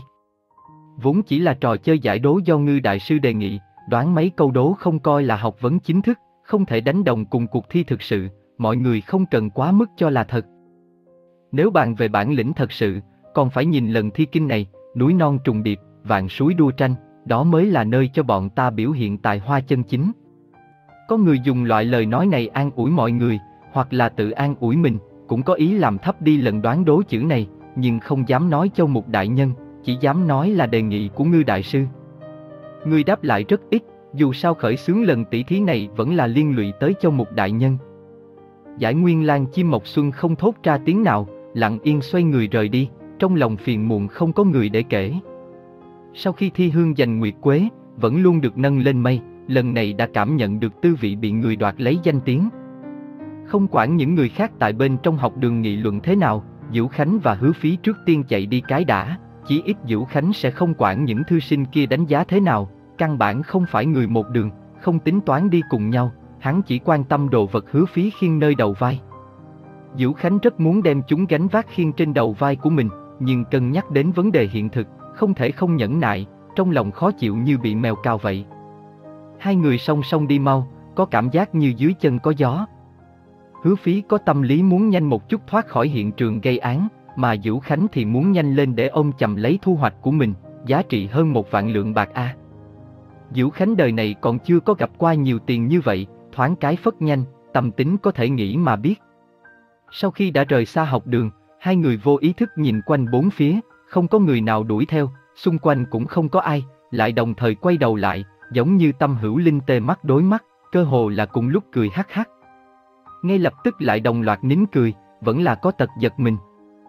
Vốn chỉ là trò chơi giải đố do Ngư đại sư đề nghị, đoán mấy câu đố không coi là học vấn chính thức, không thể đánh đồng cùng cuộc thi thực sự, mọi người không cần quá mức cho là thật. Nếu bàn về bản lĩnh thật sự, còn phải nhìn lần thi kinh này, núi non trùng điệp, vạn suối đua tranh, đó mới là nơi cho bọn ta biểu hiện tài hoa chân chính. Có người dùng loại lời nói này an ủi mọi người, hoặc là tự an ủi mình, cũng có ý làm thấp đi lần đoán đố chữ này, nhưng không dám nói Châu Mục đại nhân, chỉ dám nói là đề nghị của Ngư đại sư. Người đáp lại rất ít, dù sao khởi xướng lần tỷ thí này vẫn là liên lụy tới Châu Mục đại nhân. Giải Nguyên Lan Chim Mộc Xuân không thốt ra tiếng nào, lặng yên xoay người rời đi, trong lòng phiền muộn không có người để kể. Sau khi thi hương giành nguyệt quế, vẫn luôn được nâng lên mây, lần này đã cảm nhận được tư vị bị người đoạt lấy danh tiếng. Không quản những người khác tại bên trong học đường nghị luận thế nào, Diễu Khánh và Hứa Phí trước tiên chạy đi cái đã, chí ít Diễu Khánh sẽ không quản những thư sinh kia đánh giá thế nào, căn bản không phải người một đường, không tính toán đi cùng nhau, hắn chỉ quan tâm đồ vật Hứa Phí khiêng nơi đầu vai. Diễu Khánh rất muốn đem chúng gánh vác khiêng trên đầu vai của mình, nhưng cân nhắc đến vấn đề hiện thực, không thể không nhẫn nại, trong lòng khó chịu như bị mèo cào vậy. Hai người song song đi mau, có cảm giác như dưới chân có gió. Hứa Phí có tâm lý muốn nhanh một chút thoát khỏi hiện trường gây án, mà Diễu Khánh thì muốn nhanh lên để ôm chầm lấy thu hoạch của mình, giá trị hơn một vạn lượng bạc a. Diễu Khánh đời này còn chưa có gặp qua nhiều tiền như vậy, thoáng cái phất nhanh, tâm tính có thể nghĩ mà biết. Sau khi đã rời xa học đường, hai người vô ý thức nhìn quanh bốn phía, không có người nào đuổi theo, xung quanh cũng không có ai, lại đồng thời quay đầu lại, giống như tâm hữu linh tê mắt đối mắt, cơ hồ là cùng lúc cười hắc hắc. Ngay lập tức lại đồng loạt nín cười, vẫn là có tật giật mình.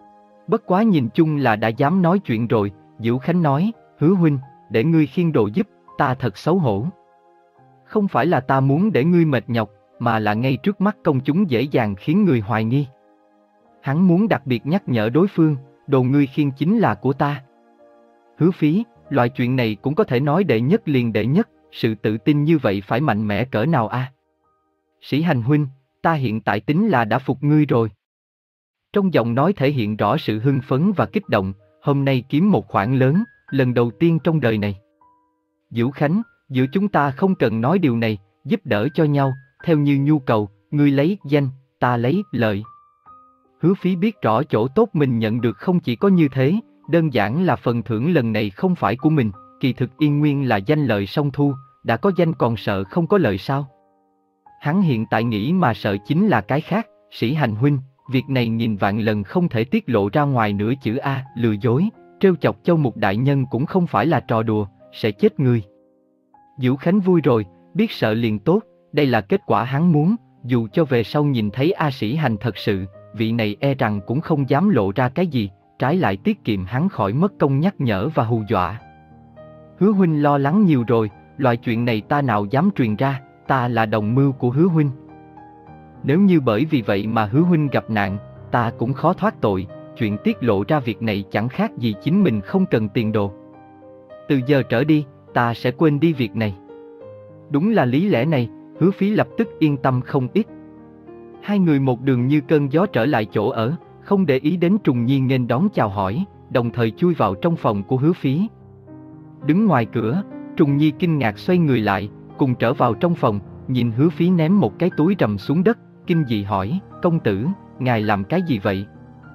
Bất quá nhìn chung là đã dám nói chuyện rồi, Diễu Khánh nói, Hứa huynh, để ngươi khiêng đồ giúp, ta thật xấu hổ. Không phải là ta muốn để ngươi mệt nhọc, mà là ngay trước mắt công chúng dễ dàng khiến người hoài nghi. Hắn muốn đặc biệt nhắc nhở đối phương, đồ ngươi khiêng chính là của ta. Hứa Phí, loại chuyện này cũng có thể nói đệ nhất liền đệ nhất, sự tự tin như vậy phải mạnh mẽ cỡ nào a? À? Sĩ Hành huynh, ta hiện tại tính là đã phục ngươi rồi. Trong giọng nói thể hiện rõ sự hưng phấn và kích động, hôm nay kiếm một khoản lớn, lần đầu tiên trong đời này. Diễu Khánh, giữa chúng ta không cần nói điều này, giúp đỡ cho nhau, theo như nhu cầu, ngươi lấy danh, ta lấy lợi. Hứa Phí biết rõ chỗ tốt mình nhận được không chỉ có như thế, đơn giản là phần thưởng lần này không phải của mình, kỳ thực Yên Nguyên là danh lợi song thu, đã có danh còn sợ không có lợi sao? Hắn hiện tại nghĩ mà sợ chính là cái khác, Sĩ Hành huynh, việc này nghìn vạn lần không thể tiết lộ ra ngoài nửa chữ A, lừa dối, trêu chọc Châu Mục đại nhân cũng không phải là trò đùa, sẽ chết người. Diễu Khánh vui rồi, biết sợ liền tốt, đây là kết quả hắn muốn, dù cho về sau nhìn thấy A Sĩ Hành thật sự, vị này e rằng cũng không dám lộ ra cái gì, trái lại tiết kiệm hắn khỏi mất công nhắc nhở và hù dọa. Hứa huynh lo lắng nhiều rồi, loại chuyện này ta nào dám truyền ra, ta là đồng mưu của Hứa huynh. Nếu như bởi vì vậy mà Hứa huynh gặp nạn, ta cũng khó thoát tội, chuyện tiết lộ ra việc này chẳng khác gì chính mình không cần tiền đồ. Từ giờ trở đi, ta sẽ quên đi việc này. Đúng là lý lẽ này, Hứa Phí lập tức yên tâm không ít. Hai người một đường như cơn gió trở lại chỗ ở, không để ý đến Trùng Nhi nghênh đón chào hỏi, đồng thời chui vào trong phòng của Hứa Phí. Đứng ngoài cửa, Trùng Nhi kinh ngạc xoay người lại, cùng trở vào trong phòng, nhìn Hứa Phí ném một cái túi rầm xuống đất, kinh dị hỏi, công tử, ngài làm cái gì vậy?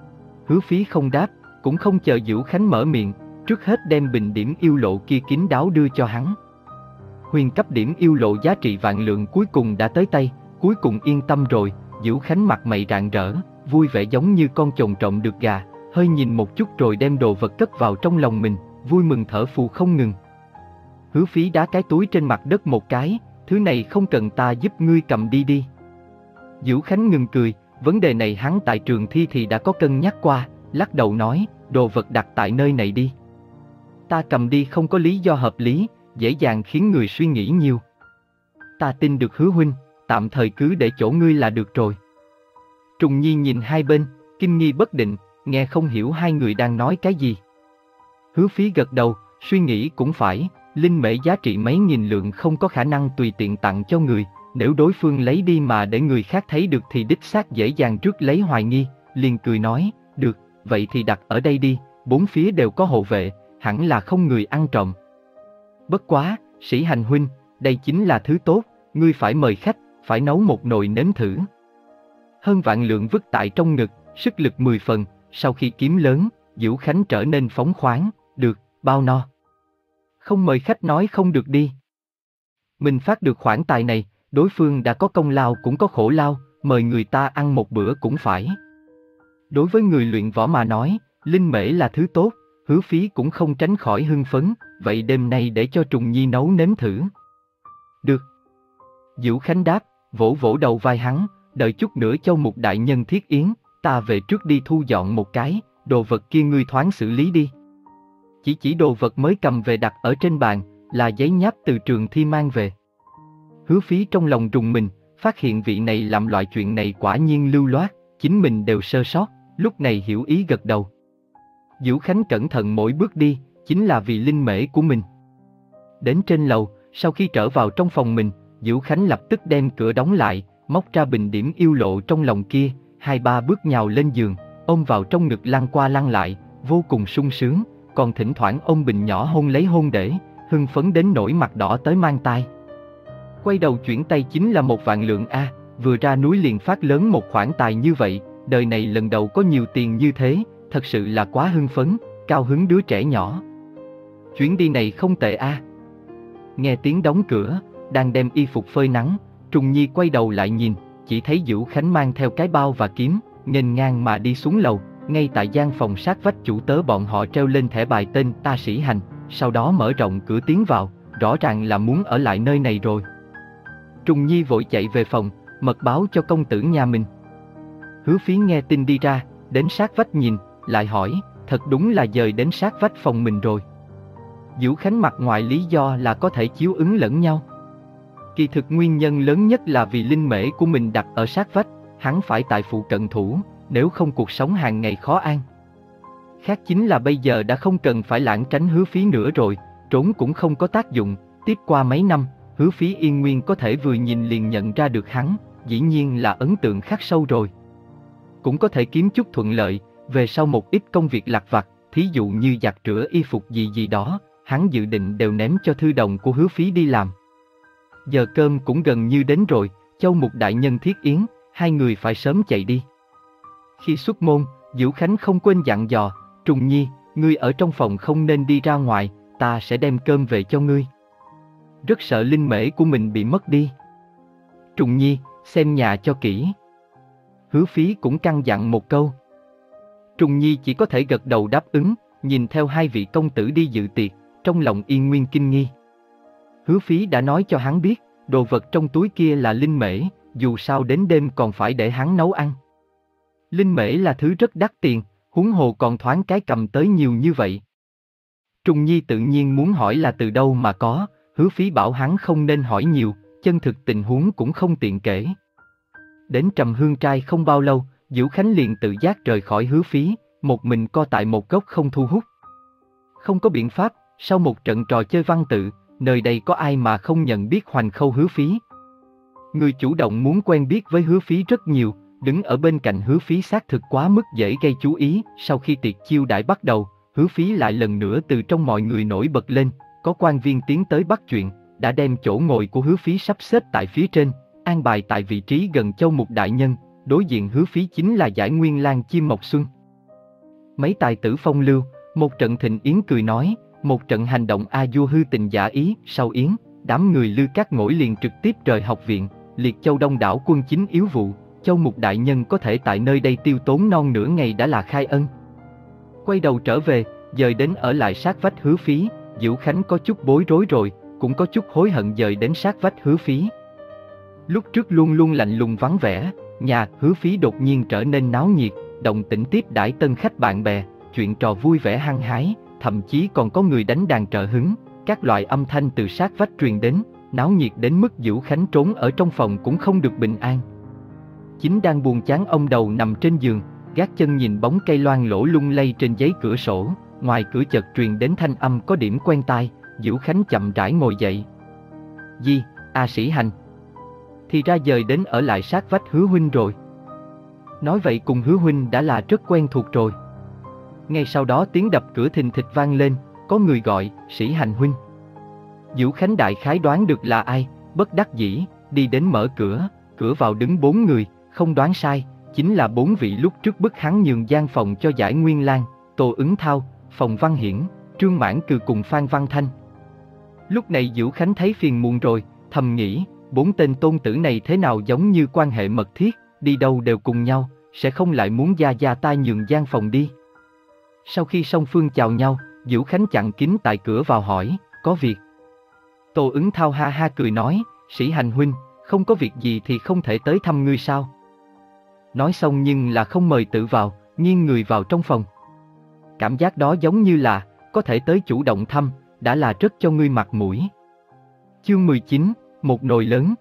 Hứa Phí không đáp, cũng không chờ Diễu Khánh mở miệng, trước hết đem bình điểm yêu lộ kia kín đáo đưa cho hắn. Huyền cấp điểm yêu lộ giá trị vạn lượng cuối cùng đã tới tay, cuối cùng yên tâm rồi, Diễu Khánh mặt mày rạng rỡ, vui vẻ giống như con chồn trộm được gà, hơi nhìn một chút rồi đem đồ vật cất vào trong lòng mình, vui mừng thở phù không ngừng. Hứa Phí đá cái túi trên mặt đất một cái, thứ này không cần ta giúp ngươi cầm đi đi. Diễu Khánh ngừng cười, vấn đề này hắn tại trường thi thì đã có cân nhắc qua, lắc đầu nói, đồ vật đặt tại nơi này đi. Ta cầm đi không có lý do hợp lý, dễ dàng khiến người suy nghĩ nhiều. Ta tin được Hứa huynh, tạm thời cứ để chỗ ngươi là được rồi. Trùng Nhi nhìn hai bên, kinh nghi bất định, nghe không hiểu hai người đang nói cái gì. Hứa Phí gật đầu, suy nghĩ cũng phải, linh mễ giá trị mấy nghìn lượng không có khả năng tùy tiện tặng cho người, nếu đối phương lấy đi mà để người khác thấy được thì đích xác dễ dàng trước lấy hoài nghi, liền cười nói, được, vậy thì đặt ở đây đi, bốn phía đều có hộ vệ, hẳn là không người ăn trộm. Bất quá, Sĩ Hành huynh, đây chính là thứ tốt, ngươi phải mời khách, phải nấu một nồi nếm thử. Hơn vạn lượng vứt tại trong ngực, sức lực mười phần, sau khi kiếm lớn, Diễu Khánh trở nên phóng khoáng, được, bao no. Không mời khách nói không được đi. Mình phát được khoản tài này, đối phương đã có công lao cũng có khổ lao, mời người ta ăn một bữa cũng phải. Đối với người luyện võ mà nói, linh mễ là thứ tốt, Hứa Phí cũng không tránh khỏi hưng phấn, vậy đêm nay để cho Trùng Nhi nấu nếm thử. Được. Diễu Khánh đáp, vỗ vỗ đầu vai hắn, đợi chút nữa Châu Mục đại nhân thiết yến, ta về trước đi thu dọn một cái, đồ vật kia ngươi thoáng xử lý đi. Chỉ chỉ đồ vật mới cầm về đặt ở trên bàn, là giấy nháp từ trường thi mang về. Hứa Phí trong lòng rùng mình, phát hiện vị này làm loại chuyện này quả nhiên lưu loát, chính mình đều sơ sót, lúc này hiểu ý gật đầu. Diễu Khánh cẩn thận mỗi bước đi, chính là vì linh mễ của mình. Đến trên lầu, sau khi trở vào trong phòng mình, Diễu Khánh lập tức đem cửa đóng lại, móc ra bình điểm yêu lộ trong lòng kia, hai ba bước nhào lên giường, ôm vào trong ngực lăn qua lăn lại, vô cùng sung sướng, còn thỉnh thoảng ôm bình nhỏ hôn lấy hôn để, hưng phấn đến nỗi mặt đỏ tới mang tai. Quay đầu chuyển tay chính là một vạn lượng A, vừa ra núi liền phát lớn một khoản tài như vậy, đời này lần đầu có nhiều tiền như thế, thật sự là quá hưng phấn, cao hứng đứa trẻ nhỏ. Chuyến đi này không tệ A. Nghe tiếng đóng cửa, đang đem y phục phơi nắng, Trùng Nhi quay đầu lại nhìn, chỉ thấy Diễu Khánh mang theo cái bao và kiếm, nghênh ngang mà đi xuống lầu, ngay tại gian phòng sát vách chủ tớ bọn họ treo lên thẻ bài tên Ta Sĩ Hành, sau đó mở rộng cửa tiến vào, rõ ràng là muốn ở lại nơi này rồi. Trùng Nhi vội chạy về phòng, mật báo cho công tử nhà mình. Hứa Phí nghe tin đi ra, đến sát vách nhìn, lại hỏi, thật đúng là dời đến sát vách phòng mình rồi. Vũ Khánh mặt ngoài lý do là có thể chiếu ứng lẫn nhau. Kỳ thực nguyên nhân lớn nhất là vì linh mễ của mình đặt ở sát vách, hắn phải tại phụ cận thủ, nếu không cuộc sống hàng ngày khó an. Khác chính là bây giờ đã không cần phải lảng tránh Hứa Phí nữa rồi, trốn cũng không có tác dụng, tiếp qua mấy năm, Hứa Phí yên nguyên có thể vừa nhìn liền nhận ra được hắn, dĩ nhiên là ấn tượng khắc sâu rồi. Cũng có thể kiếm chút thuận lợi, về sau một ít công việc lặt vặt, thí dụ như giặt rửa y phục gì gì đó, hắn dự định đều ném cho thư đồng của Hứa Phí đi làm. Giờ cơm cũng gần như đến rồi, Châu Mục đại nhân thiết yến, hai người phải sớm chạy đi. Khi xuất môn, Vũ Khánh không quên dặn dò, Trùng Nhi, ngươi ở trong phòng không nên đi ra ngoài, ta sẽ đem cơm về cho ngươi. Rất sợ linh mễ của mình bị mất đi. Trùng Nhi, xem nhà cho kỹ. Hứa Phí cũng căn dặn một câu. Trùng Nhi chỉ có thể gật đầu đáp ứng, nhìn theo hai vị công tử đi dự tiệc, trong lòng yên nguyên kinh nghi. Hứa Phí đã nói cho hắn biết, đồ vật trong túi kia là linh mễ, dù sao đến đêm còn phải để hắn nấu ăn. Linh mễ là thứ rất đắt tiền, huống hồ còn thoáng cái cầm tới nhiều như vậy. Trùng Nhi tự nhiên muốn hỏi là từ đâu mà có, Hứa Phí bảo hắn không nên hỏi nhiều, chân thực tình huống cũng không tiện kể. Đến Trầm Hương Trai không bao lâu, Vũ Khánh liền tự giác rời khỏi Hứa Phí, một mình co tại một góc không thu hút. Không có biện pháp, sau một trận trò chơi văn tự, nơi đây có ai mà không nhận biết Hoành Khâu Hứa Phí. Người chủ động muốn quen biết với Hứa Phí rất nhiều, đứng ở bên cạnh Hứa Phí xác thực quá mức dễ gây chú ý. Sau khi tiệc chiêu đãi bắt đầu, Hứa Phí lại lần nữa từ trong mọi người nổi bật lên, có quan viên tiến tới bắt chuyện, đã đem chỗ ngồi của Hứa Phí sắp xếp tại phía trên, an bài tại vị trí gần Châu Mục đại nhân, đối diện Hứa Phí chính là Giải Nguyên Lang Chim Mộc Xuân. Mấy tài tử phong lưu, một trận thịnh yến cười nói, một trận hành động a vua hư tình giả ý. Sau yến, đám người Lư Cát Ngỗi liền trực tiếp rời học viện, liệt châu đông đảo quân chính yếu vụ, Châu Mục đại nhân có thể tại nơi đây tiêu tốn non nửa ngày đã là khai ân. Quay đầu trở về, dời đến ở lại sát vách Hứa Phí, Vũ Khánh có chút bối rối rồi, cũng có chút hối hận dời đến sát vách Hứa Phí. Lúc trước luôn luôn lạnh lùng vắng vẻ, nhà Hứa Phí đột nhiên trở nên náo nhiệt, động tĩnh tiếp đãi tân khách bạn bè, chuyện trò vui vẻ hăng hái, thậm chí còn có người đánh đàn trợ hứng, các loại âm thanh từ sát vách truyền đến, náo nhiệt đến mức Vũ Khánh trốn ở trong phòng cũng không được bình an. Chính đang buồn chán ông đầu nằm trên giường, gác chân nhìn bóng cây loang lổ lung lay trên giấy cửa sổ, ngoài cửa chợt truyền đến thanh âm có điểm quen tai, Vũ Khánh chậm rãi ngồi dậy. Gì, A Sĩ Hành. Thì ra dời đến ở lại sát vách Hứa huynh rồi. Nói vậy cùng Hứa huynh đã là rất quen thuộc rồi. Ngay sau đó tiếng đập cửa thình thịch vang lên, có người gọi, Sĩ Hành huynh. Vũ Khánh đại khái đoán được là ai, bất đắc dĩ, đi đến mở cửa, cửa vào đứng bốn người, không đoán sai, chính là bốn vị lúc trước bức hắn nhường gian phòng cho Giải Nguyên Lang, Tô Ứng Thao, Phòng Văn Hiển, Trương Mãn Cừ cùng Phan Văn Thanh. Lúc này Vũ Khánh thấy phiền muộn rồi, thầm nghĩ, bốn tên tôn tử này thế nào giống như quan hệ mật thiết, đi đâu đều cùng nhau, sẽ không lại muốn gia gia ta nhường gian phòng đi. Sau khi song phương chào nhau, Vũ Khánh chặn kín tại cửa vào hỏi, có việc. Tô Ứng Thao ha ha cười nói, Sĩ Hành huynh, không có việc gì thì không thể tới thăm ngươi sao? Nói xong nhưng là không mời tự vào, nghiêng người vào trong phòng. Cảm giác đó giống như là, có thể tới chủ động thăm, đã là rất cho ngươi mặt mũi. Chương mười chín, một nồi lớn.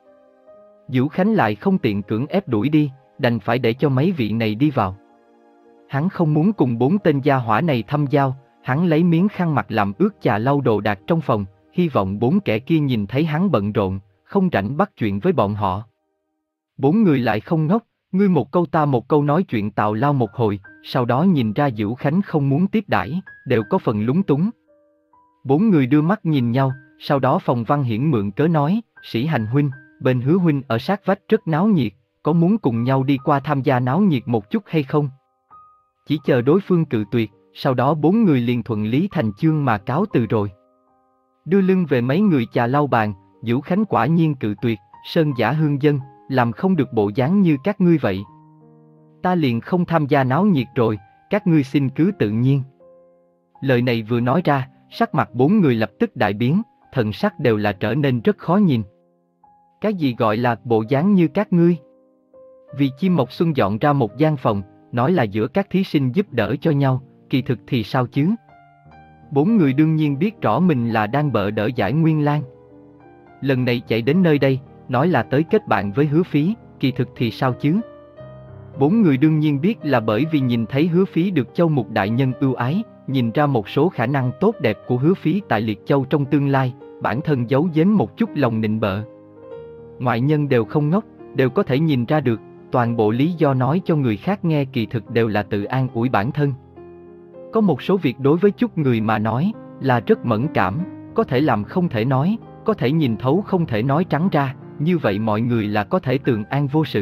Vũ Khánh lại không tiện cưỡng ép đuổi đi, đành phải để cho mấy vị này đi vào. Hắn không muốn cùng bốn tên gia hỏa này thăm giao, hắn lấy miếng khăn mặt làm ướt chà lau đồ đạc trong phòng, hy vọng bốn kẻ kia nhìn thấy hắn bận rộn, không rảnh bắt chuyện với bọn họ. Bốn người lại không ngốc, ngươi một câu ta một câu nói chuyện tào lao một hồi, sau đó nhìn ra Vũ Khánh không muốn tiếp đãi, đều có phần lúng túng. Bốn người đưa mắt nhìn nhau, sau đó Phòng Văn Hiển mượn cớ nói, Sĩ Hành huynh, bên Hứa huynh ở sát vách rất náo nhiệt, có muốn cùng nhau đi qua tham gia náo nhiệt một chút hay không? Chỉ chờ đối phương cự tuyệt, sau đó bốn người liền thuận lý thành chương mà cáo từ rồi. Đưa lưng về mấy người chà lau bàn, Vũ Khánh quả nhiên cự tuyệt, sơn giả hương dân, làm không được bộ dáng như các ngươi vậy. Ta liền không tham gia náo nhiệt rồi, các ngươi xin cứ tự nhiên. Lời này vừa nói ra, sắc mặt bốn người lập tức đại biến, thần sắc đều là trở nên rất khó nhìn. Cái gì gọi là bộ dáng như các ngươi? Vì Chim Mộc Xuân dọn ra một gian phòng, nói là giữa các thí sinh giúp đỡ cho nhau, kỳ thực thì sao chứ? Bốn người đương nhiên biết rõ mình là đang bợ đỡ Giải Nguyên Lan. Lần này chạy đến nơi đây, nói là tới kết bạn với Hứa Phí, kỳ thực thì sao chứ? Bốn người đương nhiên biết là bởi vì nhìn thấy Hứa Phí được Châu Mục đại nhân ưu ái, nhìn ra một số khả năng tốt đẹp của Hứa Phí tại Liệt Châu trong tương lai, bản thân giấu giếm một chút lòng nịnh bợ. Ngoại nhân đều không ngốc, đều có thể nhìn ra được, toàn bộ lý do nói cho người khác nghe kỳ thực đều là tự an ủi bản thân. Có một số việc đối với chút người mà nói là rất mẫn cảm, có thể làm không thể nói, có thể nhìn thấu không thể nói trắng ra, như vậy mọi người là có thể tường an vô sự.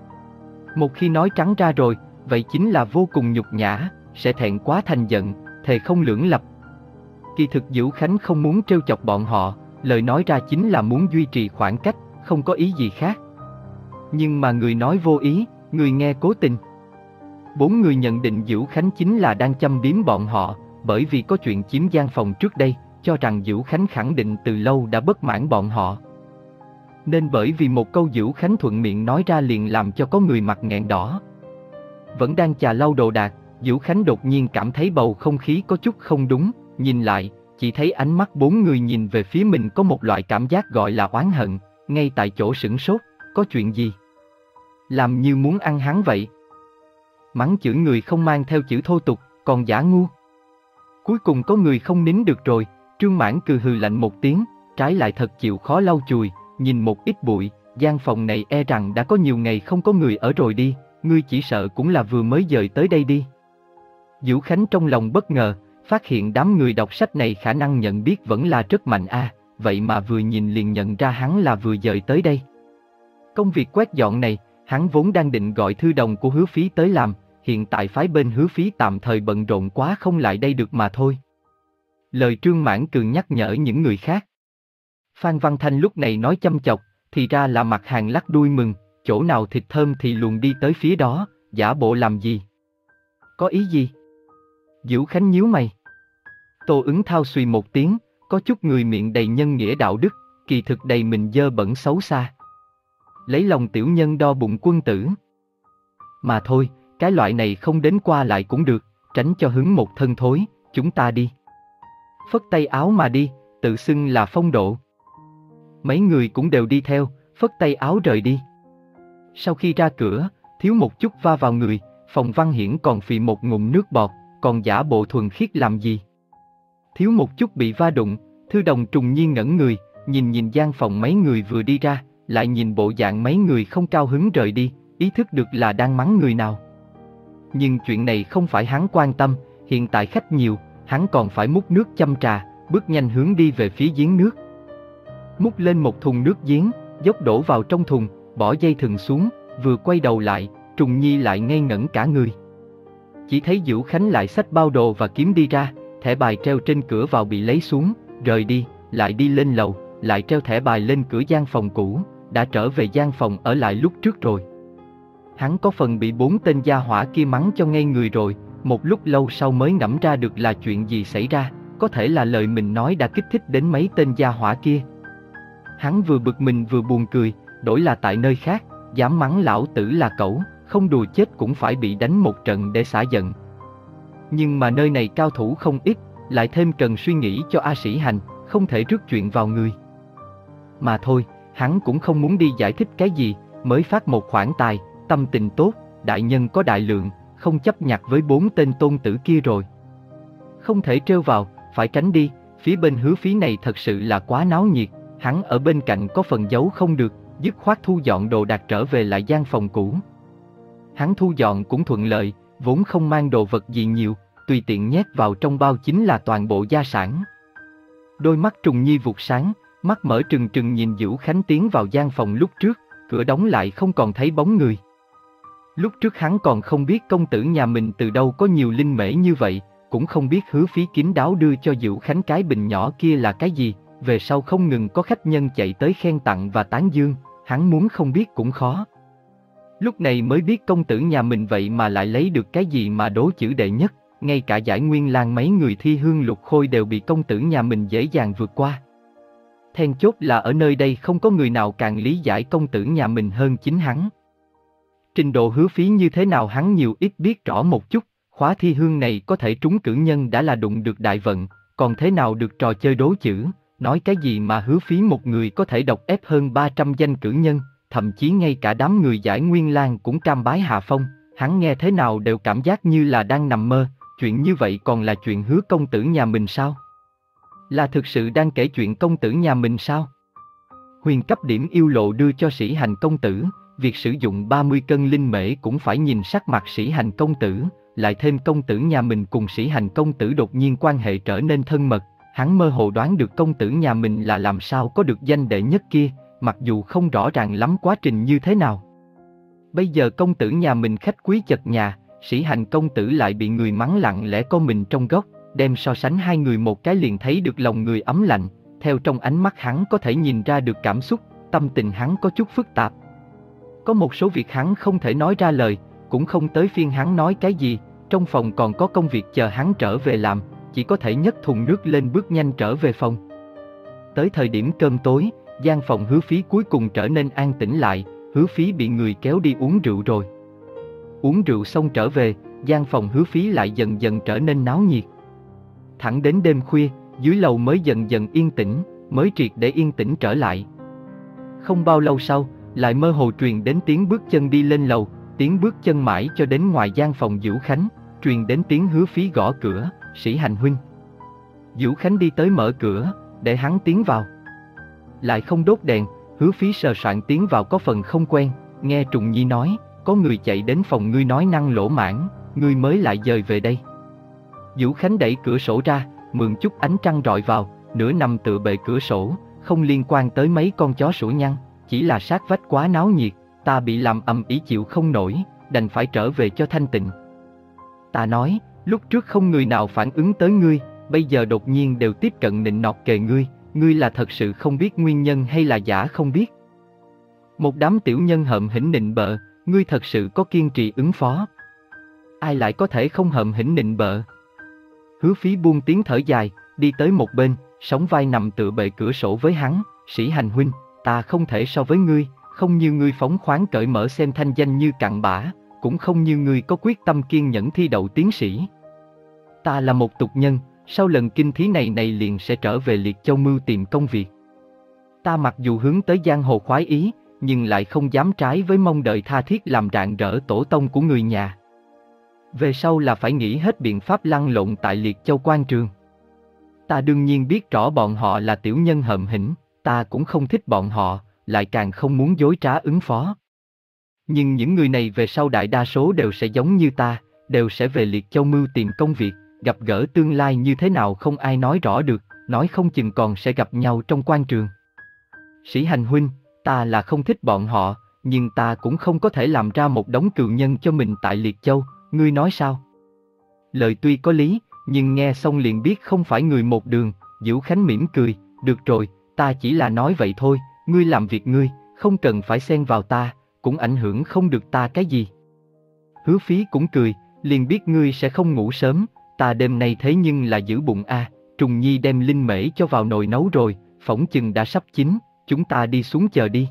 Một khi nói trắng ra rồi, vậy chính là vô cùng nhục nhã, sẽ thẹn quá thành giận, thề không lưỡng lập. Kỳ thực Dữu Khánh không muốn trêu chọc bọn họ, lời nói ra chính là muốn duy trì khoảng cách, không có ý gì khác. Nhưng mà người nói vô ý, người nghe cố tình. Bốn người nhận định Dữu Khánh chính là đang châm biếm bọn họ, bởi vì có chuyện chiếm gian phòng trước đây, cho rằng Dữu Khánh khẳng định từ lâu đã bất mãn bọn họ. Nên bởi vì một câu Dữu Khánh thuận miệng nói ra liền làm cho có người mặt nghẹn đỏ. Vẫn đang chà lau đồ đạc, Dữu Khánh đột nhiên cảm thấy bầu không khí có chút không đúng, nhìn lại, chỉ thấy ánh mắt bốn người nhìn về phía mình có một loại cảm giác gọi là oán hận, ngay tại chỗ sửng sốt, có chuyện gì? Làm như muốn ăn hắn vậy. Mắng chửi người không mang theo chữ thô tục, còn giả ngu. Cuối cùng có người không nín được rồi, Trương Mãn cười hừ lạnh một tiếng, trái lại thật chịu khó lau chùi, nhìn một ít bụi, gian phòng này e rằng đã có nhiều ngày không có người ở rồi đi, ngươi chỉ sợ cũng là vừa mới dời tới đây đi. Dữu Khánh trong lòng bất ngờ, phát hiện đám người đọc sách này khả năng nhận biết vẫn là rất mạnh a, à, vậy mà vừa nhìn liền nhận ra hắn là vừa dời tới đây. Công việc quét dọn này, hắn vốn đang định gọi thư đồng của Hứa Phí tới làm, hiện tại phái bên Hứa Phí tạm thời bận rộn quá không lại đây được mà thôi. Lời Trương Mãn Cường nhắc nhở những người khác. Phan Văn Thanh lúc này nói chăm chọc, thì ra là mặt hàng lắc đuôi mừng, chỗ nào thịt thơm thì luồn đi tới phía đó, giả bộ làm gì? Có ý gì? Dữu Khánh nhíu mày. Tô Ứng Thao suy một tiếng, có chút người miệng đầy nhân nghĩa đạo đức, kỳ thực đầy mình dơ bẩn xấu xa. Lấy lòng tiểu nhân đo bụng quân tử. Mà thôi, cái loại này không đến qua lại cũng được, tránh cho hứng một thân thối, chúng ta đi. Phất tay áo mà đi, tự xưng là phong độ. Mấy người cũng đều đi theo, phất tay áo rời đi. Sau khi ra cửa, thiếu một chút va vào người, Phòng Văn Hiển còn phì một ngụm nước bọt, còn giả bộ thuần khiết làm gì? Thiếu một chút bị va đụng, Thư Đồng trùng nhiên ngẩn người, nhìn nhìn gian phòng mấy người vừa đi ra, lại nhìn bộ dạng mấy người không cao hứng rời đi, ý thức được là đang mắng người nào. Nhưng chuyện này không phải hắn quan tâm, hiện tại khách nhiều, hắn còn phải múc nước châm trà, bước nhanh hướng đi về phía giếng nước. Múc lên một thùng nước giếng, dốc đổ vào trong thùng, bỏ dây thừng xuống, vừa quay đầu lại, Trùng Nhi lại ngây ngẩn cả người. Chỉ thấy Dữu Khánh lại xách bao đồ và kiếm đi ra, thẻ bài treo trên cửa vào bị lấy xuống, rời đi, lại đi lên lầu, lại treo thẻ bài lên cửa gian phòng cũ, đã trở về gian phòng ở lại lúc trước rồi. Hắn có phần bị bốn tên gia hỏa kia mắng cho ngây người rồi, một lúc lâu sau mới ngẫm ra được là chuyện gì xảy ra, có thể là lời mình nói đã kích thích đến mấy tên gia hỏa kia. Hắn vừa bực mình vừa buồn cười, đổi là tại nơi khác, dám mắng lão tử là cẩu, không đùa chết cũng phải bị đánh một trận để xả giận. Nhưng mà nơi này cao thủ không ít, lại thêm cần suy nghĩ cho A Sĩ Hành, không thể rước chuyện vào người. Mà thôi, hắn cũng không muốn đi giải thích cái gì, mới phát một khoản tài, tâm tình tốt, đại nhân có đại lượng, không chấp nhặt với bốn tên tôn tử kia rồi. Không thể trêu vào, phải tránh đi, phía bên Hứa Phí này thật sự là quá náo nhiệt, hắn ở bên cạnh có phần giấu không được, dứt khoát thu dọn đồ đạc trở về lại gian phòng cũ. Hắn thu dọn cũng thuận lợi, vốn không mang đồ vật gì nhiều, tùy tiện nhét vào trong bao chính là toàn bộ gia sản. Đôi mắt Trùng Nhi vụt sáng, mắt mở trừng trừng nhìn Dữu Khánh tiến vào gian phòng lúc trước, cửa đóng lại không còn thấy bóng người. Lúc trước hắn còn không biết công tử nhà mình từ đâu có nhiều linh mễ như vậy, cũng không biết Hứa Phí kín đáo đưa cho Dữu Khánh cái bình nhỏ kia là cái gì, về sau không ngừng có khách nhân chạy tới khen tặng và tán dương, hắn muốn không biết cũng khó. Lúc này mới biết công tử nhà mình vậy mà lại lấy được cái gì mà đố chữ đệ nhất, ngay cả Giải Nguyên Lan mấy người thi hương lục khôi đều bị công tử nhà mình dễ dàng vượt qua. Then chốt là ở nơi đây không có người nào càng lý giải công tử nhà mình hơn chính hắn. Trình độ Hứa Phí như thế nào hắn nhiều ít biết rõ một chút, khóa thi hương này có thể trúng cử nhân đã là đụng được đại vận, còn thế nào được trò chơi đố chữ, nói cái gì mà Hứa Phí một người có thể độc ép hơn ba trăm danh cử nhân, thậm chí ngay cả đám người giải Nguyên Lang cũng cam bái hạ phong, hắn nghe thế nào đều cảm giác như là đang nằm mơ, chuyện như vậy còn là chuyện Hứa công tử nhà mình sao? Là thực sự đang kể chuyện công tử nhà mình sao? Huyền cấp điểm yêu lộ đưa cho Sĩ Hành công tử, việc sử dụng ba mươi cân linh mễ cũng phải nhìn sắc mặt Sĩ Hành công tử, lại thêm công tử nhà mình cùng Sĩ Hành công tử đột nhiên quan hệ trở nên thân mật, hắn mơ hồ đoán được công tử nhà mình là làm sao có được danh đệ nhất kia, mặc dù không rõ ràng lắm quá trình như thế nào. Bây giờ công tử nhà mình khách quý chật nhà, Sĩ Hành công tử lại bị người mắng lặng lẽ co mình trong góc, đem so sánh hai người một cái liền thấy được lòng người ấm lạnh, theo trong ánh mắt hắn có thể nhìn ra được cảm xúc, tâm tình hắn có chút phức tạp. Có một số việc hắn không thể nói ra lời, cũng không tới phiên hắn nói cái gì, trong phòng còn có công việc chờ hắn trở về làm, chỉ có thể nhấc thùng nước lên bước nhanh trở về phòng. Tới thời điểm cơm tối, gian phòng Hứa Phí cuối cùng trở nên an tĩnh lại, Hứa Phí bị người kéo đi uống rượu rồi. Uống rượu xong trở về, gian phòng Hứa Phí lại dần dần trở nên náo nhiệt. Thẳng đến đêm khuya, dưới lầu mới dần dần yên tĩnh, mới triệt để yên tĩnh trở lại. Không bao lâu sau, lại mơ hồ truyền đến tiếng bước chân đi lên lầu, tiếng bước chân mãi cho đến ngoài gian phòng Vũ Khánh, truyền đến tiếng Hứa Phí gõ cửa, Sĩ Hành huynh. Vũ Khánh đi tới mở cửa, để hắn tiến vào. Lại không đốt đèn, Hứa Phí sờ soạn tiến vào có phần không quen, nghe Trùng Nhi nói, có người chạy đến phòng ngươi nói năng lỗ mãng, ngươi mới lại dời về đây. Vũ Khánh đẩy cửa sổ ra, mượn chút ánh trăng rọi vào, nửa nằm tựa bệ cửa sổ, không liên quan tới mấy con chó sủa nhăn, chỉ là sát vách quá náo nhiệt, ta bị làm ầm ĩ chịu không nổi, đành phải trở về cho thanh tịnh. Ta nói, lúc trước không người nào phản ứng tới ngươi, bây giờ đột nhiên đều tiếp cận nịnh nọt kề ngươi, ngươi là thật sự không biết nguyên nhân hay là giả không biết? Một đám tiểu nhân hợm hĩnh nịnh bợ, ngươi thật sự có kiên trì ứng phó. Ai lại có thể không hợm hĩnh nịnh bợ? Hứa Phí buông tiếng thở dài, đi tới một bên, sóng vai nằm tựa bệ cửa sổ với hắn, Sĩ Hành huynh, ta không thể so với ngươi, không như ngươi phóng khoáng cởi mở xem thanh danh như cặn bã, cũng không như ngươi có quyết tâm kiên nhẫn thi đậu tiến sĩ. Ta là một tục nhân, sau lần kinh thí này này liền sẽ trở về Liệt Châu mưu tìm công việc. Ta mặc dù hướng tới giang hồ khoái ý, nhưng lại không dám trái với mong đợi tha thiết làm rạng rỡ tổ tông của người nhà. Về sau là phải nghĩ hết biện pháp lăn lộn tại Liệt Châu quan trường. Ta đương nhiên biết rõ bọn họ là tiểu nhân hợm hĩnh, ta cũng không thích bọn họ, lại càng không muốn dối trá ứng phó. Nhưng những người này về sau đại đa số đều sẽ giống như ta, đều sẽ về Liệt Châu mưu tìm công việc, gặp gỡ tương lai như thế nào không ai nói rõ được, nói không chừng còn sẽ gặp nhau trong quan trường. Sĩ Hành huynh, ta là không thích bọn họ, nhưng ta cũng không có thể làm ra một đống cừu nhân cho mình tại Liệt Châu, ngươi nói sao? Lời tuy có lý, nhưng nghe xong liền biết không phải người một đường, Vũ Khánh mỉm cười, được rồi, ta chỉ là nói vậy thôi, ngươi làm việc ngươi, không cần phải xen vào ta, cũng ảnh hưởng không được ta cái gì. Hứa Phí cũng cười, liền biết ngươi sẽ không ngủ sớm, ta đêm nay thế nhưng là giữ bụng a. Trùng Nhi đem linh mễ cho vào nồi nấu rồi, phỏng chừng đã sắp chín, chúng ta đi xuống chờ đi.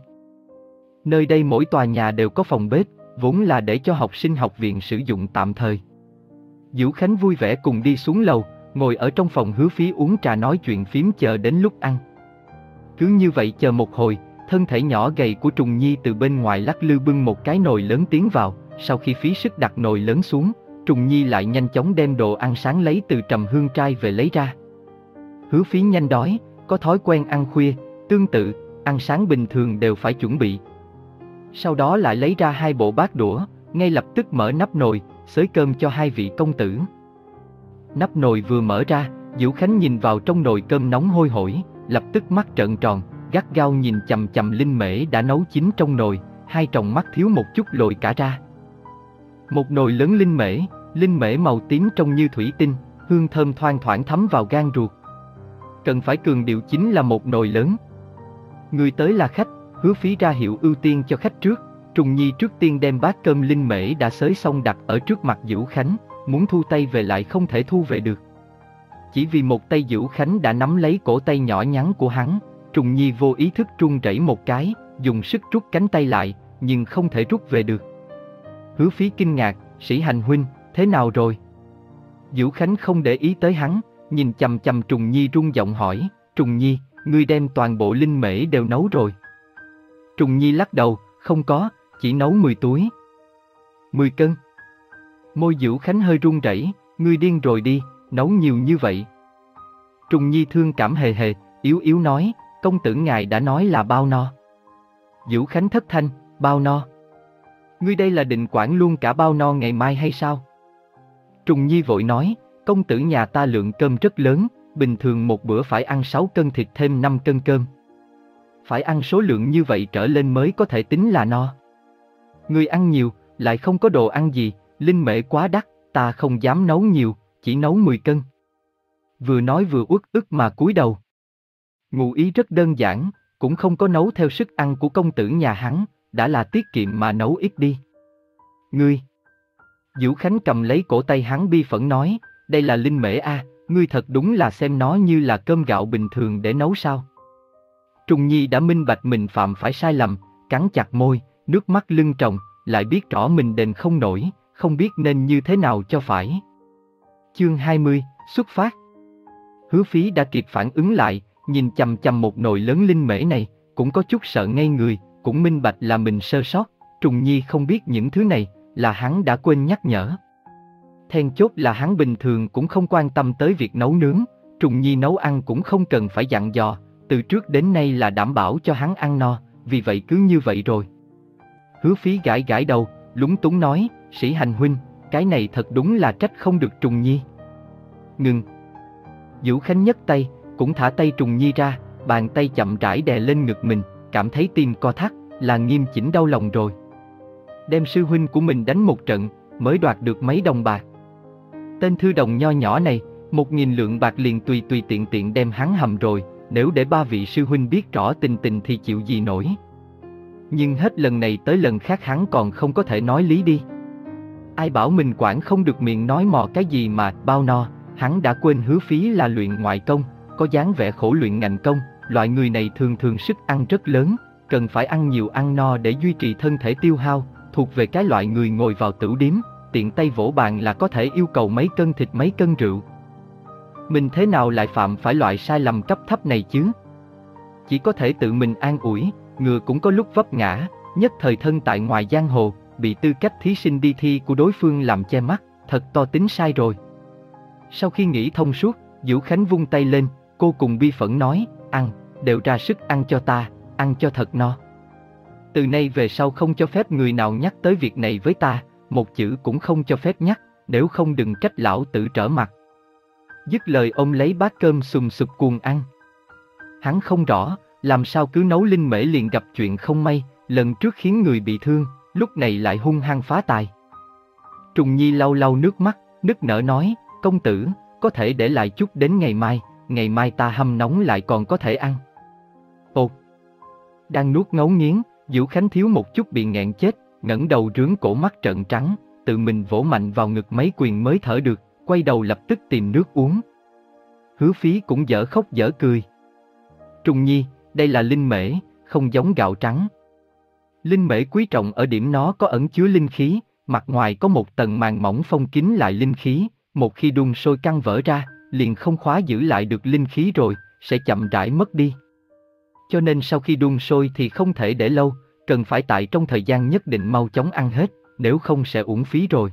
Nơi đây mỗi tòa nhà đều có phòng bếp, vốn là để cho học sinh học viện sử dụng tạm thời. Vũ Khánh vui vẻ cùng đi xuống lầu, ngồi ở trong phòng Hứa Phí uống trà nói chuyện phím chờ đến lúc ăn. Cứ như vậy chờ một hồi, thân thể nhỏ gầy của Trùng Nhi từ bên ngoài lắc lư bưng một cái nồi lớn tiến vào, sau khi phí sức đặt nồi lớn xuống, Trùng Nhi lại nhanh chóng đem đồ ăn sáng lấy từ trầm hương trai về lấy ra. Hứa Phí nhanh đói, có thói quen ăn khuya, tương tự, ăn sáng bình thường đều phải chuẩn bị. Sau đó lại lấy ra hai bộ bát đũa, ngay lập tức mở nắp nồi, xới cơm cho hai vị công tử. Nắp nồi vừa mở ra, Vũ Khánh nhìn vào trong nồi cơm nóng hôi hổi, lập tức mắt trợn tròn, gắt gao nhìn chằm chằm linh mễ đã nấu chín trong nồi, hai tròng mắt thiếu một chút lồi cả ra. Một nồi lớn linh mễ, linh mễ màu tím trông như thủy tinh, hương thơm thoang thoảng thấm vào gan ruột. Cần phải cường điệu chính là một nồi lớn. Người tới là khách, Hứa Phí ra hiệu ưu tiên cho khách trước. Trùng Nhi trước tiên đem bát cơm linh mễ đã xới xong đặt ở trước mặt Vũ Khánh, muốn thu tay về lại không thể thu về được. Chỉ vì một tay Vũ Khánh đã nắm lấy cổ tay nhỏ nhắn của hắn, Trùng Nhi vô ý thức run rẩy một cái, dùng sức rút cánh tay lại, nhưng không thể rút về được. Hứa Phí kinh ngạc, Sĩ Hành huynh, thế nào rồi? Vũ Khánh không để ý tới hắn, nhìn chằm chằm Trùng Nhi run giọng hỏi, Trùng Nhi, ngươi đem toàn bộ linh mễ đều nấu rồi. Trùng Nhi lắc đầu, không có, chỉ nấu mười túi. mười cân. Môi Vũ Khánh hơi run rẩy, ngươi điên rồi đi, nấu nhiều như vậy. Trùng Nhi thương cảm hề hề, yếu yếu nói, công tử ngài đã nói là bao no. Vũ Khánh thất thanh, bao no. Ngươi đây là định quản luôn cả bao no ngày mai hay sao? Trùng Nhi vội nói, công tử nhà ta lượng cơm rất lớn, bình thường một bữa phải ăn sáu cân thịt thêm năm cân cơm. Phải ăn số lượng như vậy trở lên mới có thể tính là no. Ngươi ăn nhiều, lại không có đồ ăn gì, linh mễ quá đắt, ta không dám nấu nhiều, chỉ nấu mười cân. Vừa nói vừa uất ức mà cúi đầu. Ngụ ý rất đơn giản, cũng không có nấu theo sức ăn của công tử nhà hắn, đã là tiết kiệm mà nấu ít đi. Ngươi! Vũ Khánh cầm lấy cổ tay hắn bi phẫn nói, đây là linh mễ a, ngươi thật đúng là xem nó như là cơm gạo bình thường để nấu sao. Trùng Nhi đã minh bạch mình phạm phải sai lầm, cắn chặt môi, nước mắt lưng tròng, lại biết rõ mình đền không nổi, không biết nên như thế nào cho phải. Chương hai mươi, xuất phát. Hứa Phí đã kịp phản ứng lại, nhìn chằm chằm một nồi lớn linh mễ này, cũng có chút sợ ngây người, cũng minh bạch là mình sơ sót, Trùng Nhi không biết những thứ này, là hắn đã quên nhắc nhở. Then chốt là hắn bình thường cũng không quan tâm tới việc nấu nướng, Trùng Nhi nấu ăn cũng không cần phải dặn dò, từ trước đến nay là đảm bảo cho hắn ăn no, vì vậy cứ như vậy rồi. Hứa Phí gãi gãi đầu, lúng túng nói, Sĩ Hành huynh, cái này thật đúng là trách không được Trùng Nhi. Ngừng. Vũ Khánh nhấc tay, cũng thả tay Trùng Nhi ra, bàn tay chậm rãi đè lên ngực mình, cảm thấy tim co thắt, là nghiêm chỉnh đau lòng rồi. Đem sư huynh của mình đánh một trận, mới đoạt được mấy đồng bạc. Tên thư đồng nho nhỏ này, một nghìn lượng bạc liền tùy tùy tiện tiện đem hắn hầm rồi, nếu để ba vị sư huynh biết rõ tình tình thì chịu gì nổi. Nhưng hết lần này tới lần khác hắn còn không có thể nói lý đi. Ai bảo mình quản không được miệng nói mò cái gì mà bao no, hắn đã quên Hứa Phí là luyện ngoại công, có dáng vẻ khổ luyện ngành công, loại người này thường thường sức ăn rất lớn, cần phải ăn nhiều ăn no để duy trì thân thể tiêu hao, thuộc về cái loại người ngồi vào tửu điếm, tiện tay vỗ bàn là có thể yêu cầu mấy cân thịt mấy cân rượu. Mình thế nào lại phạm phải loại sai lầm cấp thấp này chứ? Chỉ có thể tự mình an ủi, ngựa cũng có lúc vấp ngã, nhất thời thân tại ngoài giang hồ, bị tư cách thí sinh đi thi của đối phương làm che mắt, thật to tính sai rồi. Sau khi nghĩ thông suốt, Vũ Khánh vung tay lên, cô cùng bi phẫn nói, ăn, đều ra sức ăn cho ta, ăn cho thật no. Từ nay về sau không cho phép người nào nhắc tới việc này với ta, một chữ cũng không cho phép nhắc, nếu không đừng trách lão tử trở mặt. Dứt lời ôm lấy bát cơm sùm sụp cuồng ăn. Hắn không rõ, làm sao cứ nấu linh mễ liền gặp chuyện không may, lần trước khiến người bị thương, lúc này lại hung hăng phá tài. Trùng Nhi lau lau nước mắt, nức nở nói, công tử, có thể để lại chút đến ngày mai, ngày mai ta hâm nóng lại còn có thể ăn. Ồ! Đang nuốt ngấu nghiến, Vũ Khánh thiếu một chút bị nghẹn chết, ngẩng đầu rướn cổ mắt trợn trắng, tự mình vỗ mạnh vào ngực mấy quyền mới thở được, quay đầu lập tức tìm nước uống. Hứa Phí cũng dở khóc dở cười. Trùng Nhi, đây là linh mễ, không giống gạo trắng. Linh mễ quý trọng ở điểm nó có ẩn chứa linh khí, mặt ngoài có một tầng màng mỏng phong kín lại linh khí, một khi đun sôi căng vỡ ra, liền không khóa giữ lại được linh khí rồi, sẽ chậm rãi mất đi. Cho nên sau khi đun sôi thì không thể để lâu, cần phải tại trong thời gian nhất định mau chóng ăn hết, nếu không sẽ uổng phí rồi.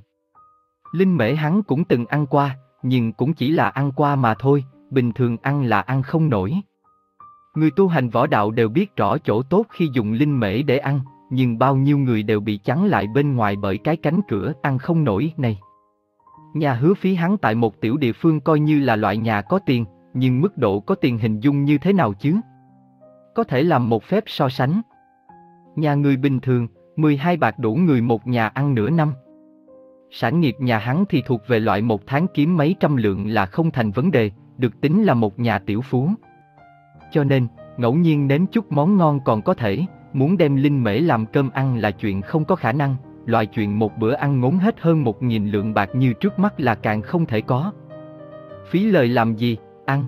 Linh mễ hắn cũng từng ăn qua, nhưng cũng chỉ là ăn qua mà thôi, bình thường ăn là ăn không nổi. Người tu hành võ đạo đều biết rõ chỗ tốt khi dùng linh mễ để ăn, nhưng bao nhiêu người đều bị chắn lại bên ngoài bởi cái cánh cửa ăn không nổi này. Nhà Hứa Phí hắn tại một tiểu địa phương coi như là loại nhà có tiền, nhưng mức độ có tiền hình dung như thế nào chứ? Có thể làm một phép so sánh. Nhà người bình thường, mười hai bạc đủ người một nhà ăn nửa năm. Sản nghiệp nhà hắn thì thuộc về loại một tháng kiếm mấy trăm lượng là không thành vấn đề, được tính là một nhà tiểu phú. Cho nên, ngẫu nhiên nếm chút món ngon còn có thể, muốn đem linh mễ làm cơm ăn là chuyện không có khả năng, loại chuyện một bữa ăn ngốn hết hơn một nghìn lượng bạc như trước mắt là càng không thể có. Phí lời làm gì, ăn.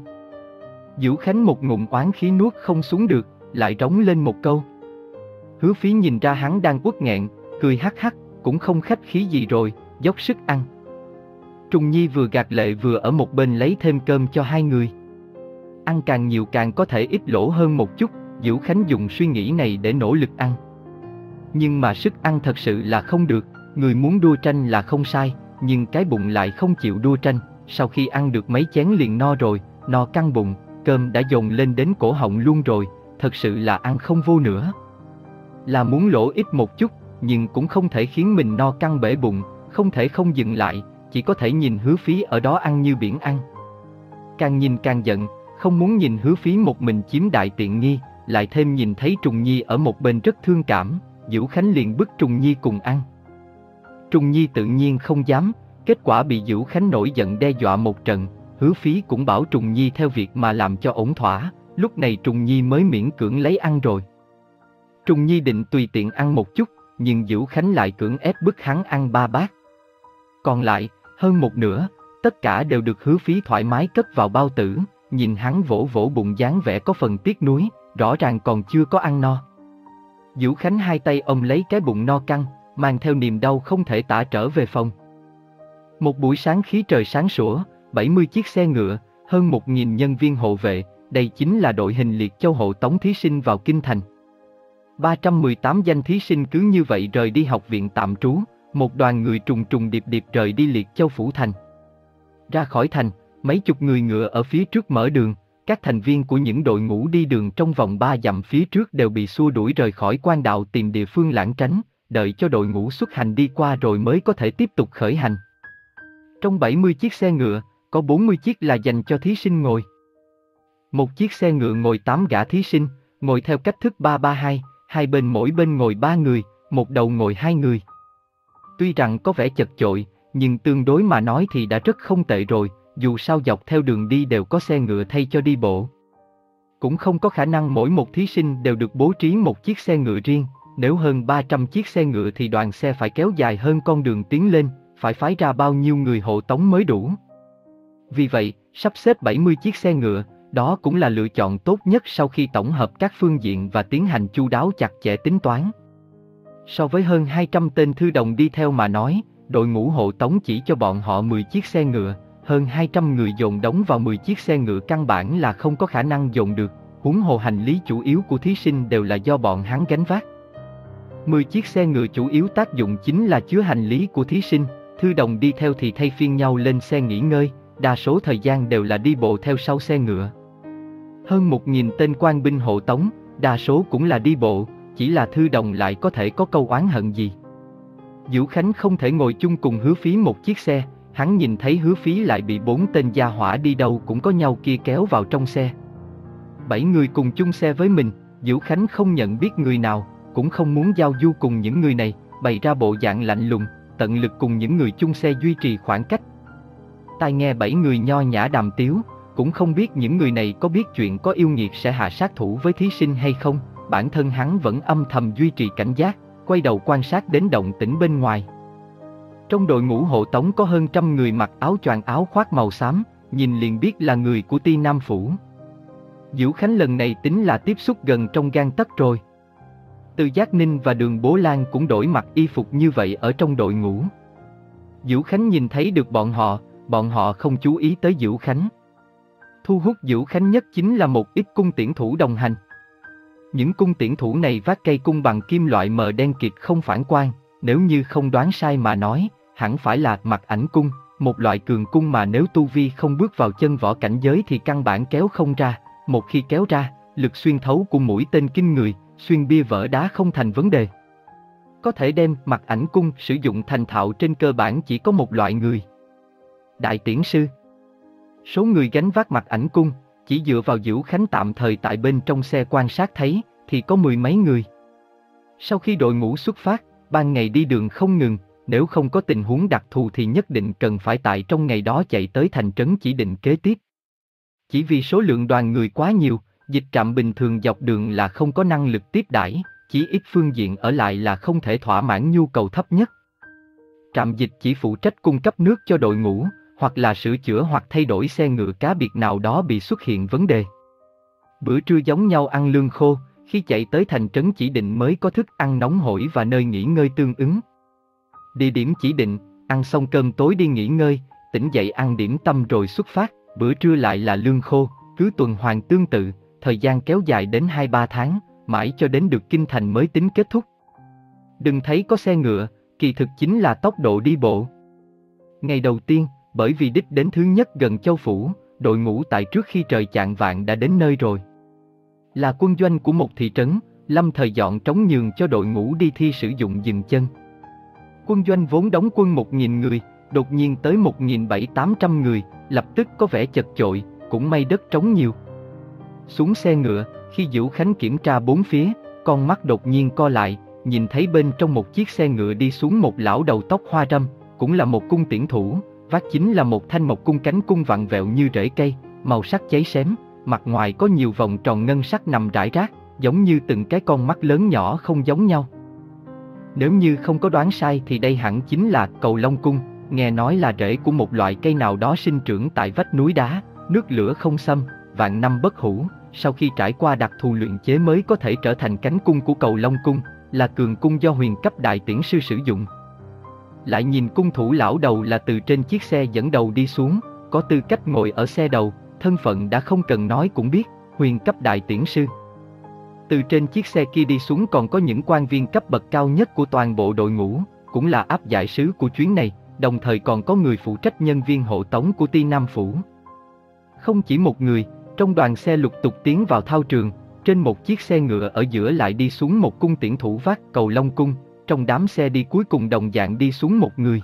Vũ Khánh một ngụm oán khí nuốt không xuống được, lại rống lên một câu. Hứa Phí nhìn ra hắn đang uất nghẹn, cười hắc hắc, cũng không khách khí gì rồi, dốc sức ăn. Trùng Nhi vừa gạt lệ vừa ở một bên lấy thêm cơm cho hai người. Ăn càng nhiều càng có thể ít lỗ hơn một chút, Diễu Khánh dùng suy nghĩ này để nỗ lực ăn. Nhưng mà sức ăn thật sự là không được, người muốn đua tranh là không sai, nhưng cái bụng lại không chịu đua tranh, sau khi ăn được mấy chén liền no rồi, no căng bụng, cơm đã dồn lên đến cổ họng luôn rồi, thật sự là ăn không vô nữa. Là muốn lỗ ít một chút, nhưng cũng không thể khiến mình no căng bể bụng, không thể không dừng lại, chỉ có thể nhìn Hứa Phí ở đó ăn như biển ăn. Càng nhìn càng giận, không muốn nhìn Hứa Phí một mình chiếm đại tiện nghi, lại thêm nhìn thấy Trùng Nhi ở một bên rất thương cảm, Diễu Khánh liền bức Trùng Nhi cùng ăn. Trùng Nhi tự nhiên không dám, kết quả bị Diễu Khánh nổi giận đe dọa một trận, Hứa Phí cũng bảo Trùng Nhi theo việc mà làm cho ổn thỏa, lúc này Trùng Nhi mới miễn cưỡng lấy ăn rồi. Trùng Nhi định tùy tiện ăn một chút, nhưng Diễu Khánh lại cưỡng ép bức hắn ăn ba bát. Còn lại, hơn một nửa, tất cả đều được Hứa Phí thoải mái cất vào bao tử, nhìn hắn vỗ vỗ bụng dáng vẻ có phần tiếc nuối, rõ ràng còn chưa có ăn no. Diễu Khánh hai tay ôm lấy cái bụng no căng, mang theo niềm đau không thể tả trở về phòng. Một buổi sáng khí trời sáng sủa, bảy mươi chiếc xe ngựa, hơn một nghìn nhân viên hộ vệ, đây chính là đội hình Liệt Châu hộ tống thí sinh vào kinh thành. ba trăm mười tám danh thí sinh cứ như vậy rời đi học viện tạm trú, một đoàn người trùng trùng điệp điệp rời đi Liệt Châu phủ thành. Ra khỏi thành, mấy chục người ngựa ở phía trước mở đường, các thành viên của những đội ngũ đi đường trong vòng ba dặm phía trước đều bị xua đuổi rời khỏi quan đạo tìm địa phương lảng tránh, đợi cho đội ngũ xuất hành đi qua rồi mới có thể tiếp tục khởi hành. Trong bảy mươi chiếc xe ngựa, có bốn mươi chiếc là dành cho thí sinh ngồi. Một chiếc xe ngựa ngồi tám gã thí sinh, ngồi theo cách thức ba ba hai, hai bên mỗi bên ngồi ba người, một đầu ngồi hai người. Tuy rằng có vẻ chật chội, nhưng tương đối mà nói thì đã rất không tệ rồi, dù sao dọc theo đường đi đều có xe ngựa thay cho đi bộ. Cũng không có khả năng mỗi một thí sinh đều được bố trí một chiếc xe ngựa riêng, nếu hơn ba trăm chiếc xe ngựa thì đoàn xe phải kéo dài hơn con đường tiến lên, phải phái ra bao nhiêu người hộ tống mới đủ. Vì vậy, sắp xếp bảy mươi chiếc xe ngựa, đó cũng là lựa chọn tốt nhất sau khi tổng hợp các phương diện và tiến hành chu đáo chặt chẽ tính toán. So với hơn hai trăm tên thư đồng đi theo mà nói, đội ngũ hộ tống chỉ cho bọn họ mười chiếc xe ngựa, hơn hai trăm người dồn đóng vào mười chiếc xe ngựa căn bản là không có khả năng dồn được, huống hồ hành lý chủ yếu của thí sinh đều là do bọn hắn gánh vác. mười chiếc xe ngựa chủ yếu tác dụng chính là chứa hành lý của thí sinh, thư đồng đi theo thì thay phiên nhau lên xe nghỉ ngơi, đa số thời gian đều là đi bộ theo sau xe ngựa. Hơn một nghìn tên quan binh hộ tống, đa số cũng là đi bộ, chỉ là thư đồng lại có thể có câu oán hận gì. Diễu Khánh không thể ngồi chung cùng Hứa Phí một chiếc xe, hắn nhìn thấy Hứa Phí lại bị bốn tên gia hỏa đi đâu cũng có nhau kia kéo vào trong xe. Bảy người cùng chung xe với mình, Diễu Khánh không nhận biết người nào, cũng không muốn giao du cùng những người này, bày ra bộ dạng lạnh lùng, tận lực cùng những người chung xe duy trì khoảng cách. Tai nghe bảy người nho nhã đàm tiếu, cũng không biết những người này có biết chuyện có yêu nghiệt sẽ hạ sát thủ với thí sinh hay không, bản thân hắn vẫn âm thầm duy trì cảnh giác, quay đầu quan sát đến động tĩnh bên ngoài. Trong đội ngũ hộ tống có hơn trăm người mặc áo choàng áo khoác màu xám, nhìn liền biết là người của Ti Nam Phủ. Diễu Khánh lần này tính là tiếp xúc gần trong gang tấc rồi. Từ Giác Ninh và Đường Bố Lan cũng đổi mặc y phục như vậy ở trong đội ngũ. Diễu Khánh nhìn thấy được bọn họ, bọn họ không chú ý tới Diễu Khánh. Thu hút Diễu Khánh nhất chính là một ít cung tiễn thủ đồng hành. Những cung tiễn thủ này vác cây cung bằng kim loại mờ đen kịt không phản quang, nếu như không đoán sai mà nói, hẳn phải là Mạc Ảnh cung, một loại cường cung mà nếu tu vi không bước vào chân võ cảnh giới thì căn bản kéo không ra, một khi kéo ra, lực xuyên thấu của mũi tên kinh người, xuyên bia vỡ đá không thành vấn đề. Có thể đem Mạc Ảnh cung sử dụng thành thạo trên cơ bản chỉ có một loại người. Đại tiễn sư. Số người gánh vác Mạc Ảnh cung, chỉ dựa vào Diễu Khánh tạm thời tại bên trong xe quan sát thấy, thì có mười mấy người. Sau khi đội ngũ xuất phát, ban ngày đi đường không ngừng, nếu không có tình huống đặc thù thì nhất định cần phải tại trong ngày đó chạy tới thành trấn chỉ định kế tiếp. Chỉ vì số lượng đoàn người quá nhiều, dịch trạm bình thường dọc đường là không có năng lực tiếp đãi, chỉ ít phương diện ở lại là không thể thỏa mãn nhu cầu thấp nhất. Trạm dịch chỉ phụ trách cung cấp nước cho đội ngũ, hoặc là sửa chữa hoặc thay đổi xe ngựa cá biệt nào đó bị xuất hiện vấn đề. Bữa trưa giống nhau ăn lương khô, khi chạy tới thành trấn chỉ định mới có thức ăn nóng hổi và nơi nghỉ ngơi tương ứng. Địa điểm chỉ định, ăn xong cơm tối đi nghỉ ngơi, tỉnh dậy ăn điểm tâm rồi xuất phát, bữa trưa lại là lương khô, cứ tuần hoàn tương tự, thời gian kéo dài đến hai ba tháng, mãi cho đến được kinh thành mới tính kết thúc. Đừng thấy có xe ngựa, kỳ thực chính là tốc độ đi bộ. Ngày đầu tiên, bởi vì đích đến thứ nhất gần Châu Phủ, đội ngũ tại trước khi trời chạng vạng đã đến nơi rồi. Là quân doanh của một thị trấn, lâm thời dọn trống nhường cho đội ngũ đi thi sử dụng dừng chân. Quân doanh vốn đóng quân một nghìn người, đột nhiên tới một nghìn bảy tám trăm người, lập tức có vẻ chật chội, cũng may đất trống nhiều. Xuống xe ngựa, khi Dữu Khánh kiểm tra bốn phía, con mắt đột nhiên co lại, nhìn thấy bên trong một chiếc xe ngựa đi xuống một lão đầu tóc hoa râm, cũng là một cung tiễn thủ, vác chính là một thanh mộc cung cánh cung vặn vẹo như rễ cây, màu sắc cháy xém, mặt ngoài có nhiều vòng tròn ngân sắc nằm rải rác, giống như từng cái con mắt lớn nhỏ không giống nhau. Nếu như không có đoán sai thì đây hẳn chính là Cầu Long Cung, nghe nói là rễ của một loại cây nào đó sinh trưởng tại vách núi đá, nước lửa không xâm, vạn năm bất hủ, sau khi trải qua đặc thù luyện chế mới có thể trở thành cánh cung của Cầu Long Cung, là cường cung do huyền cấp đại tiễn sư sử dụng. Lại nhìn cung thủ lão đầu là từ trên chiếc xe dẫn đầu đi xuống, có tư cách ngồi ở xe đầu, thân phận đã không cần nói cũng biết, huyền cấp đại tiễn sư. Từ trên chiếc xe kia đi xuống còn có những quan viên cấp bậc cao nhất của toàn bộ đội ngũ, cũng là áp giải sứ của chuyến này, đồng thời còn có người phụ trách nhân viên hộ tống của Ti Nam Phủ. Không chỉ một người, trong đoàn xe lục tục tiến vào thao trường, trên một chiếc xe ngựa ở giữa lại đi xuống một cung tiễn thủ vác Cầu Long Cung, trong đám xe đi cuối cùng đồng dạng đi xuống một người.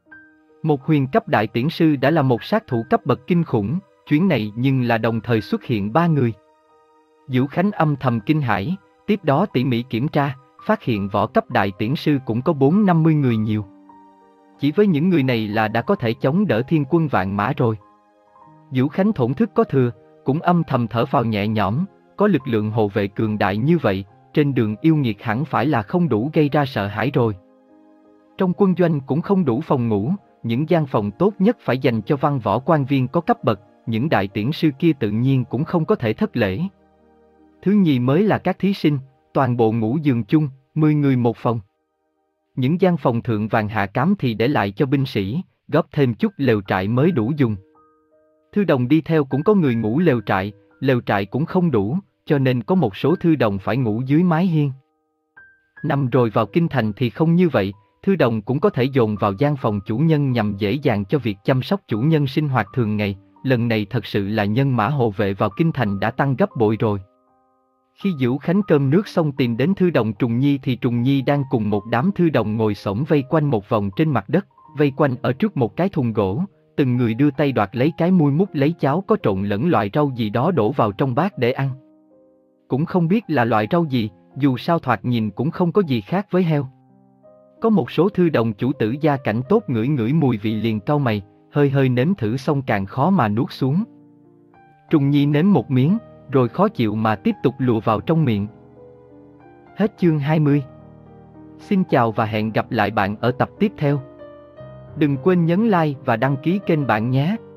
Một huyền cấp đại tiễn sư đã là một sát thủ cấp bậc kinh khủng, chuyến này nhưng là đồng thời xuất hiện ba người. Dữu Khánh âm thầm kinh hãi, tiếp đó tỉ mỉ kiểm tra, phát hiện võ cấp đại tiễn sư cũng có bốn năm mươi người nhiều. Chỉ với những người này là đã có thể chống đỡ thiên quân vạn mã rồi. Dữu Khánh thổn thức có thừa, cũng âm thầm thở phào nhẹ nhõm, có lực lượng hộ vệ cường đại như vậy, trên đường yêu nghiệt hẳn phải là không đủ gây ra sợ hãi rồi. Trong quân doanh cũng không đủ phòng ngủ, những gian phòng tốt nhất phải dành cho văn võ quan viên có cấp bậc, những đại tiễn sư kia tự nhiên cũng không có thể thất lễ. Thứ nhì mới là các thí sinh, toàn bộ ngủ giường chung, mười người một phòng. Những gian phòng thượng vàng hạ cám thì để lại cho binh sĩ, góp thêm chút lều trại mới đủ dùng. Thư đồng đi theo cũng có người ngủ lều trại, lều trại cũng không đủ, cho nên có một số thư đồng phải ngủ dưới mái hiên. Năm rồi vào kinh thành thì không như vậy, thư đồng cũng có thể dồn vào gian phòng chủ nhân nhằm dễ dàng cho việc chăm sóc chủ nhân sinh hoạt thường ngày, lần này thật sự là nhân mã hộ vệ vào kinh thành đã tăng gấp bội rồi. Khi Dữu Khánh cơm nước xong tìm đến thư đồng Trùng Nhi thì Trùng Nhi đang cùng một đám thư đồng ngồi xổm vây quanh một vòng trên mặt đất, vây quanh ở trước một cái thùng gỗ, từng người đưa tay đoạt lấy cái muôi múc lấy cháo có trộn lẫn loại rau gì đó đổ vào trong bát để ăn. Cũng không biết là loại rau gì, dù sao thoạt nhìn cũng không có gì khác với heo. Có một số thư đồng chủ tử gia cảnh tốt ngửi ngửi mùi vị liền cau mày, hơi hơi nếm thử xong càng khó mà nuốt xuống. Trùng Nhi nếm một miếng, rồi khó chịu mà tiếp tục lùa vào trong miệng. Hết chương hai mươi. Xin chào và hẹn gặp lại bạn ở tập tiếp theo. Đừng quên nhấn like và đăng ký kênh bạn nhé.